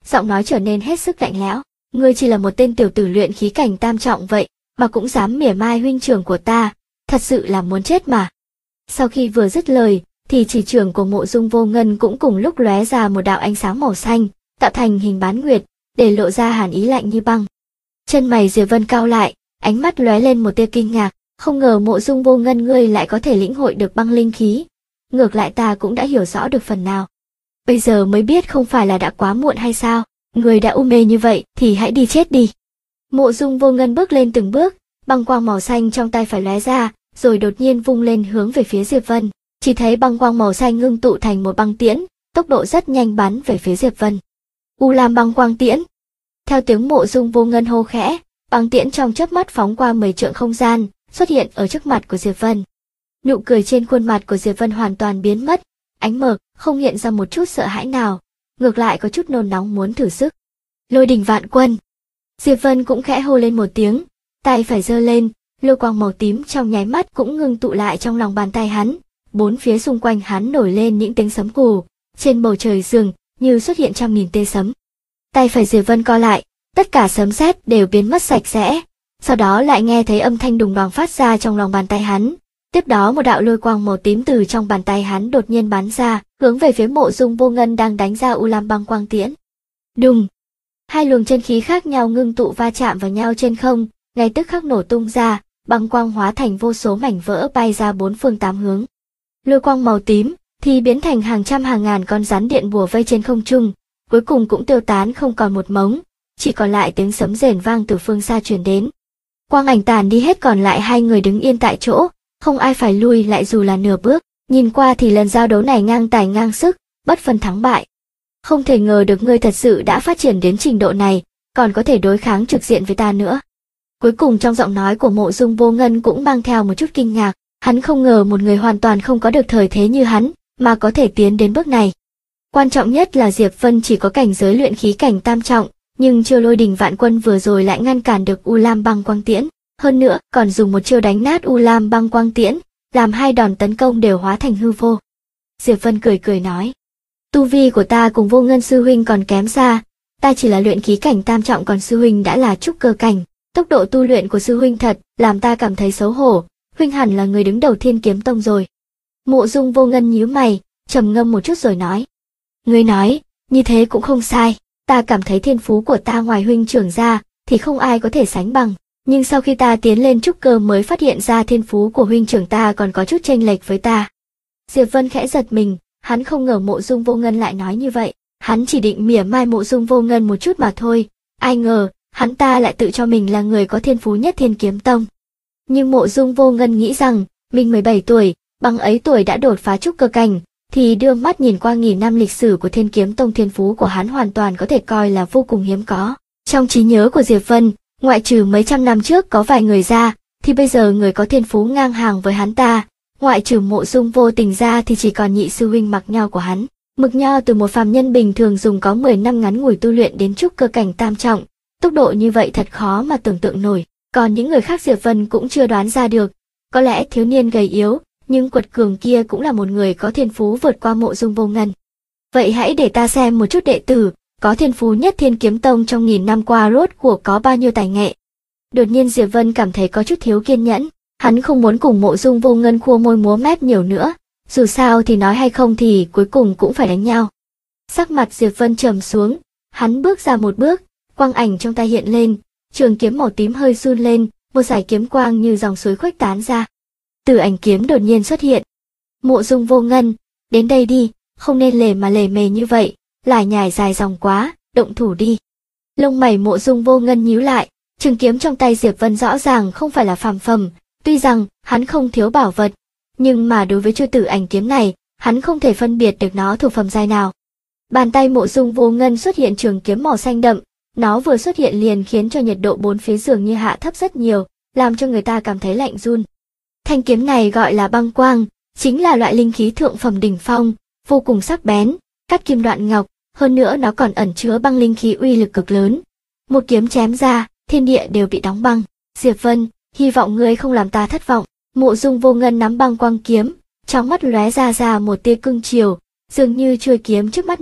giọng nói trở nên hết sức lạnh lẽo. Ngươi chỉ là một tên tiểu tử luyện khí cảnh tam trọng vậy, mà cũng dám mỉa mai huynh trưởng của ta, thật sự là muốn chết mà. Sau khi vừa dứt lời, thì chỉ trưởng của Mộ Dung Vô Ngân cũng cùng lúc lóe ra một đạo ánh sáng màu xanh, tạo thành hình bán nguyệt, để lộ ra hàn ý lạnh như băng. Chân mày Diệp Vân cau lại, ánh mắt lóe lên một tia kinh ngạc, không ngờ Mộ Dung Vô Ngân ngươi lại có thể lĩnh hội được băng linh khí. Ngược lại ta cũng đã hiểu rõ được phần nào. Bây giờ mới biết không phải là đã quá muộn hay sao, người đã u mê như vậy thì hãy đi chết đi. Mộ Dung Vô Ngân bước lên từng bước, băng quang màu xanh trong tay phải lóe ra, rồi đột nhiên vung lên hướng về phía Diệp Vân. Chỉ thấy băng quang màu xanh ngưng tụ thành một băng tiễn, tốc độ rất nhanh bắn về phía Diệp Vân. U Lam băng quang tiễn. Theo tiếng Mộ Dung Vô Ngân hô khẽ, băng tiễn trong chớp mắt phóng qua 10 trượng không gian, xuất hiện ở trước mặt của Diệp Vân. Nụ cười trên khuôn mặt của Diệp Vân hoàn toàn biến mất, ánh mờ không hiện ra một chút sợ hãi nào, ngược lại có chút nôn nóng muốn thử sức. Lôi đình vạn quân. Diệp Vân cũng khẽ hô lên một tiếng, tay phải giơ lên, lôi quang màu tím trong nháy mắt cũng ngưng tụ lại trong lòng bàn tay hắn, bốn phía xung quanh hắn nổi lên những tiếng sấm gù, trên bầu trời dường như xuất hiện trăm nghìn tia sấm. Tay phải Diệp Vân co lại, tất cả sấm sét đều biến mất sạch sẽ, sau đó lại nghe thấy âm thanh đùng đoàng phát ra trong lòng bàn tay hắn. Tiếp đó một đạo lôi quang màu tím từ trong bàn tay hắn đột nhiên bắn ra, hướng về phía Mộ Dung Vô Ngân đang đánh ra U Lam băng quang tiễn. Đùng! Hai luồng chân khí khác nhau ngưng tụ va chạm vào nhau trên không, ngay tức khắc nổ tung ra, băng quang hóa thành vô số mảnh vỡ bay ra bốn phương tám hướng. Lôi quang màu tím thì biến thành hàng trăm hàng ngàn con rắn điện bùa vây trên không trung, cuối cùng cũng tiêu tán không còn một mống, chỉ còn lại tiếng sấm rền vang từ phương xa truyền đến. Quang ảnh tàn đi hết, còn lại hai người đứng yên tại chỗ, không ai phải lui lại dù là nửa bước, nhìn qua thì lần giao đấu này ngang tài ngang sức, bất phân thắng bại. Không thể ngờ được ngươi thật sự đã phát triển đến trình độ này, còn có thể đối kháng trực diện với ta nữa. Cuối cùng trong giọng nói của Mộ Dung Vô Ngân cũng mang theo một chút kinh ngạc, hắn không ngờ một người hoàn toàn không có được thời thế như hắn, mà có thể tiến đến bước này. Quan trọng nhất là Diệp Vân chỉ có cảnh giới luyện khí cảnh tam trọng, nhưng chiêu lôi đình vạn quân vừa rồi lại ngăn cản được U Lam băng quang tiễn, hơn nữa còn dùng một chiêu đánh nát U Lam băng quang tiễn, làm hai đòn tấn công đều hóa thành hư vô. Diệp Vân cười cười nói, tu vi của ta cùng Vô Ngân sư huynh còn kém xa, ta chỉ là luyện khí cảnh tam trọng còn sư huynh đã là trúc cơ cảnh, tốc độ tu luyện của sư huynh thật làm ta cảm thấy xấu hổ, huynh hẳn là người đứng đầu Thiên Kiếm Tông rồi. Mộ Dung Vô Ngân nhíu mày, trầm ngâm một chút rồi nói, ngươi nói, như thế cũng không sai, ta cảm thấy thiên phú của ta ngoài huynh trưởng ra thì không ai có thể sánh bằng, nhưng sau khi ta tiến lên trúc cơ mới phát hiện ra thiên phú của huynh trưởng ta còn có chút chênh lệch với ta. Diệp Vân khẽ giật mình, hắn không ngờ Mộ Dung Vô Ngân lại nói như vậy, hắn chỉ định mỉa mai Mộ Dung Vô Ngân một chút mà thôi, ai ngờ hắn ta lại tự cho mình là người có thiên phú nhất Thiên Kiếm Tông. Nhưng Mộ Dung Vô Ngân nghĩ rằng mình 17 tuổi, bằng ấy tuổi đã đột phá trúc cơ cảnh, thì đưa mắt nhìn qua nghìn năm lịch sử của Thiên Kiếm Tông, thiên phú của hắn hoàn toàn có thể coi là vô cùng hiếm có. Trong trí nhớ của Diệp Vân, ngoại trừ mấy trăm năm trước có vài người ra, thì bây giờ người có thiên phú ngang hàng với hắn ta, ngoại trừ Mộ Dung Vô Tình ra thì chỉ còn nhị sư huynh Mặc Nho của hắn. Mực Nho từ một phàm nhân bình thường dùng có 10 năm ngắn ngủi tu luyện đến trúc cơ cảnh tam trọng, tốc độ như vậy thật khó mà tưởng tượng nổi, còn những người khác Diệp Vân cũng chưa đoán ra được. Có lẽ thiếu niên gầy yếu, nhưng quật cường kia cũng là một người có thiên phú vượt qua Mộ Dung Vô Ngân. Vậy hãy để ta xem một chút đệ tử có thiên phú nhất Thiên Kiếm Tông trong nghìn năm qua rốt cuộc có bao nhiêu tài nghệ. Đột nhiên Diệp Vân cảm thấy có chút thiếu kiên nhẫn, hắn không muốn cùng Mộ Dung Vô Ngân khua môi múa mép nhiều nữa, dù sao thì nói hay không thì cuối cùng cũng phải đánh nhau. Sắc mặt Diệp Vân trầm xuống, hắn bước ra một bước, quang ảnh trong tay hiện lên, trường kiếm màu tím hơi run lên, một dải kiếm quang như dòng suối khuếch tán ra. Tử ảnh kiếm đột nhiên xuất hiện. Mộ Dung Vô Ngân, đến đây đi, không nên lề mà lề mề như vậy, lải nhải dài dòng quá, động thủ đi. Lông mày Mộ Dung Vô Ngân nhíu lại, trường kiếm trong tay Diệp Vân rõ ràng không phải là phàm phẩm, tuy rằng hắn không thiếu bảo vật, nhưng mà đối với chuôi tử ảnh kiếm này, hắn không thể phân biệt được nó thuộc phẩm giai nào. Bàn tay Mộ Dung Vô Ngân xuất hiện trường kiếm màu xanh đậm, nó vừa xuất hiện liền khiến cho nhiệt độ bốn phía dường như hạ thấp rất nhiều, làm cho người ta cảm thấy lạnh run. Thanh kiếm này gọi là băng quang, chính là loại linh khí thượng phẩm đỉnh phong, vô cùng sắc bén, cắt kim đoạn ngọc, hơn nữa nó còn ẩn chứa băng linh khí uy lực cực lớn. Một kiếm chém ra, thiên địa đều bị đóng băng. Diệp Vân, hy vọng ngươi không làm ta thất vọng. Mộ Dung Vô Ngân nắm băng quang kiếm, trong mắt lóe ra một tia cương chiều, dường như chuôi kiếm trước mắt này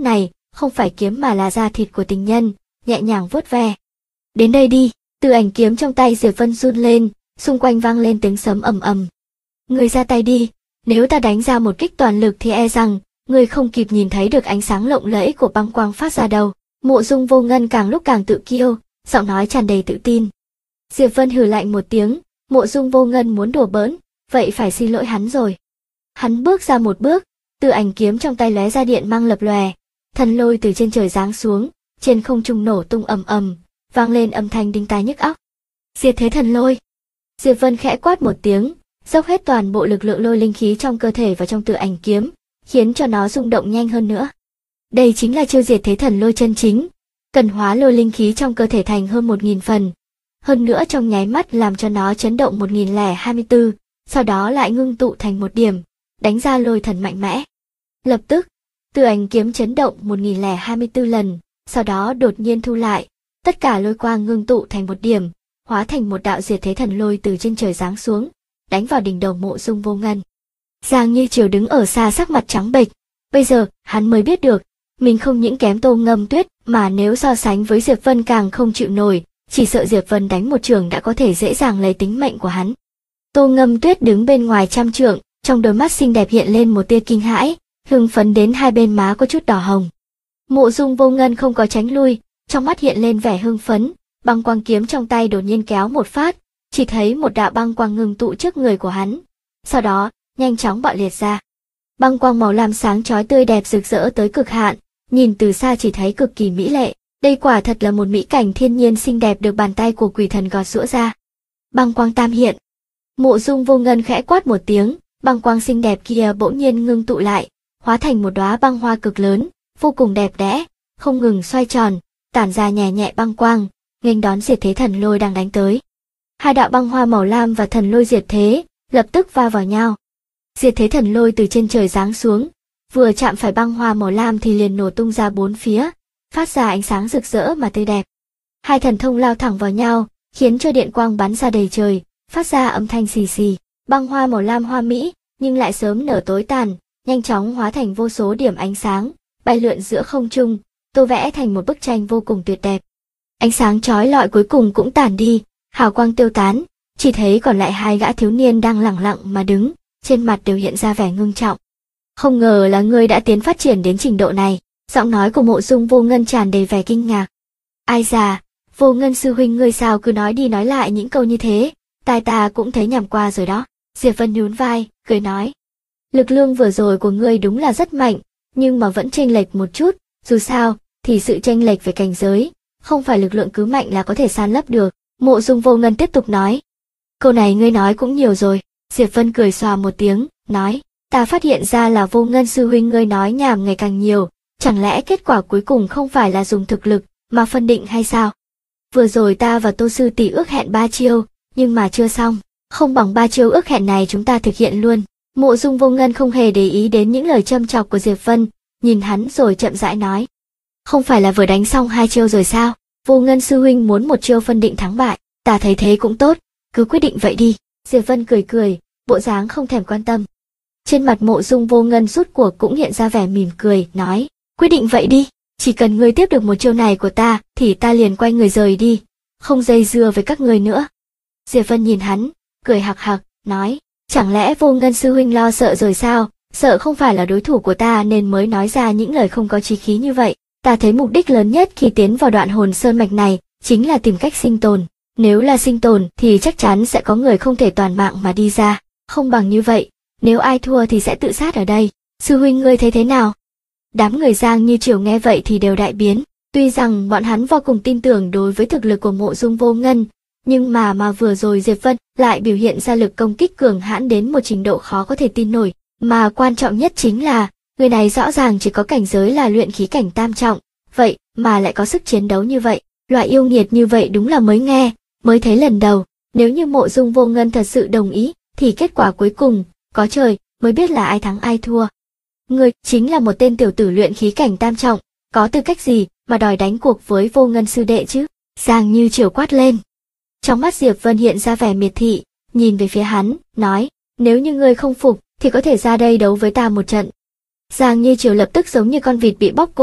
không phải kiếm mà là da thịt của tình nhân, nhẹ nhàng vuốt ve. Đến đây đi, từ ảnh kiếm trong tay Diệp Vân run lên, xung quanh vang lên tiếng sấm ầm ầm. Ngươi ra tay đi, nếu ta đánh ra một kích toàn lực thì e rằng ngươi không kịp nhìn thấy được ánh sáng lộng lẫy của băng quang phát ra đâu. Mộ Dung Vô Ngân càng lúc càng tự kiêu, giọng nói tràn đầy tự tin. Diệp Vân hừ lạnh một tiếng, Mộ Dung Vô Ngân muốn đùa bỡn, vậy phải xin lỗi hắn rồi. Hắn bước ra một bước, từ ảnh kiếm trong tay lóe ra điện mang lập lòe, thần lôi từ trên trời giáng xuống, trên không trung nổ tung ầm ầm, vang lên âm thanh đinh tai nhức óc. Diệt thế thần lôi. Diệp Vân khẽ quát một tiếng, dốc hết toàn bộ lực lượng lôi linh khí trong cơ thể vào trong từ ảnh kiếm, khiến cho nó rung động nhanh hơn nữa. Đây chính là chiêu diệt thế thần lôi chân chính, cần hóa lôi linh khí trong cơ thể thành hơn 1000 phần. Hơn nữa trong nháy mắt làm cho nó chấn động 1024, sau đó lại ngưng tụ thành một điểm, đánh ra lôi thần mạnh mẽ. Lập tức, từ ảnh kiếm chấn động 1024 lần, sau đó đột nhiên thu lại, tất cả lôi quang ngưng tụ thành một điểm, hóa thành một đạo diệt thế thần lôi từ trên trời giáng xuống, đánh vào đỉnh đầu Mộ Dung Vô Ngân. Giang Như Chiều đứng ở xa sắc mặt trắng bệch, bây giờ hắn mới biết được, mình không những kém Tô Ngâm Tuyết mà nếu so sánh với Diệp Vân càng không chịu nổi, chỉ sợ Diệp Vân đánh một trường đã có thể dễ dàng lấy tính mệnh của hắn. Tô Ngâm Tuyết đứng bên ngoài trăm trượng, trong đôi mắt xinh đẹp hiện lên một tia kinh hãi, hưng phấn đến hai bên má có chút đỏ hồng. Mộ Dung Vô Ngân không có tránh lui, trong mắt hiện lên vẻ hưng phấn, băng quang kiếm trong tay đột nhiên kéo một phát, chỉ thấy một đạo băng quang ngưng tụ trước người của hắn, sau đó nhanh chóng bạo liệt ra. Băng quang màu lam sáng chói tươi đẹp rực rỡ tới cực hạn, nhìn từ xa chỉ thấy cực kỳ mỹ lệ. Đây quả thật là một mỹ cảnh thiên nhiên xinh đẹp được bàn tay của quỷ thần gọt giũa ra. Băng quang tam hiện. Mộ Dung Vô Ngân khẽ quát một tiếng, băng quang xinh đẹp kia bỗng nhiên ngưng tụ lại, hóa thành một đóa băng hoa cực lớn, vô cùng đẹp đẽ, không ngừng xoay tròn, tản ra nhẹ nhẹ băng quang, nghênh đón diệt thế thần lôi đang đánh tới. Hai đạo băng hoa màu lam và thần lôi diệt thế lập tức va vào nhau. Diệt thế thần lôi từ trên trời giáng xuống, vừa chạm phải băng hoa màu lam thì liền nổ tung ra bốn phía, phát ra ánh sáng rực rỡ mà tươi đẹp. Hai thần thông lao thẳng vào nhau, khiến cho điện quang bắn ra đầy trời, phát ra âm thanh xì xì. Băng hoa màu lam hoa mỹ, nhưng lại sớm nở tối tàn, nhanh chóng hóa thành vô số điểm ánh sáng, bay lượn giữa không trung, tô vẽ thành một bức tranh vô cùng tuyệt đẹp. Ánh sáng chói lọi cuối cùng cũng tàn đi, hào quang tiêu tán, chỉ thấy còn lại hai gã thiếu niên đang lẳng lặng mà đứng, trên mặt đều hiện ra vẻ ngưng trọng. Không ngờ là ngươi đã tiến phát triển đến trình độ này. Giọng nói của Mộ Dung Vô Ngân tràn đầy vẻ kinh ngạc. Ai già, Vô Ngân sư huynh ngươi sao cứ nói đi nói lại những câu như thế, tai ta cũng thấy nhằm qua rồi đó. Diệp Vân nhún vai, cười nói. Lực lượng vừa rồi của ngươi đúng là rất mạnh, nhưng mà vẫn chênh lệch một chút, dù sao, thì sự chênh lệch về cảnh giới, không phải lực lượng cứ mạnh là có thể san lấp được. Mộ Dung Vô Ngân tiếp tục nói. Câu này ngươi nói cũng nhiều rồi. Diệp Vân cười xòa một tiếng, nói. Ta phát hiện ra là Vô Ngân sư huynh ngươi nói nhảm ngày càng nhiều. Chẳng lẽ kết quả cuối cùng không phải là dùng thực lực mà phân định hay sao? Vừa rồi ta và Tô sư tỷ ước hẹn 3 chiêu, nhưng mà chưa xong, không bằng 3 chiêu ước hẹn này chúng ta thực hiện luôn. Mộ Dung Vô Ngân không hề để ý đến những lời châm chọc của Diệp Vân, nhìn hắn rồi chậm rãi nói. Không phải là vừa đánh xong 2 chiêu rồi sao? Vô Ngân sư huynh muốn một chiêu phân định thắng bại, ta thấy thế cũng tốt, cứ quyết định vậy đi. Diệp Vân cười cười, bộ dáng không thèm quan tâm. Trên mặt Mộ Dung Vô Ngân rút cuộc cũng hiện ra vẻ mỉm cười, nói. Quyết định vậy đi, chỉ cần ngươi tiếp được một chiêu này của ta, thì ta liền quay người rời đi, không dây dưa với các ngươi nữa. Diệp Vân nhìn hắn, cười hạc hạc, nói, chẳng lẽ Vô Ngân sư huynh lo sợ rồi sao, sợ không phải là đối thủ của ta nên mới nói ra những lời không có chí khí như vậy. Ta thấy mục đích lớn nhất khi tiến vào đoạn hồn sơn mạch này, chính là tìm cách sinh tồn. Nếu là sinh tồn thì chắc chắn sẽ có người không thể toàn mạng mà đi ra, không bằng như vậy, nếu ai thua thì sẽ tự sát ở đây. Sư huynh ngươi thấy thế nào? Đám người Giang Như Chiều nghe vậy thì đều đại biến, tuy rằng bọn hắn vô cùng tin tưởng đối với thực lực của Mộ Dung Vô Ngân, nhưng mà vừa rồi Diệp Vân lại biểu hiện ra lực công kích cường hãn đến một trình độ khó có thể tin nổi, mà quan trọng nhất chính là, người này rõ ràng chỉ có cảnh giới là luyện khí cảnh tam trọng, vậy mà lại có sức chiến đấu như vậy, loại yêu nghiệt như vậy đúng là mới nghe, mới thấy lần đầu, nếu như Mộ Dung Vô Ngân thật sự đồng ý, thì kết quả cuối cùng, có trời, mới biết là ai thắng ai thua. Ngươi chính là một tên tiểu tử luyện khí cảnh tam trọng, có tư cách gì mà đòi đánh cuộc với Vô Ngân sư đệ chứ? Giang Như Chiều quát lên. Trong mắt Diệp Vân hiện ra vẻ miệt thị, nhìn về phía hắn, nói, nếu như ngươi không phục, thì có thể ra đây đấu với ta một trận. Giang Như Chiều lập tức giống như con vịt bị bóp cổ,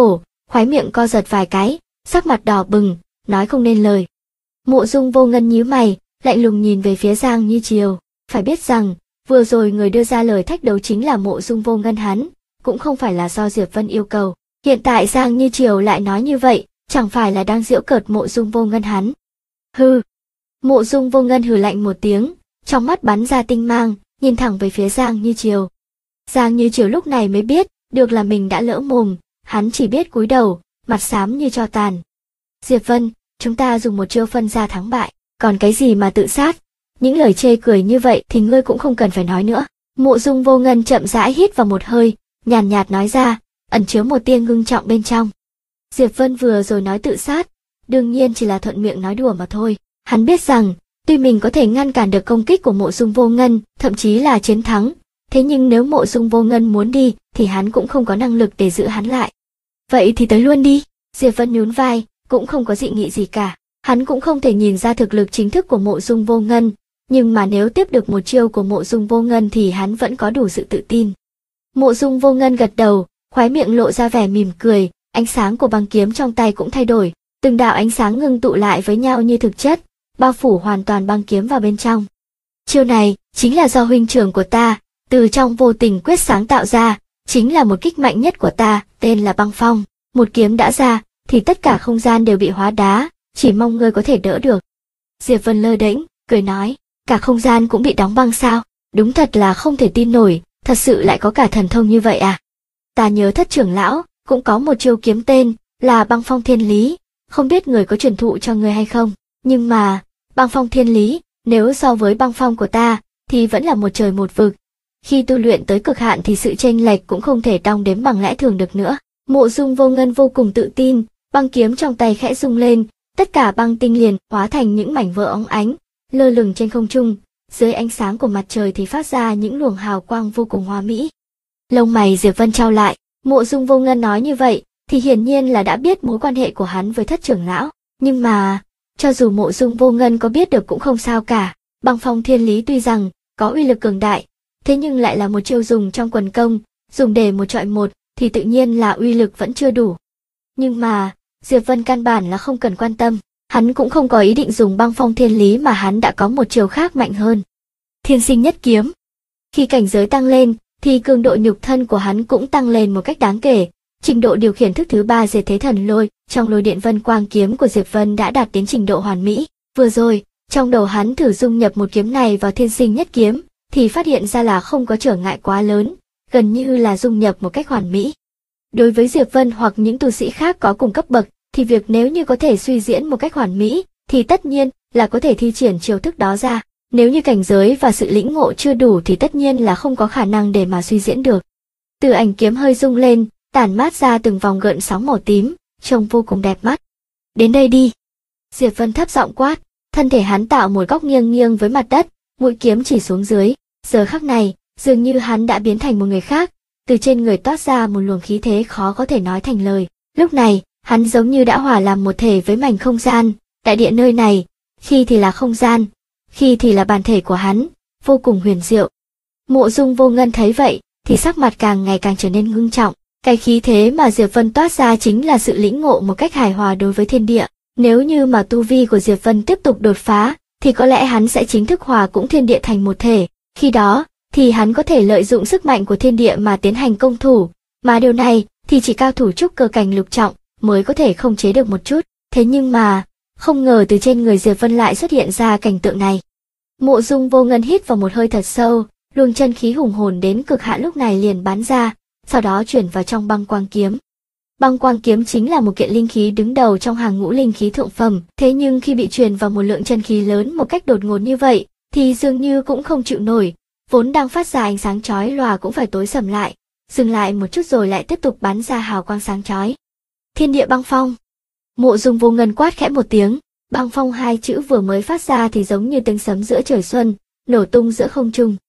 khóe miệng co giật vài cái, sắc mặt đỏ bừng, nói không nên lời. Mộ Dung Vô Ngân nhíu mày, lạnh lùng nhìn về phía Giang Như Chiều. Phải biết rằng, vừa rồi người đưa ra lời thách đấu chính là Mộ Dung Vô Ngân hắn, cũng không phải là do Diệp Vân yêu cầu. Hiện tại Giang Như Chiều lại nói như vậy, chẳng phải là đang giễu cợt Mộ Dung Vô Ngân hắn. Hừ. Mộ Dung Vô Ngân hừ lạnh một tiếng, trong mắt bắn ra tinh mang, nhìn thẳng về phía Giang Như Chiều. Giang Như Chiều lúc này mới biết được là mình đã lỡ mồm, hắn chỉ biết cúi đầu, mặt xám như tro tàn. Diệp Vân, chúng ta dùng một chiêu phân ra thắng bại, còn cái gì mà tự sát? Những lời chê cười như vậy thì ngươi cũng không cần phải nói nữa. Mộ Dung Vô Ngân chậm rãi hít vào một hơi, nhàn nhạt nói ra, ẩn chứa một tia ngưng trọng bên trong. Diệp Vân vừa rồi nói tự sát, đương nhiên chỉ là thuận miệng nói đùa mà thôi. Hắn biết rằng, tuy mình có thể ngăn cản được công kích của Mộ Dung Vô Ngân, thậm chí là chiến thắng, thế nhưng nếu Mộ Dung Vô Ngân muốn đi, thì hắn cũng không có năng lực để giữ hắn lại. Vậy thì tới luôn đi. Diệp Vân nhún vai, cũng không có dị nghị gì cả. Hắn cũng không thể nhìn ra thực lực chính thức của Mộ Dung Vô Ngân, nhưng mà nếu tiếp được một chiêu của Mộ Dung Vô Ngân thì hắn vẫn có đủ sự tự tin. Mộ Dung Vô Ngân gật đầu, khóe miệng lộ ra vẻ mỉm cười, ánh sáng của băng kiếm trong tay cũng thay đổi, từng đạo ánh sáng ngưng tụ lại với nhau như thực chất, bao phủ hoàn toàn băng kiếm vào bên trong. Chiêu này chính là do huynh trưởng của ta từ trong vô tình quyết sáng tạo ra, chính là một kích mạnh nhất của ta, tên là băng phong. Một kiếm đã ra thì tất cả không gian đều bị hóa đá, chỉ mong ngươi có thể đỡ được. Diệp Vân lơ đễnh cười nói, cả không gian cũng bị đóng băng sao? Đúng thật là không thể tin nổi, thật sự lại có cả thần thông như vậy à? Ta nhớ Thất trưởng lão cũng có một chiêu kiếm tên là băng phong thiên lý, không biết người có truyền thụ cho người hay không, nhưng mà băng phong thiên lý nếu so với băng phong của ta thì vẫn là một trời một vực. Khi tu luyện tới cực hạn thì sự chênh lệch cũng không thể đong đếm bằng lẽ thường được nữa. Mộ Dung Vô Ngân vô cùng tự tin, băng kiếm trong tay khẽ rung lên, tất cả băng tinh liền hóa thành những mảnh vỡ óng ánh, lơ lửng trên không trung, dưới ánh sáng của mặt trời thì phát ra những luồng hào quang vô cùng hoa mỹ. Lông mày Diệp Vân chau lại, Mộ Dung Vô Ngân nói như vậy thì hiển nhiên là đã biết mối quan hệ của hắn với Thất trưởng lão, nhưng mà cho dù Mộ Dung Vô Ngân có biết được cũng không sao cả. Băng phong thiên lý tuy rằng có uy lực cường đại, thế nhưng lại là một chiêu dùng trong quần công, dùng để một chọi một thì tự nhiên là uy lực vẫn chưa đủ. Nhưng mà Diệp Vân căn bản là không cần quan tâm, hắn cũng không có ý định dùng băng phong thiên lý mà hắn đã có một chiêu khác mạnh hơn. Thiên sinh nhất kiếm. Khi cảnh giới tăng lên thì cường độ nhục thân của hắn cũng tăng lên một cách đáng kể. Trình độ điều khiển thức thứ 3 Diệt Thế Thần Lôi trong Lôi Điện Vân Quang kiếm của Diệp Vân đã đạt đến trình độ hoàn mỹ. Vừa rồi, trong đầu hắn thử dung nhập một kiếm này vào thiên sinh nhất kiếm, thì phát hiện ra là không có trở ngại quá lớn, gần như là dung nhập một cách hoàn mỹ. Đối với Diệp Vân hoặc những tu sĩ khác có cùng cấp bậc, thì việc nếu như có thể suy diễn một cách hoàn mỹ, thì tất nhiên là có thể thi triển chiêu thức đó ra. Nếu như cảnh giới và sự lĩnh ngộ chưa đủ thì tất nhiên là không có khả năng để mà suy diễn được. Từ ảnh kiếm hơi rung lên, tản mát ra từng vòng gợn sóng màu tím, trông vô cùng đẹp mắt. Đến đây đi. Diệp Vân thấp giọng quát, thân thể hắn tạo một góc nghiêng nghiêng với mặt đất, mũi kiếm chỉ xuống dưới. Giờ khắc này, dường như hắn đã biến thành một người khác, từ trên người toát ra một luồng khí thế khó có thể nói thành lời. Lúc này, hắn giống như đã hòa làm một thể với mảnh không gian, đại địa nơi này, khi thì là không gian, khi thì là bản thể của hắn, vô cùng huyền diệu. Mộ Dung Vô Ngân thấy vậy, thì sắc mặt càng ngày càng trở nên ngưng trọng. Cái khí thế mà Diệp Vân toát ra chính là sự lĩnh ngộ một cách hài hòa đối với thiên địa. Nếu như mà tu vi của Diệp Vân tiếp tục đột phá, thì có lẽ hắn sẽ chính thức hòa cũng thiên địa thành một thể. Khi đó, thì hắn có thể lợi dụng sức mạnh của thiên địa mà tiến hành công thủ, mà điều này thì chỉ cao thủ trúc cơ cảnh lục trọng mới có thể khống chế được một chút. Thế nhưng mà, không ngờ từ trên người Diệp Vân lại xuất hiện ra cảnh tượng này. Mộ Dung Vô Ngân hít vào một hơi thật sâu, luồng chân khí hùng hồn đến cực hạn lúc này liền bắn ra, sau đó chuyển vào trong băng quang kiếm. Băng quang kiếm chính là một kiện linh khí đứng đầu trong hàng ngũ linh khí thượng phẩm, thế nhưng khi bị truyền vào một lượng chân khí lớn một cách đột ngột như vậy, thì dường như cũng không chịu nổi, vốn đang phát ra ánh sáng chói lòa cũng phải tối sầm lại, dừng lại một chút rồi lại tiếp tục bắn ra hào quang sáng chói. Thiên địa băng phong. Mộ Dung Vô Ngân quát khẽ một tiếng, băng phong hai chữ vừa mới phát ra thì giống như tiếng sấm giữa trời xuân, nổ tung giữa không trung.